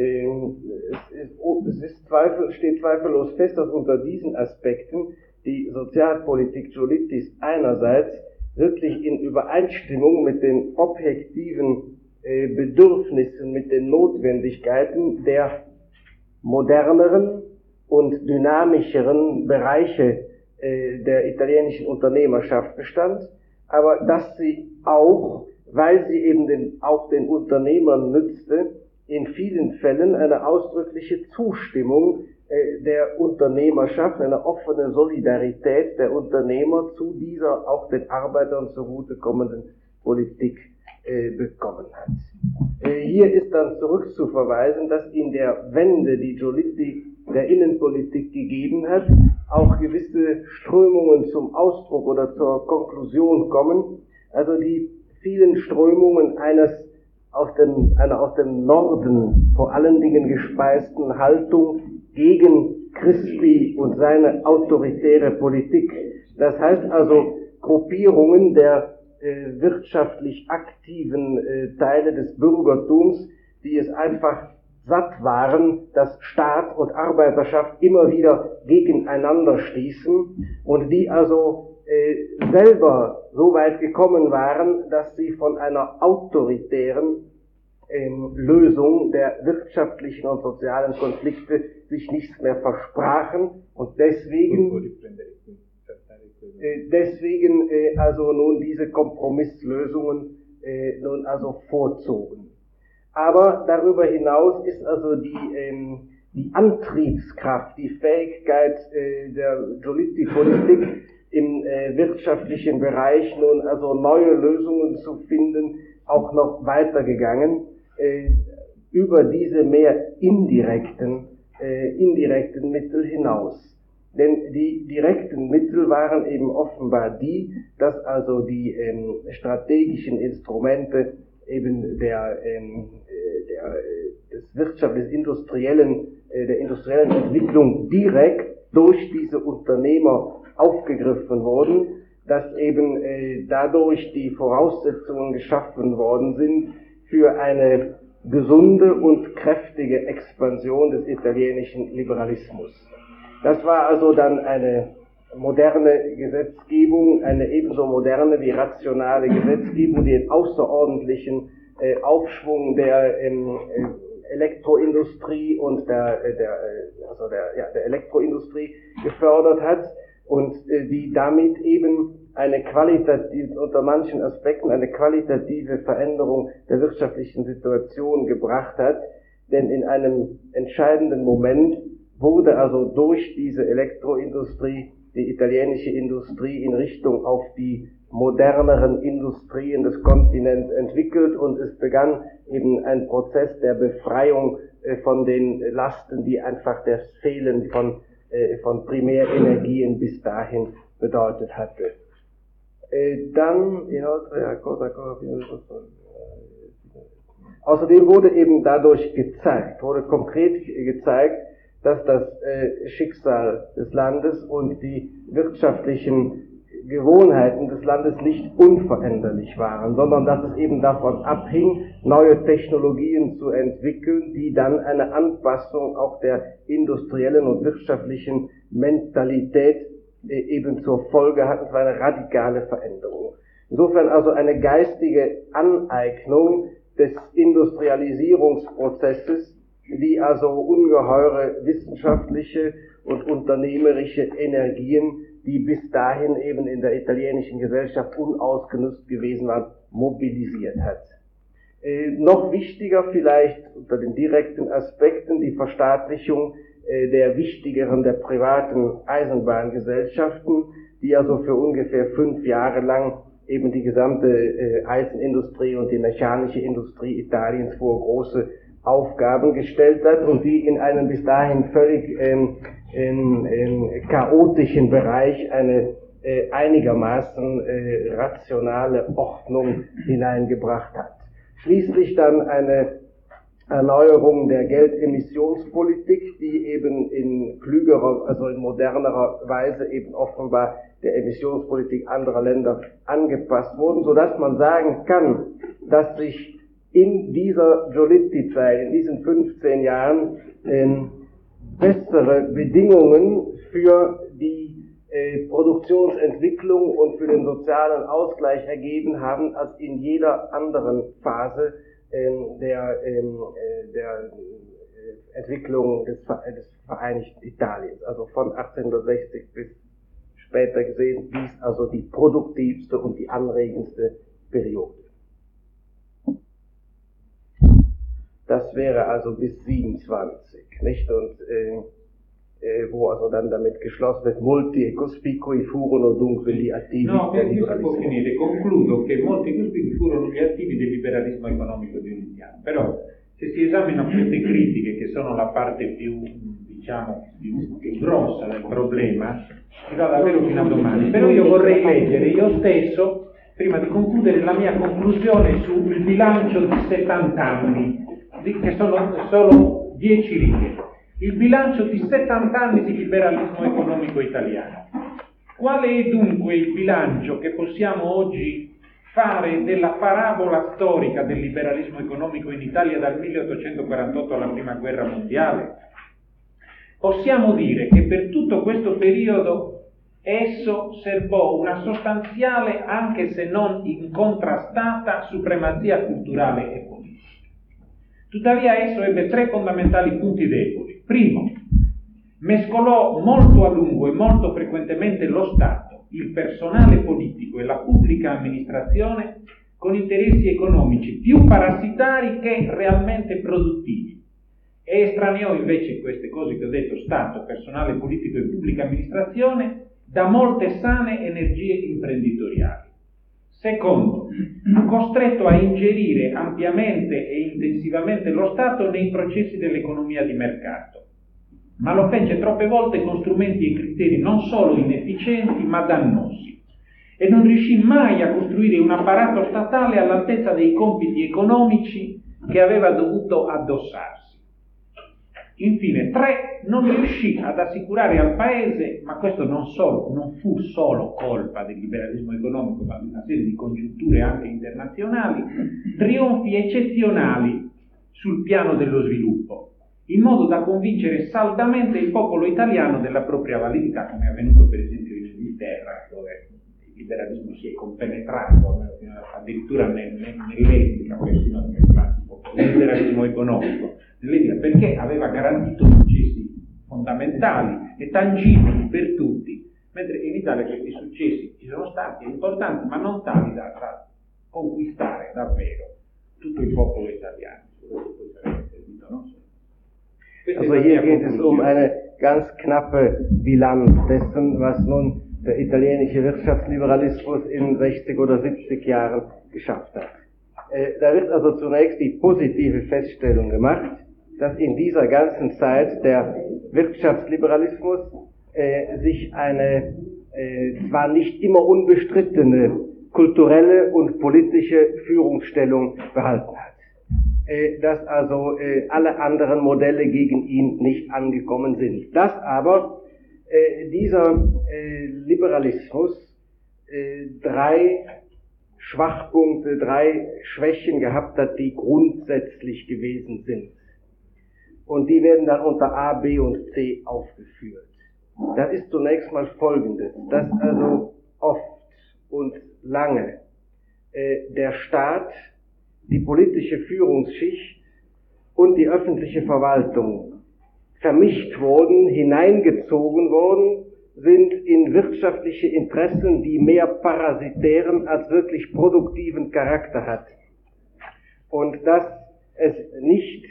steht zweifellos fest, dass unter diesen Aspekten die Sozialpolitik Giolittis einerseits wirklich in Übereinstimmung mit den objektiven Bedürfnissen, mit den Notwendigkeiten der moderneren und dynamischeren Bereiche der italienischen Unternehmerschaft bestand, aber dass sie auch, weil sie eben auch den Unternehmern nützte, in vielen Fällen eine ausdrückliche Zustimmung der Unternehmerschaft, eine offene Solidarität der Unternehmer zu dieser auch den Arbeitern zugutekommenden Politik bekommen hat. Hier ist dann zurückzuverweisen, dass in der Wende, die Giolitti der Innenpolitik gegeben hat, auch gewisse Strömungen zum Ausdruck oder zur Konklusion kommen, also die vielen Strömungen einer aus dem Norden vor allen Dingen gespeisten Haltung gegen Crispi und seine autoritäre Politik. Das heißt also Gruppierungen der wirtschaftlich aktiven Teile des Bürgertums, die es einfach satt waren, dass Staat und Arbeiterschaft immer wieder gegeneinander stießen und die also selber so weit gekommen waren, dass sie von einer autoritären Lösung der wirtschaftlichen und sozialen Konflikte sich nichts mehr versprachen und deswegen also nun diese Kompromisslösungen nun also vorzogen. Aber darüber hinaus ist also die Antriebskraft, die Fähigkeit der Giolitti-Politik im wirtschaftlichen Bereich nun also neue Lösungen zu finden, auch noch weitergegangen, über diese mehr indirekten Mittel hinaus. Denn die direkten Mittel waren eben offenbar die, dass also die strategischen Instrumente eben der industriellen Entwicklung direkt durch diese Unternehmer aufgegriffen wurden, dass eben dadurch die Voraussetzungen geschaffen worden sind für eine gesunde und kräftige Expansion des italienischen Liberalismus. Das war also dann eine moderne Gesetzgebung, eine ebenso moderne wie rationale Gesetzgebung, die den außerordentlichen Aufschwung der Elektroindustrie und der Elektroindustrie gefördert hat und die damit eben unter manchen Aspekten eine qualitative Veränderung der wirtschaftlichen Situation gebracht hat, denn in einem entscheidenden Moment wurde also durch diese Elektroindustrie die italienische Industrie in Richtung auf die moderneren Industrien des Kontinents entwickelt und es begann eben ein Prozess der Befreiung von den Lasten, die einfach das Fehlen von Primärenergien bis dahin bedeutet hatte. Außerdem wurde eben dadurch konkret gezeigt, dass das Schicksal des Landes und die wirtschaftlichen Gewohnheiten des Landes nicht unveränderlich waren, sondern dass es eben davon abhing, neue Technologien zu entwickeln, die dann eine Anpassung auch der industriellen und wirtschaftlichen Mentalität eben zur Folge hat. Es war eine radikale Veränderung. Insofern also eine geistige Aneignung des Industrialisierungsprozesses, die also ungeheure wissenschaftliche und unternehmerische Energien, die bis dahin eben in der italienischen Gesellschaft unausgenutzt gewesen waren, mobilisiert hat. Noch wichtiger vielleicht unter den direkten Aspekten die Verstaatlichung der wichtigeren, der privaten Eisenbahngesellschaften, die also für ungefähr 5 Jahre lang eben die gesamte Eisenindustrie und die mechanische Industrie Italiens vor große Aufgaben gestellt hat und die in einen bis dahin völlig chaotischen Bereich eine einigermaßen rationale Ordnung hineingebracht hat. Schließlich dann eine Erneuerung der Geldemissionspolitik, die eben in klügerer, also in modernerer Weise eben offenbar der Emissionspolitik anderer Länder angepasst wurden, sodass man sagen kann, dass sich in dieser Giolitti-Zeit, in diesen 15 Jahren, bessere Bedingungen für die Produktionsentwicklung und für den sozialen Ausgleich ergeben haben, als in jeder anderen Phase der Entwicklung des Vereinigten Italiens, also von 1860 bis später gesehen, dies also die produktivste und die anregendste Periode. Das wäre also bis 27, nicht? Und wo also dann damit geschlossen wird, molti e cospicui furono dunque gli attivi del liberalismo. Può finire, concludo che molti e cospicui furono gli attivi del liberalismo economico giolittiano, però se si esaminano queste critiche, che sono la parte più, diciamo, più grossa del problema, si va davvero fino a domani. Però io vorrei leggere io stesso, prima di concludere, la mia conclusione sul bilancio di 70 anni, che sono solo 10 righe. Il bilancio di 70 anni di liberalismo economico italiano. Quale è dunque il bilancio che possiamo oggi fare della parabola storica del liberalismo economico in Italia dal 1848 alla Prima Guerra Mondiale? Possiamo dire che per tutto questo periodo esso serbò una sostanziale, anche se non incontrastata, supremazia culturale e politica. Tuttavia esso ebbe 3 fondamentali punti deboli. Primo, mescolò molto a lungo e molto frequentemente lo Stato, il personale politico e la pubblica amministrazione con interessi economici più parassitari che realmente produttivi e estraneò invece queste cose che ho detto, Stato, personale politico e pubblica amministrazione, da molte sane energie imprenditoriali. Secondo, fu costretto a ingerire ampiamente e intensivamente lo Stato nei processi dell'economia di mercato, ma lo fece troppe volte con strumenti e criteri non solo inefficienti ma dannosi, e non riuscì mai a costruire un apparato statale all'altezza dei compiti economici che aveva dovuto addossarsi. Infine, 3, non riuscì ad assicurare al Paese, ma questo non fu solo colpa del liberalismo economico, ma di una serie di congiunture anche internazionali, trionfi eccezionali sul piano dello sviluppo, in modo da convincere saldamente il popolo italiano della propria validità, come è avvenuto per esempio in Inghilterra, dove il liberalismo si è compenetrato, addirittura nell'etica, persino nel classico liberalismo economico, perché aveva garantito successi fondamentali e tangibili per tutti, mentre in Italia questi successi ci sono stati importanti, ma non tali da conquistare davvero tutto il popolo italiano. Also hier geht es eine ganz knappe Bilanz dessen, was nun der italienische Wirtschaftsliberalismus in 60 oder 70 Jahren geschafft hat. Da wird also zunächst die positive Feststellung gemacht, dass in dieser ganzen Zeit der Wirtschaftsliberalismus sich eine zwar nicht immer unbestrittene kulturelle und politische Führungsstellung behalten hat. Dass also alle anderen Modelle gegen ihn nicht angekommen sind. Dass aber dieser Liberalismus 3 Schwachpunkte, 3 Schwächen gehabt hat, die grundsätzlich gewesen sind. Und die werden dann unter A, B und C aufgeführt. das ist zunächst mal Folgendes, dass also oft und lange der Staat, die politische Führungsschicht und die öffentliche Verwaltung vermischt wurden, hineingezogen worden sind in wirtschaftliche Interessen, die mehr parasitären als wirklich produktiven Charakter hat. Und dass es nicht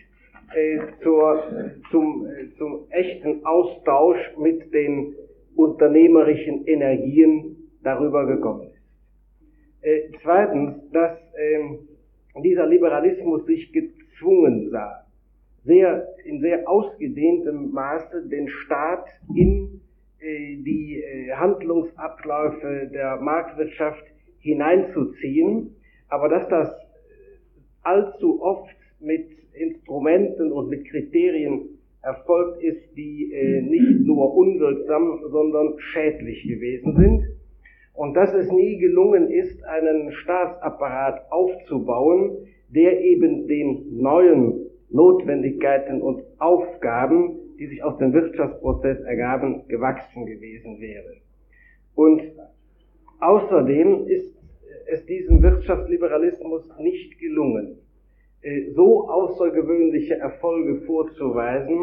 zum echten Austausch mit den unternehmerischen Energien darüber gekommen ist. Zweitens, dass dieser Liberalismus sich gezwungen sah, in sehr ausgedehntem Maße den Staat in die Handlungsabläufe der Marktwirtschaft hineinzuziehen, aber dass das allzu oft mit Instrumenten und mit Kriterien erfolgt ist, die nicht nur unwirksam, sondern schädlich gewesen sind, und dass es nie gelungen ist, einen Staatsapparat aufzubauen, der eben den neuen Notwendigkeiten und Aufgaben, die sich aus dem Wirtschaftsprozess ergaben, gewachsen gewesen wäre. Und außerdem ist es diesem Wirtschaftsliberalismus nicht gelungen, so außergewöhnliche Erfolge vorzuweisen,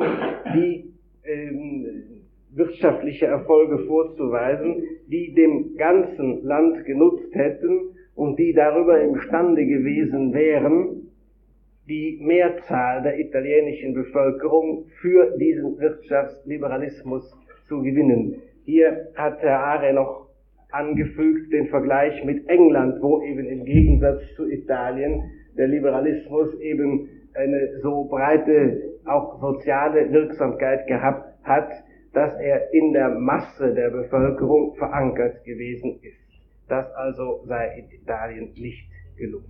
wirtschaftliche Erfolge vorzuweisen, die dem ganzen Land genutzt hätten und die darüber imstande gewesen wären, die Mehrzahl der italienischen Bevölkerung für diesen Wirtschaftsliberalismus zu gewinnen. Hier hat Herr Are noch angefügt den Vergleich mit England, wo eben im Gegensatz zu Italien der Liberalismus eben eine so breite, auch soziale Wirksamkeit gehabt hat, dass er in der Masse der Bevölkerung verankert gewesen ist. Das also sei in Italien nicht gelungen.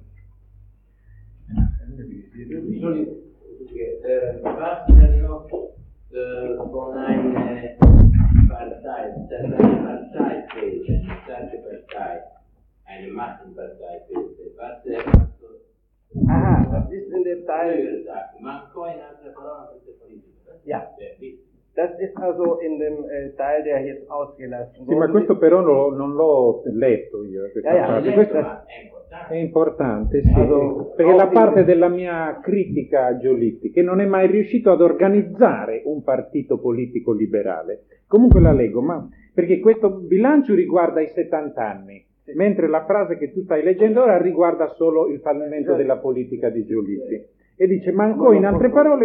Was denn noch von einer Partei, das eine Partei fehlt, eine starke Partei, eine Massenpartei fehlt, was Aha, das ist in dem Teil. Mancò in altre parole queste politiche. Ja. Das ist also in dem Teil, der jetzt ausgelassen wurde. Sì, ma questo però non l'ho letto io. Questa è importante, sì, perché la parte della mia critica a Giolitti, che non è mai riuscito ad organizzare un partito politico liberale. Comunque la leggo, ma perché questo bilancio riguarda i 70 anni, mentre la frase che tu stai leggendo ora riguarda solo il fallimento della politica di Giolitti. E dice, mancò in altre parole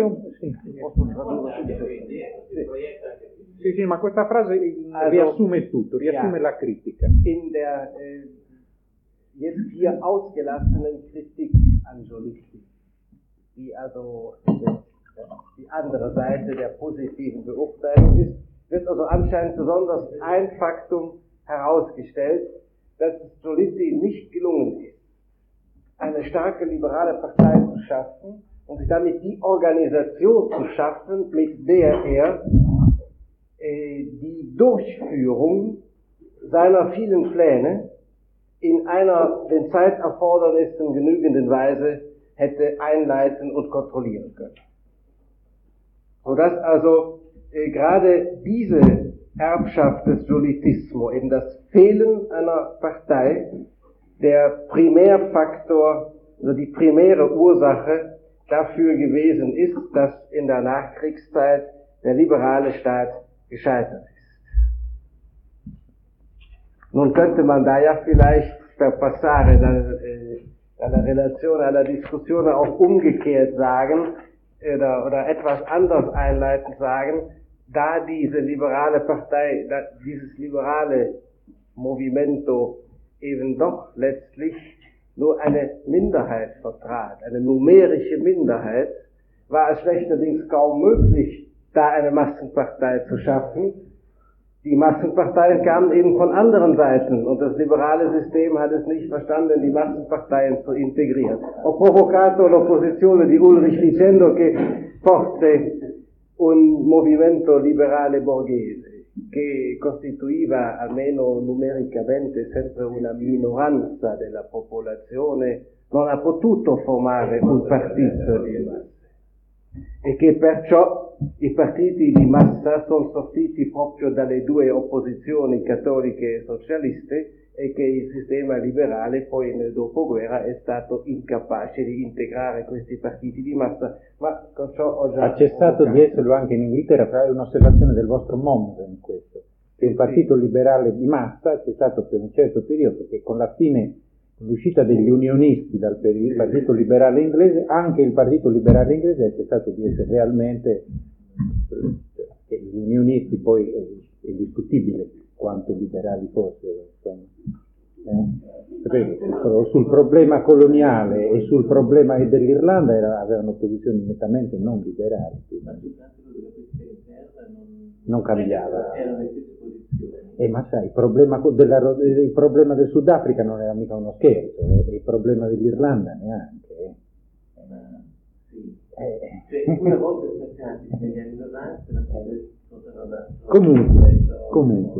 Sì, ma questa frase riassume tutto, riassume la critica. In der jetzt hier ausgelassenen Kritik an Giolitti, die also die andere Seite der positiven Beurteilung ist, wird also anscheinend besonders ein Faktum herausgestellt, dass es Giolitti nicht gelungen ist, eine starke liberale Partei zu schaffen und sich damit die Organisation zu schaffen, mit der er die Durchführung seiner vielen Pläne in einer den Zeiterfordernissen genügenden Weise hätte einleiten und kontrollieren können. Sodass also gerade diese Erbschaft des Giolittismo, eben das Fehlen einer Partei, der Primärfaktor, also die primäre Ursache dafür gewesen ist, dass in der Nachkriegszeit der liberale Staat gescheitert ist. Nun könnte man da ja vielleicht per passare dalla relazione alla discussione auch umgekehrt sagen, oder etwas anders einleitend sagen, da diese liberale Partei, dieses liberale Movimento eben doch letztlich nur eine Minderheit vertrat, eine numerische Minderheit, war es schlechterdings kaum möglich, da eine Massenpartei zu schaffen. Die Massenparteien kamen eben von anderen Seiten und das liberale System hat es nicht verstanden, die Massenparteien zu integrieren. Ho provocato l'opposizione di Ulrich dicendo che forse un movimento liberale borghese che costituiva almeno numericamente sempre una minoranza della popolazione non ha potuto formare un partito di massa. e che perciò i partiti di massa sono sortiti proprio dalle due opposizioni cattoliche e socialiste e che il sistema liberale poi nel dopoguerra è stato incapace di integrare questi partiti di massa, ma con ciò ho già... Ha cessato di esserlo anche in Inghilterra, però è un'osservazione del vostro mondo in questo, che un partito liberale di massa c'è stato per un certo periodo, perché con la fine, con l'uscita degli unionisti dal partito liberale inglese, anche il partito liberale inglese ha cessato di essere realmente, gli unionisti poi è discutibile quanto liberali fossero, insomma. Sul problema coloniale e sul problema dell'Irlanda avevano posizioni nettamente non liberali, non cambiava. Ma sai, il problema del Sudafrica non era mica uno scherzo, il problema dell'Irlanda neanche. Cioè, una volta staccati negli anni 90, comunque.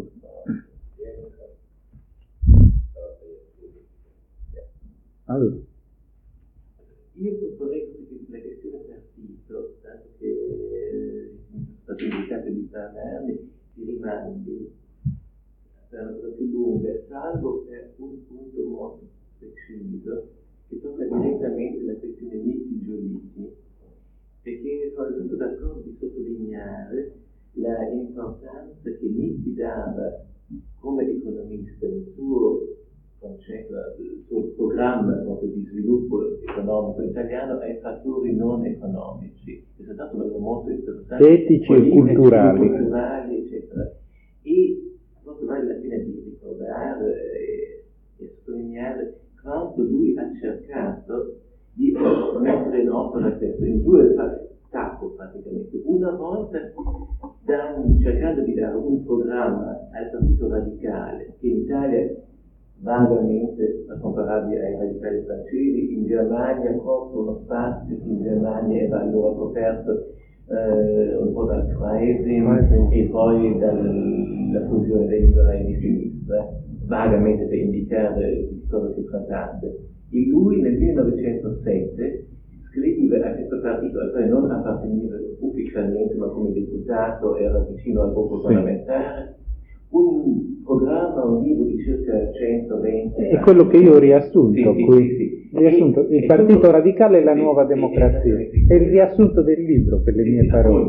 Allora. Io proporrei che la questione partito, tanto che sono state indicate di parlarne, di rimandi per una cosa più lunga, salvo per un punto molto preciso che tocca direttamente la questione Nitti-Giolitti, perché sono tutto d'accordo di sottolineare l'importanza che Nitti dava come economista nel suo concetto, il suo programma proprio di sviluppo economico italiano ai fattori non economici. È stato un lavoro molto interessante, etici e culturali, eccetera. E forse vale la pena di ricordare e sottolineare quanto lui ha cercato di mettere in opera questo in due tappe praticamente. Una volta cercando di dare un programma al Partito Radicale, che in Italia vagamente comparabile ai radicali francesi, in Germania copre uno spazio, in Germania era allora coperto un po' dal Freising e poi dalla fusione dei liberali di sinistra, vagamente per indicare di cosa si trattasse. E lui nel 1907 scrive a questo partito, al quale non apparteneva ufficialmente, ma come deputato era vicino al gruppo parlamentare, un programma, un libro di circa 120. È quello che io ho riassunto qui. Riassunto, il Partito Radicale e la Nuova Democrazia. È il riassunto del libro, per le mie parole.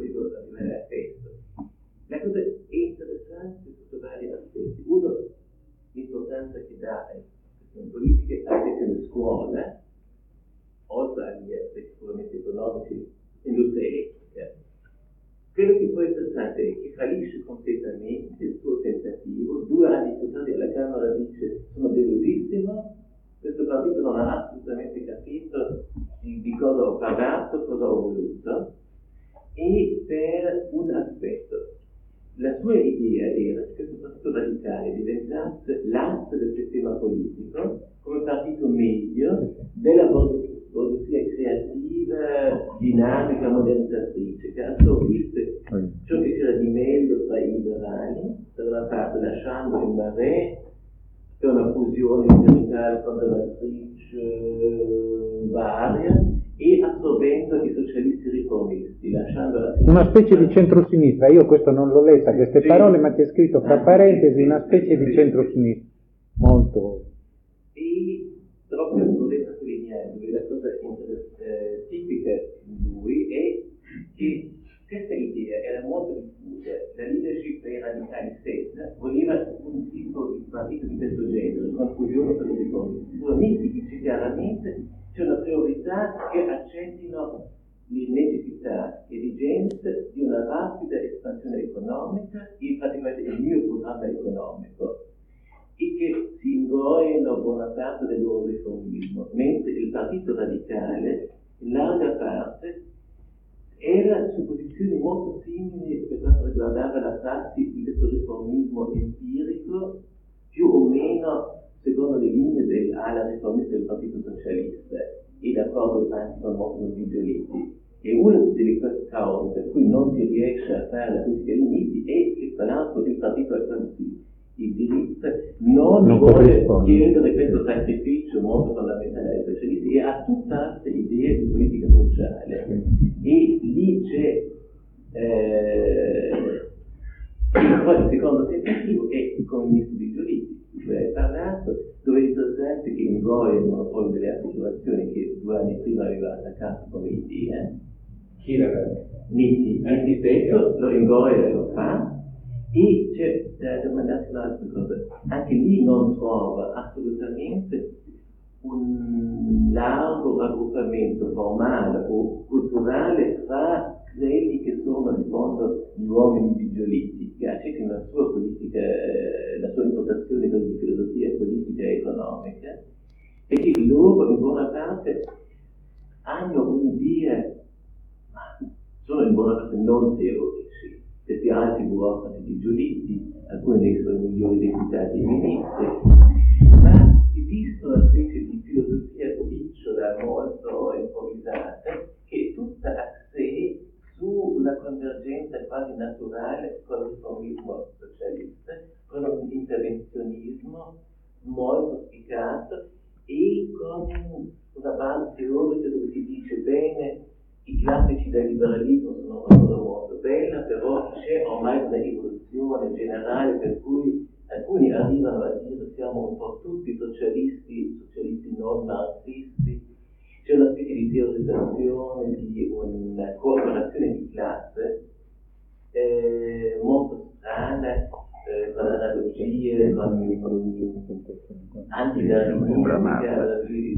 La cosa è interessante sotto vari aspetti. Uno, l'importanza che dà alle questioni politiche alla questione scuola, oltre agli aspetti puramente economici, industriali. Quello che poi è interessante è che fallisce completamente il suo tentativo. 2 anni più tardi alla Camera dice: sono delusissimo, questo partito non ha assolutamente capito di cosa ho parlato, cosa ho voluto. E per un aspetto, la sua idea era che questo partito radicale diventasse l'asse del sistema politico come partito meglio della borghesia creativa, dinamica, modernizzatrice, che assorbisse ciò che c'era di meglio tra i liberali, da una parte lasciando il Marais per una fusione integrale conservatrice varia e assorbendo i socialisti riformisti, lasciando la sinistra. Una specie di centrosinistra, io questo non l'ho letta queste parole, ma c'è scritto fra parentesi una specie di centrosinistra, molto... E proprio vorrei sottolineare la cosa tipica di lui è che questa idea era molto diffusa. La leadership dei radicali stessa voleva un tipo di partito di questo genere, confusione per le riforme. Sono Nitti dice chiaramente c'è una priorità che accettino le necessità, esigenze di una rapida espansione economica e praticamente il mio programma economico, e che si ingoiano buona parte del loro riformismo, mentre il Partito Radicale, in larga parte, era su posizioni molto simili per quanto riguardava la prassi di questo riformismo empirico, più o meno secondo le linee dell'ala riformista del Partito Socialista, e d'accordo anche con molto di Giolitti. E una delle cause per cui non si riesce a fare la politica di Nitti è che tra l'altro il partito al quale si indirizza non vuole chiedere questo sacrificio approccio molto fondamentale ai socialisti, e ha tutt'altre idee di politica sociale. E lì c'è poi il secondo tentativo è il comunismo di Giolitti, di cui hai parlato, dove è interessante che ingoia il monopolio delle assicurazioni che 2 anni prima aveva attaccato come idea. Chi l'aveva? Nitti stesso lo ingoia e lo fa. E c'è da domandarsi un'altra cosa, anche lì non trova assolutamente un largo raggruppamento formale o culturale tra quelli che sono in fondo gli uomini di Giolitti, che accettano la sua politica, la sua importazione di filosofia politica e economica, perché loro in buona parte hanno un'idea, sono in buona parte non teorici. Questi alti burocrati di Giolitti, alcuni dei suoi migliori deputati e ministri, ma esiste una specie di filosofia spicciola molto improvvisata che è tutta a sé sulla convergenza quasi naturale con il riformismo socialista, con un intervenzionismo molto spiccato e con una base teorica dove si dice bene i classici del liberalismo sono una cosa molto bella, però c'è ormai una evoluzione generale per cui alcuni arrivano a dire siamo un po' tutti socialisti non marxisti, c'è una specie di teorizzazione di una cooperazione di classe molto strana, con analogie, con antidarwinistica,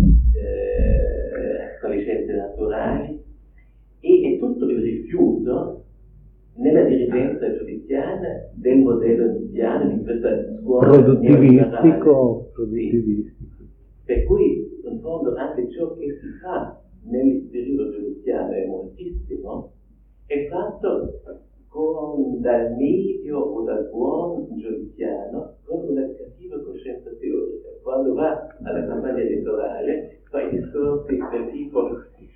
con le scienze naturali. E è tutto il rifiuto nella dirigenza giudiziana del modello indiano, di questa scuola produttivistico. Sì. Per cui in fondo anche ciò che si fa nel periodo giudiziano è moltissimo, è fatto dal medio o dal buon giudiziano con una cattiva coscienza teorica. Quando va alla campagna elettorale fa i discorsi del tipo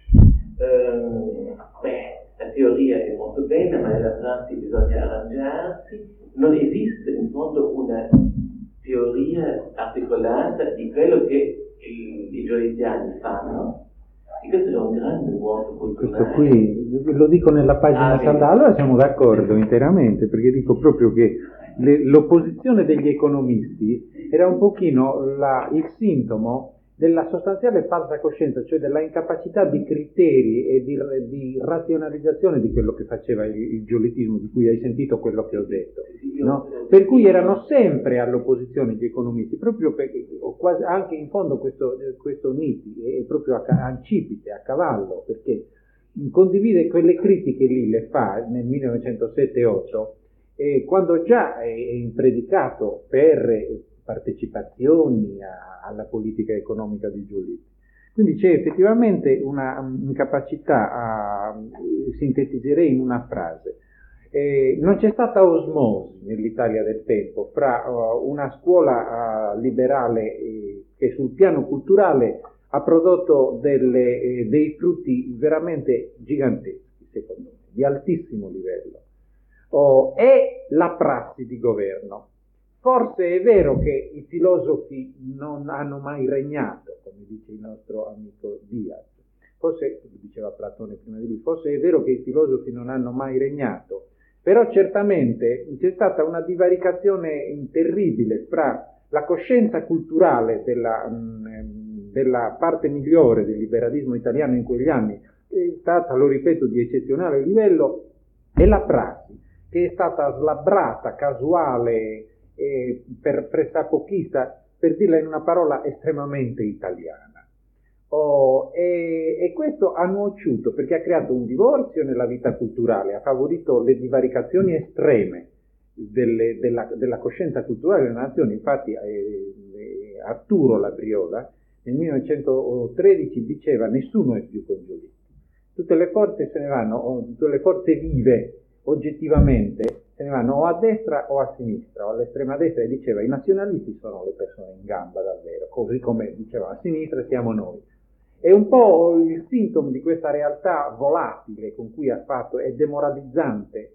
la teoria è molto bella, ma nella prassi bisogna arrangiarsi. Non esiste in fondo una teoria articolata di quello che i gioliziani fanno, e questo è un grande vuoto culturale. Questo qui lo dico nella pagina Sandà, allora siamo d'accordo interamente, perché dico proprio che l'opposizione degli economisti era un pochino il sintomo della sostanziale falsa coscienza, cioè della incapacità di criteri e di razionalizzazione di quello che faceva il giolittismo, di cui hai sentito quello che ho detto, no? Per cui erano sempre all'opposizione gli economisti, proprio perché quasi, anche in fondo questo Nitti è proprio ancipite, a cavallo, perché condivide quelle critiche lì, le fa nel 1907-8, quando già è impredicato per partecipazioni alla politica economica di Giolitti. Quindi c'è effettivamente una incapacità, sintetizzerei in una frase. Non c'è stata osmosi nell'Italia del tempo fra una scuola liberale che sul piano culturale ha prodotto dei frutti veramente giganteschi, secondo me, di altissimo livello, e la prassi di governo. Forse è vero che i filosofi non hanno mai regnato, come dice il nostro amico Diaz, forse, diceva Platone prima di lui, forse è vero che i filosofi non hanno mai regnato, però certamente c'è stata una divaricazione terribile fra la coscienza culturale della parte migliore del liberalismo italiano in quegli anni, è stata, lo ripeto, di eccezionale livello, e la prassi, che è stata slabbrata, casuale, pressapochista, per dirla in una parola, estremamente italiana. E questo ha nuociuto, perché ha creato un divorzio nella vita culturale, ha favorito le divaricazioni estreme della coscienza culturale delle nazioni. Infatti Arturo Labriola nel 1913 diceva: nessuno è più con Giolitti, tutte le forze se ne vanno, tutte le forze vive oggettivamente se ne vanno o a destra o a sinistra, o all'estrema destra, e diceva i nazionalisti sono le persone in gamba davvero, così come diceva a sinistra siamo noi. È un po' il sintomo di questa realtà volatile con cui ha fatto, è demoralizzante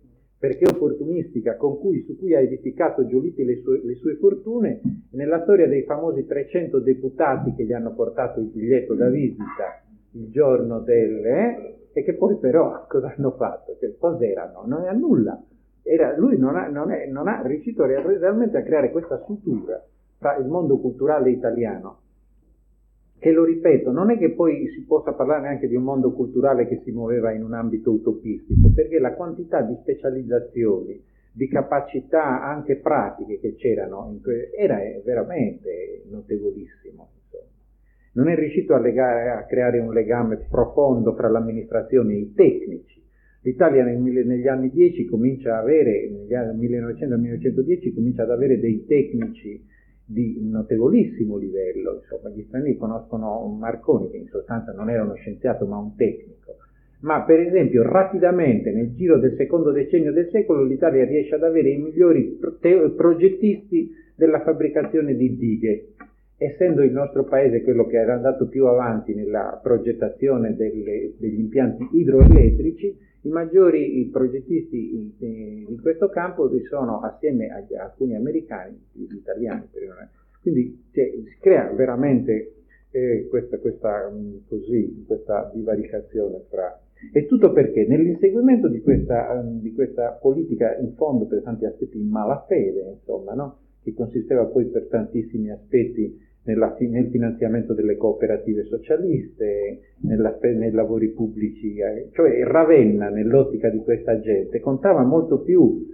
perché opportunistica, su cui ha edificato Giolitti le sue fortune, nella storia dei famosi 300 deputati che gli hanno portato il biglietto da visita il giorno e che poi però cosa hanno fatto? Cioè, cos'erano? Non era nulla. Lui non ha riuscito realmente a creare questa sutura tra il mondo culturale italiano, che, lo ripeto, non è che poi si possa parlare neanche di un mondo culturale che si muoveva in un ambito utopistico, perché la quantità di specializzazioni, di capacità anche pratiche che c'erano era veramente notevolissimo. Insomma. Non è riuscito a creare un legame profondo fra l'amministrazione e i tecnici. L'Italia negli anni 10 comincia a avere, nel 1900-1910 comincia ad avere dei tecnici di notevolissimo livello. Insomma, gli stranieri conoscono Marconi, che in sostanza non era uno scienziato ma un tecnico, ma per esempio rapidamente nel giro del secondo decennio del secolo l'Italia riesce ad avere i migliori progettisti della fabbricazione di dighe, essendo il nostro paese quello che era andato più avanti nella progettazione degli impianti idroelettrici. I maggiori progettisti in questo campo ci sono, assieme a alcuni americani, gli italiani. Quindi si crea veramente questa divaricazione fra... E tutto perché nell'inseguimento di questa politica, in fondo per tanti aspetti in malafede, insomma, no? Che consisteva poi per tantissimi aspetti nel finanziamento delle cooperative socialiste, nei lavori pubblici, cioè Ravenna nell'ottica di questa gente contava molto più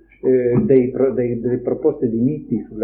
delle proposte di Nitti su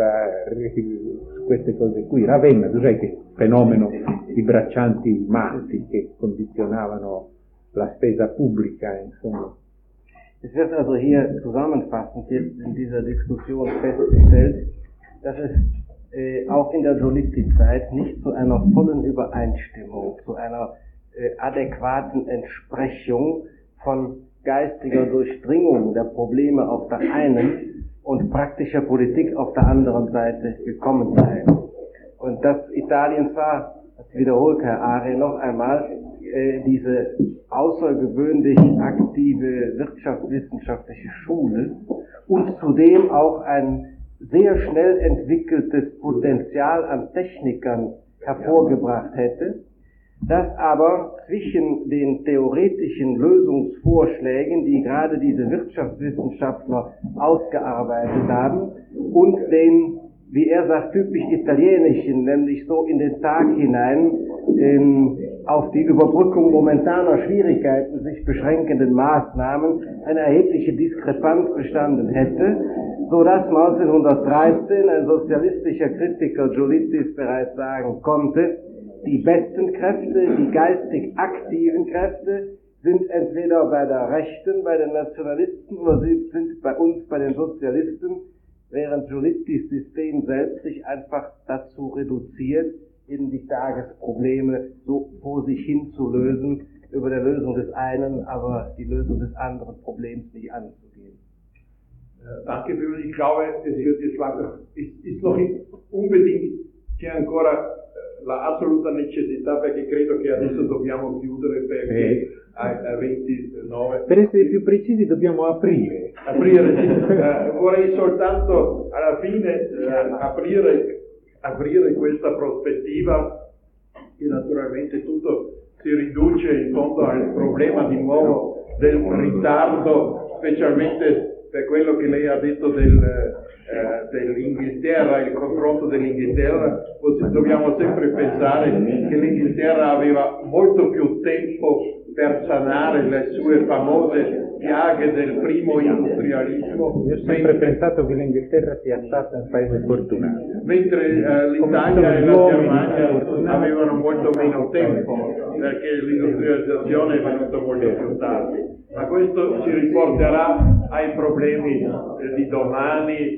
queste cose qui. Ravenna, tu sai che fenomeno di braccianti matti che condizionavano la spesa pubblica, insomma. Es wird also hier zusammenfassend jetzt in dieser Diskussion festgestellt, dass es auch in der Giolitti-Zeit nicht zu einer vollen Übereinstimmung, zu einer adäquaten Entsprechung von geistiger Durchdringung der Probleme auf der einen und praktischer Politik auf der anderen Seite gekommen sei. Und dass Italien zwar, das wiederholt Herr Are noch einmal, diese außergewöhnlich aktive wirtschaftswissenschaftliche Schule und zudem auch ein sehr schnell entwickeltes Potenzial an Technikern hervorgebracht hätte, dass aber zwischen den theoretischen Lösungsvorschlägen, die gerade diese Wirtschaftswissenschaftler ausgearbeitet haben, und den, wie er sagt, typisch italienischen, nämlich so in den Tag hinein auf die Überbrückung momentaner Schwierigkeiten sich beschränkenden Maßnahmen eine erhebliche Diskrepanz bestanden hätte, so dass 1913 ein sozialistischer Kritiker Giolittis bereits sagen konnte, die besten Kräfte, die geistig aktiven Kräfte sind entweder bei der Rechten, bei den Nationalisten, oder sie sind bei uns, bei den Sozialisten, während Giolittis System selbst sich einfach dazu reduziert, eben die Tagesprobleme so vor sich hin zu lösen, über der Lösung des einen, aber die Lösung des anderen Problems nicht anzugehen. Danke für mich. Ich glaube, es wird jetzt langsam, ist noch unbedingt, c'è ancora la assoluta necessità, perché credo che adesso dobbiamo chiudere perché a 29. Per essere più precisi dobbiamo aprire. Vorrei soltanto alla fine aprire questa prospettiva, che naturalmente tutto si riduce in fondo al problema di nuovo del ritardo, specialmente per quello che lei ha detto dell'Inghilterra, il confronto dell'Inghilterra. Dobbiamo sempre pensare che l'Inghilterra aveva molto più tempo per sanare le sue famose piaghe del primo industrialismo. Io ho sempre pensato che l'Inghilterra sia stata un paese fortunato. Mentre l'Italia e la Germania avevano molto meno tempo, perché l'industrializzazione è venuta molto più tardi. Ma questo ci riporterà ai problemi di domani.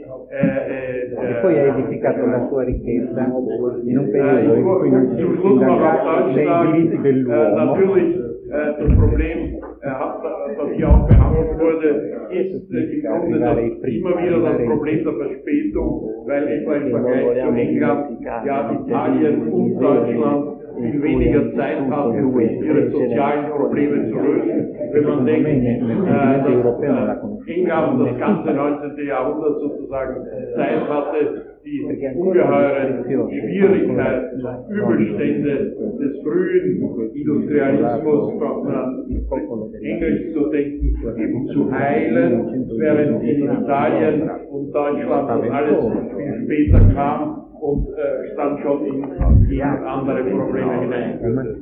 E poi ha edificato la sua ricchezza in un periodo in cui non ci sono dei diritti dell'uomo. Das Problem, das hier auch behandelt wurde, ist im Grunde immer wieder das Problem der Verspätung, weil etwa im Vergleich zu England, ja, Italien und Deutschland viel weniger Zeit hatten, ihre sozialen Probleme zu lösen. Wenn man denkt, dass England das ganze 19. Jahrhundert sozusagen Zeit hatte, die ungeheuren Schwierigkeiten, Übelstände des frühen Industrialismus, braucht man an Englisch zu denken, eben zu heilen, während in Italien und Deutschland das alles viel später kam und stand schon in andere Probleme hinein.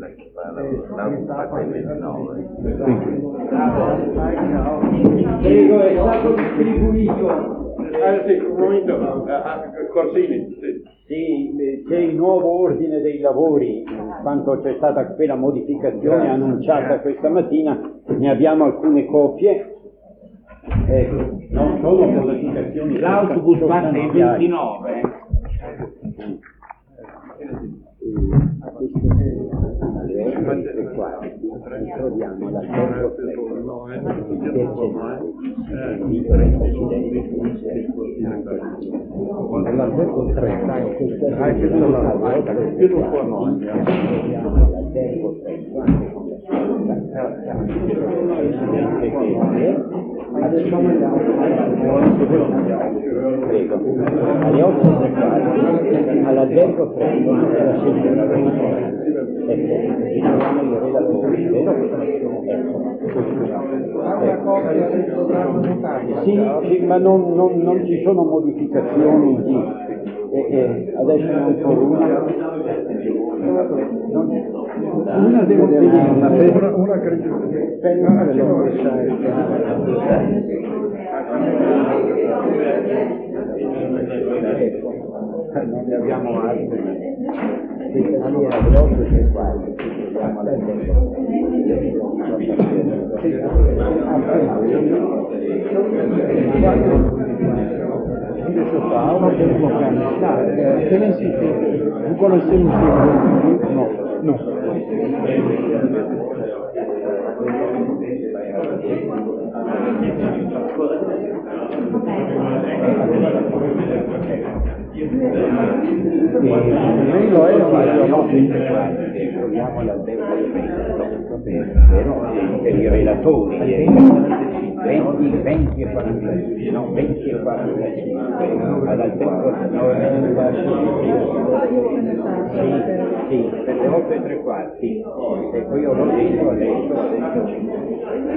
Prego, è stato distribuito. Un momento, Corsini. Sì, c'è il nuovo ordine dei lavori, in quanto c'è stata quella modificazione annunciata questa mattina, ne abbiamo alcune copie. Non sono modificazioni. L'autobus parte il 29. A questo troviamo la all'albergo 3 adesso alle 8:15 all'albergo 3 alla signora ritroviamo i relatori, vero? Sì, ma non ci sono modificazioni adesso ne ho ancora una devo vedere una credo penso che l'ho messa non ne abbiamo altre questa sia alle 8:15 troviamo la adesso fa una che ne si vuole no quello è troviamo l'albergo per i relatori 20 e 45 no 20 e 45 all'albergo sì per le 8:15 e poi io lo vedo adesso